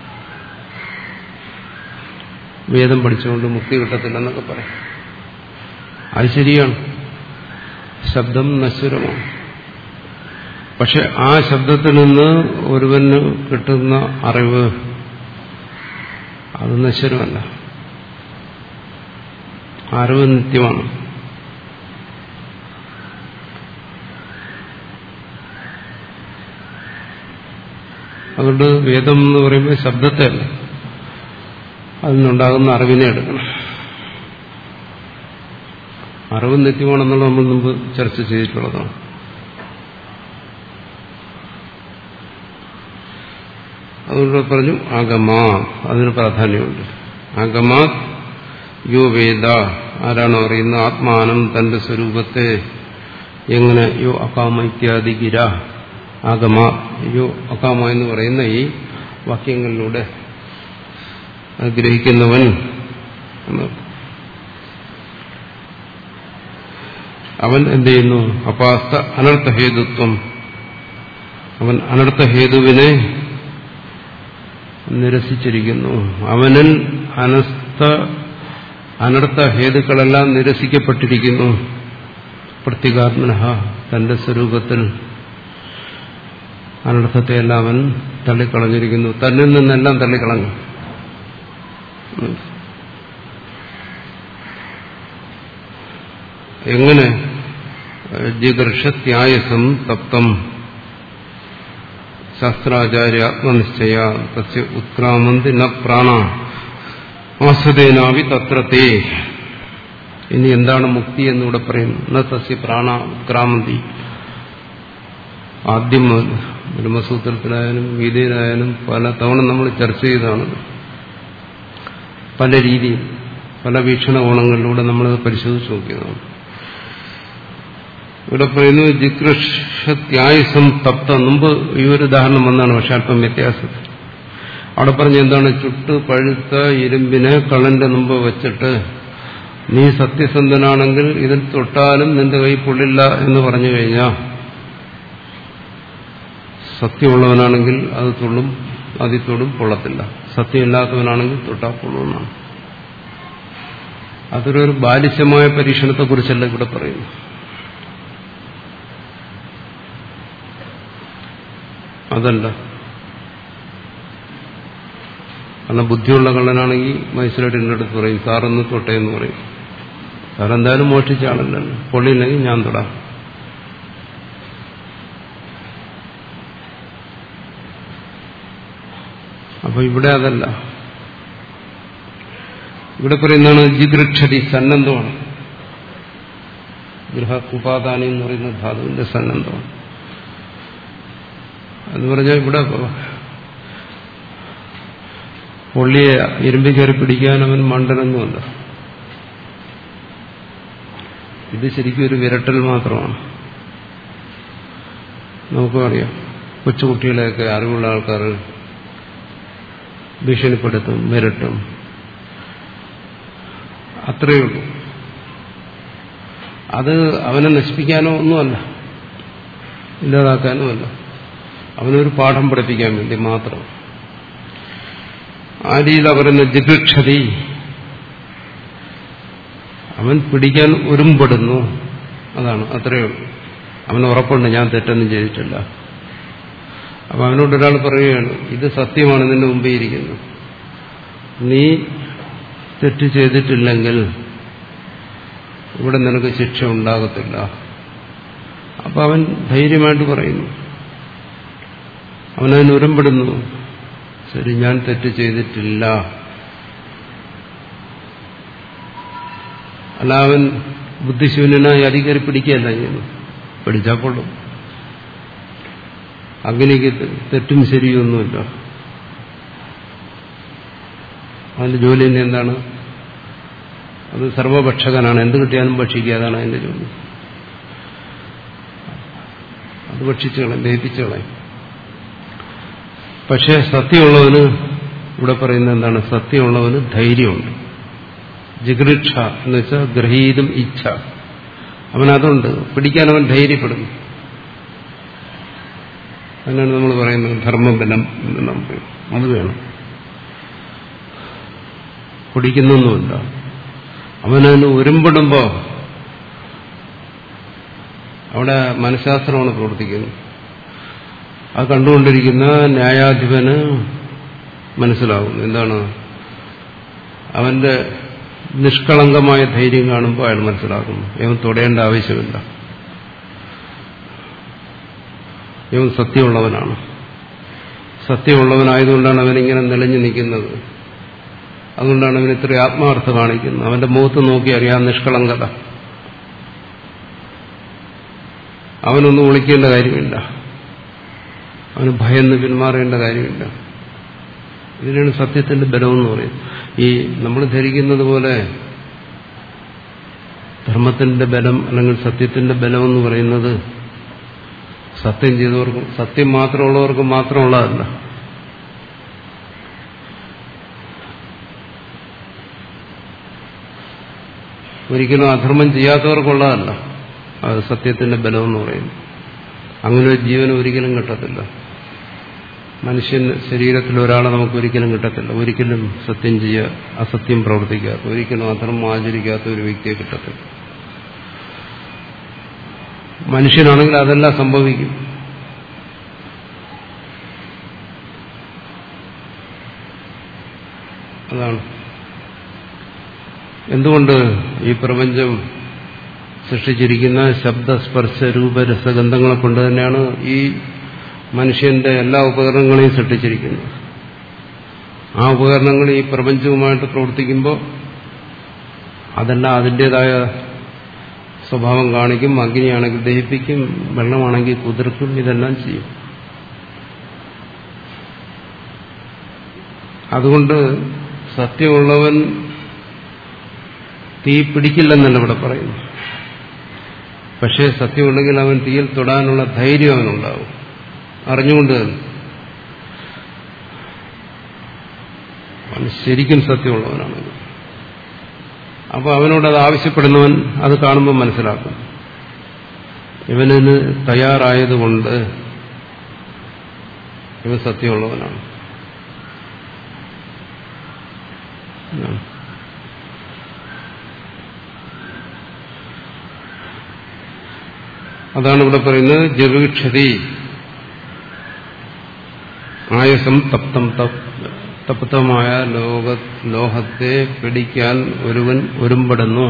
വേദം പഠിച്ചുകൊണ്ട് മുക്തി കിട്ടത്തില്ലെന്നൊക്കെ പറയും. അത് ശരിയാണ്, ശബ്ദം നശ്വരമാണ്. പക്ഷെ ആ ശബ്ദത്തിൽ നിന്ന് ഒരുവന് കിട്ടുന്ന അറിവ് അത് നശ്വരമല്ല, അറിവ് നിത്യമാണ്. അതുകൊണ്ട് വേദം എന്ന് പറയുമ്പോൾ ശബ്ദത്തെ അല്ല, അതിനുണ്ടാകുന്ന അറിവിനെ എടുക്കണം. അറിവ് നിത്യമാണെന്നുള്ള നമ്മൾ മുമ്പ് ചർച്ച ചെയ്തിട്ടുള്ളതാണ്. അതുകൊണ്ട് പറഞ്ഞു ആഗമാ, അതിന് പ്രാധാന്യമുണ്ട്. ആഗമാ യോ വേദ, ആരാണോ അറിയുന്ന ആത്മാനം തന്റെ സ്വരൂപത്തെ, എങ്ങനെ യോ അകാമ ഇത്യാദി ഗിര, ആഗമ യോ അകാമ എന്ന് പറയുന്ന ഈ വാക്യങ്ങളിലൂടെ ഗ്രഹിക്കുന്നവൻ എന്ന് അവൻ എന്ത് ചെയ്യുന്നു? അപാസ്ത അനർത്ഥഹേതുത്വം, അവൻ അനർത്ഥഹേതുവിനെ നിരസിച്ചിരിക്കുന്നു. അവനിൽ അനസ്ഥ അനർത്ഥ ഹേതുക്കളെല്ലാം നിരസിക്കപ്പെട്ടിരിക്കുന്നു. പ്രത്യേകാത്മനഃ, തന്റെ സ്വരൂപത്തിൽ അനർത്ഥത്തെയെല്ലാം അവൻ തള്ളിക്കളഞ്ഞിരിക്കുന്നു. തന്നിൽ നിന്നെല്ലാം തള്ളിക്കളഞ്ഞു. എങ്ങനെ? ജിഗർഷത്യായസം തപ്തം ശാസ്ത്രാചാര്യ ആത്മനിശ്ചയ തസ്യ ഉത്ക്രാമന്തി ന പ്രാണ ആസ്വദേനാവി തത്രത്തെ. ഇനി എന്താണ് മുക്തി എന്നിവിടെ പറയുന്നു? ന തസ്യ പ്രാണ ഉത്ക്രാമന്തി. ആദ്യം ബ്രഹ്മസൂത്രത്തിലായാലും ഗീതയിലായാലും പല തവണ നമ്മൾ ചർച്ച ചെയ്തതാണ്. പല രീതിയിൽ പല വീക്ഷണകോണങ്ങളിലൂടെ നമ്മളത് പരിശോധിച്ച് നോക്കിയതാണ്. ഇവിടെ പറയുന്നു ജികൃഷത്യായുസം തപ്ത. മുമ്പ് ഈ ഒരു ഉദാഹരണം വന്നാണ്, പക്ഷെ അല്പം വ്യത്യാസത്തിൽ. അവിടെ പറഞ്ഞ എന്താണ്? ചുട്ട് പഴുത്ത ഇരുമ്പിനെ കള്ളന്റെ മുമ്പ് വെച്ചിട്ട് നീ സത്യസന്ധനാണെങ്കിൽ ഇതിൽ തൊട്ടാലും നിന്റെ കൈ പൊള്ളില്ല എന്ന് പറഞ്ഞു കഴിഞ്ഞാൽ, സത്യമുള്ളവനാണെങ്കിൽ അത് തൊള്ളും, അതിൽ തൊടും, പൊള്ളത്തില്ല. സത്യമില്ലാത്തവനാണെങ്കിൽ തൊട്ടാ പൊള്ളുമെന്നാണ്. അതൊരു ബാലിശമായ പരീക്ഷണത്തെക്കുറിച്ചല്ല ഇവിടെ പറയുന്നു. അതല്ല. കാരണം ബുദ്ധിയുള്ള കള്ളനാണെങ്കിൽ മജിസ്ട്രേറ്റിന്റെ അടുത്ത് പറയും സാറൊന്ന് തൊട്ടേ എന്ന് പറയും. സാറെന്തായാലും മോഷ്ടിച്ച ആളല്ലല്ലോ, പൊള്ളിയില്ലെങ്കിൽ ഞാൻ തൊടാം. അപ്പൊ ഇവിടെ അതല്ല. ഇവിടെ പറയുന്നതാണ് ജിഗൃക്ഷതി, സന്നദ്ധമാണ്. ഗൃഹ ഉപാദാനി എന്ന് പറയുന്ന ധാതുവിന്റെ സന്നദ്ധമാണ് എന്ന് പറഞ്ഞാൽ ഇവിടെ പൊള്ളിയെ ഇരുമ്പി കയറി പിടിക്കാൻ അവൻ മണ്ടനൊന്നുമല്ല. ഇത് ശരിക്കും ഒരു വിരട്ടൽ മാത്രമാണ്. നമുക്കും അറിയാം, കൊച്ചുകുട്ടികളെയൊക്കെ അറിവുള്ള ആൾക്കാർ ഭീഷണിപ്പെടുത്തും, വിരട്ടും, അത്രയേ ഉള്ളൂ. അത് അവനെ നശിപ്പിക്കാനോ ഒന്നുമല്ല, ഇല്ലാതാക്കാനുമല്ല, അവനൊരു പാഠം പഠിപ്പിക്കാൻ വേണ്ടി മാത്രം. ആ രീതി പറയുന്ന ജിഗൃക്ഷതി, അവൻ പിടിക്കാൻ ഒരുമ്പെടുന്നു, അതാണ്, അത്രയേ ഉള്ളൂ. അവന് ഉറപ്പുണ്ട് ഞാൻ തെറ്റൊന്നും ചെയ്തിട്ടില്ല. അപ്പൊ അവനോട് ഒരാൾ പറയുകയാണ്, ഇത് സത്യമാണ് നിന്റെ മുമ്പേ ഇരിക്കുന്നു, നീ തെറ്റ് ചെയ്തിട്ടില്ലെങ്കിൽ ഇവിടെ നിനക്ക് ശിക്ഷ ഉണ്ടാകത്തില്ല. അപ്പൊ അവൻ ധൈര്യമായിട്ട് പറയുന്നു, അവനതിന് ഉരമ്പെടുന്നു, ശരി ഞാൻ തെറ്റ് ചെയ്തിട്ടില്ല. അല്ല അവൻ ബുദ്ധിശൂന്യനായി അധികാരി പിടിക്കുകയല്ല ചെയ്യുന്നു, പിടിച്ചാൽ കൊള്ളും. അഗ്നിക്ക് തെറ്റും ശരിയൊന്നുമില്ല, അതിന്റെ ജോലി തന്നെ എന്താണ്? അത് സർവഭക്ഷകനാണ്, എന്ത് കിട്ടിയാലും ഭക്ഷിക്കുക, അതാണ് അതിന്റെ ജോലി. അത് ഭക്ഷിച്ചു കളയും, ദഹിപ്പിച്ചു കളയും. പക്ഷെ സത്യമുള്ളവന്, ഇവിടെ പറയുന്നത് എന്താണ്? സത്യമുള്ളവന് ധൈര്യമുണ്ട്. ജിഗൃക്ഷ എന്ന് വെച്ചാൽ ഗ്രഹീതും ഇച്ഛ, അവനതുണ്ട്, പിടിക്കാൻ അവൻ ധൈര്യപ്പെടുന്നു. അതിനാണ് നമ്മൾ പറയുന്നത് ധർമ്മബലം എന്ന് നമുക്ക് അത് വേണം. പിടിക്കുന്നൊന്നുമില്ല, അവനതിന് ഒരുമ്പെടുമ്പോ അവിടെ മനഃശാസ്ത്രമാണ് പ്രവർത്തിക്കുന്നത്. അത് കണ്ടുകൊണ്ടിരിക്കുന്ന ന്യായാധിപന് മനസ്സിലാകും എന്താണ് അവന്റെ നിഷ്കളങ്കമായ ധൈര്യം കാണുമ്പോൾ അയാൾ മനസ്സിലാക്കുന്നു ഇവൻ തൊടേണ്ട ആവശ്യമില്ല, ഇവൻ സത്യമുള്ളവനാണ്. സത്യമുള്ളവനായതുകൊണ്ടാണ് അവനിങ്ങനെ നിലഞ്ഞു നിൽക്കുന്നത്. അതുകൊണ്ടാണ് അവൻ ഇത്ര ആത്മാർത്ഥ കാണിക്കുന്നത്. അവന്റെ മുഖത്ത് നോക്കി അറിയാം നിഷ്കളങ്കത. അവനൊന്നും ഒളിക്കേണ്ട കാര്യമില്ല, അവന് ഭയന്ന് പിന്മാറേണ്ട കാര്യമില്ല. ഇതിനാണ് സത്യത്തിന്റെ ബലമെന്ന് പറയുന്നത്. ഈ നമ്മൾ ധരിക്കുന്നത് പോലെ ധർമ്മത്തിന്റെ ബലം അല്ലെങ്കിൽ സത്യത്തിന്റെ ബലമെന്ന് പറയുന്നത് സത്യം ചെയ്തവർക്കും സത്യം മാത്രമുള്ളവർക്ക് മാത്രമുള്ളതല്ല. ഒരിക്കലും അധർമ്മം ചെയ്യാത്തവർക്കുള്ളതല്ല അത് സത്യത്തിന്റെ ബലമെന്ന് പറയുന്നു. അങ്ങനെ ഒരു ജീവൻ ഒരിക്കലും കിട്ടത്തില്ല. മനുഷ്യൻ ശരീരത്തിൽ ഒരാളെ നമുക്ക് ഒരിക്കലും കിട്ടത്തില്ല. ഒരിക്കലും സത്യം ചെയ്യുക, അസത്യം പ്രവർത്തിക്കാത്ത, ഒരിക്കലും അധർമ്മം ആചരിക്കാത്ത ഒരു വ്യക്തിയെ കിട്ടത്തില്ല. മനുഷ്യനാണെങ്കിൽ അതെല്ലാം സംഭവിക്കും. അതാണ് എന്തുകൊണ്ട് ഈ പ്രപഞ്ചം സൃഷ്ടിച്ചിരിക്കുന്ന ശബ്ദസ്പർശ രൂപരസഗന്ധങ്ങളെ കൊണ്ട് തന്നെയാണ് ഈ മനുഷ്യന്റെ എല്ലാ ഉപകരണങ്ങളെയും സൃഷ്ടിച്ചിരിക്കുന്നത്. ആ ഉപകരണങ്ങൾ ഈ പ്രപഞ്ചവുമായിട്ട് പ്രവർത്തിക്കുമ്പോൾ അതെല്ലാം അതിൻ്റെതായ സ്വഭാവം കാണിക്കും. അഗ്നിയാണെങ്കിൽ ദഹിപ്പിക്കും, വെള്ളമാണെങ്കിൽ കുതിർക്കും, ഇതെല്ലാം ചെയ്യും. അതുകൊണ്ട് സത്യമുള്ളവൻ തീ പിടിക്കില്ലെന്നല്ല ഇവിടെ പറയുന്നു. പക്ഷേ സത്യമുണ്ടെങ്കിൽ അവൻ തീയിൽ തൊടാനുള്ള ധൈര്യം അവനുണ്ടാവും, അറിഞ്ഞുകൊണ്ട് തന്നെ. അവൻ ശരിക്കും സത്യമുള്ളവനാണെങ്കിൽ അപ്പോൾ അവനോടത് ആവശ്യപ്പെടുന്നവൻ അത് കാണുമ്പോൾ മനസ്സിലാക്കും ഇവനിന് തയ്യാറായതുകൊണ്ട് ഇവൻ സത്യമുള്ളവനാണ്. അതാണ് ഇവിടെ പറയുന്നത് ജഗീക്ഷതി ആയസം തപ്തം തപ്തമായ ലോക ലോഹത്തെ പിടിക്കാൻ ഒരുവൻ ഒരുമ്പെടുന്നു.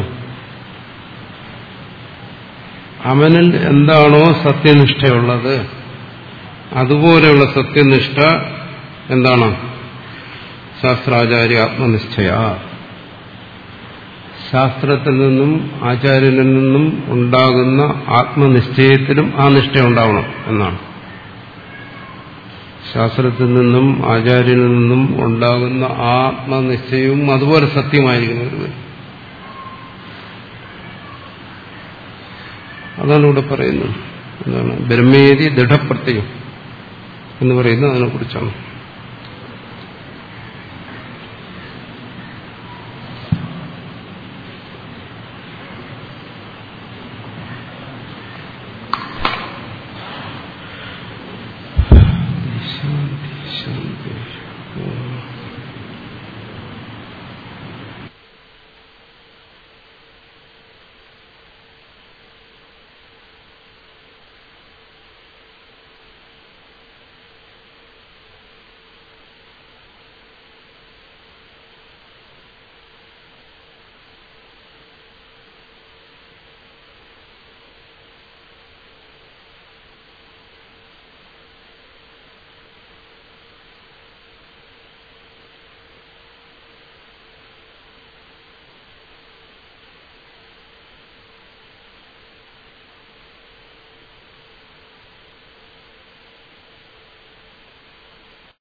അവനിൽ എന്താണോ സത്യനിഷ്ഠയുള്ളത് അതുപോലെയുള്ള സത്യനിഷ്ഠ എന്താണ്? ശാസ്ത്രാചാര്യ ആത്മനിഷ്ഠയ. ശാസ്ത്രത്തിൽ നിന്നും ആചാര്യനിൽ നിന്നും ഉണ്ടാകുന്ന ആത്മനിശ്ചയത്തിലും ആ നിഷ്ഠ ഉണ്ടാവണം എന്നാണ്. ശാസ്ത്രത്തിൽ നിന്നും ആചാര്യനിൽ നിന്നും ഉണ്ടാകുന്ന ആത്മനിശ്ചയവും അതുപോലെ സത്യമായിരിക്കണം ഒരുവൻ. അതാണ് ഇവിടെ പറയുന്നത്. എന്താണ് ബ്രഹ്മേതി ദൃഢപ്രത്യയം എന്ന് പറയുന്നത് അതിനെക്കുറിച്ചാണ്.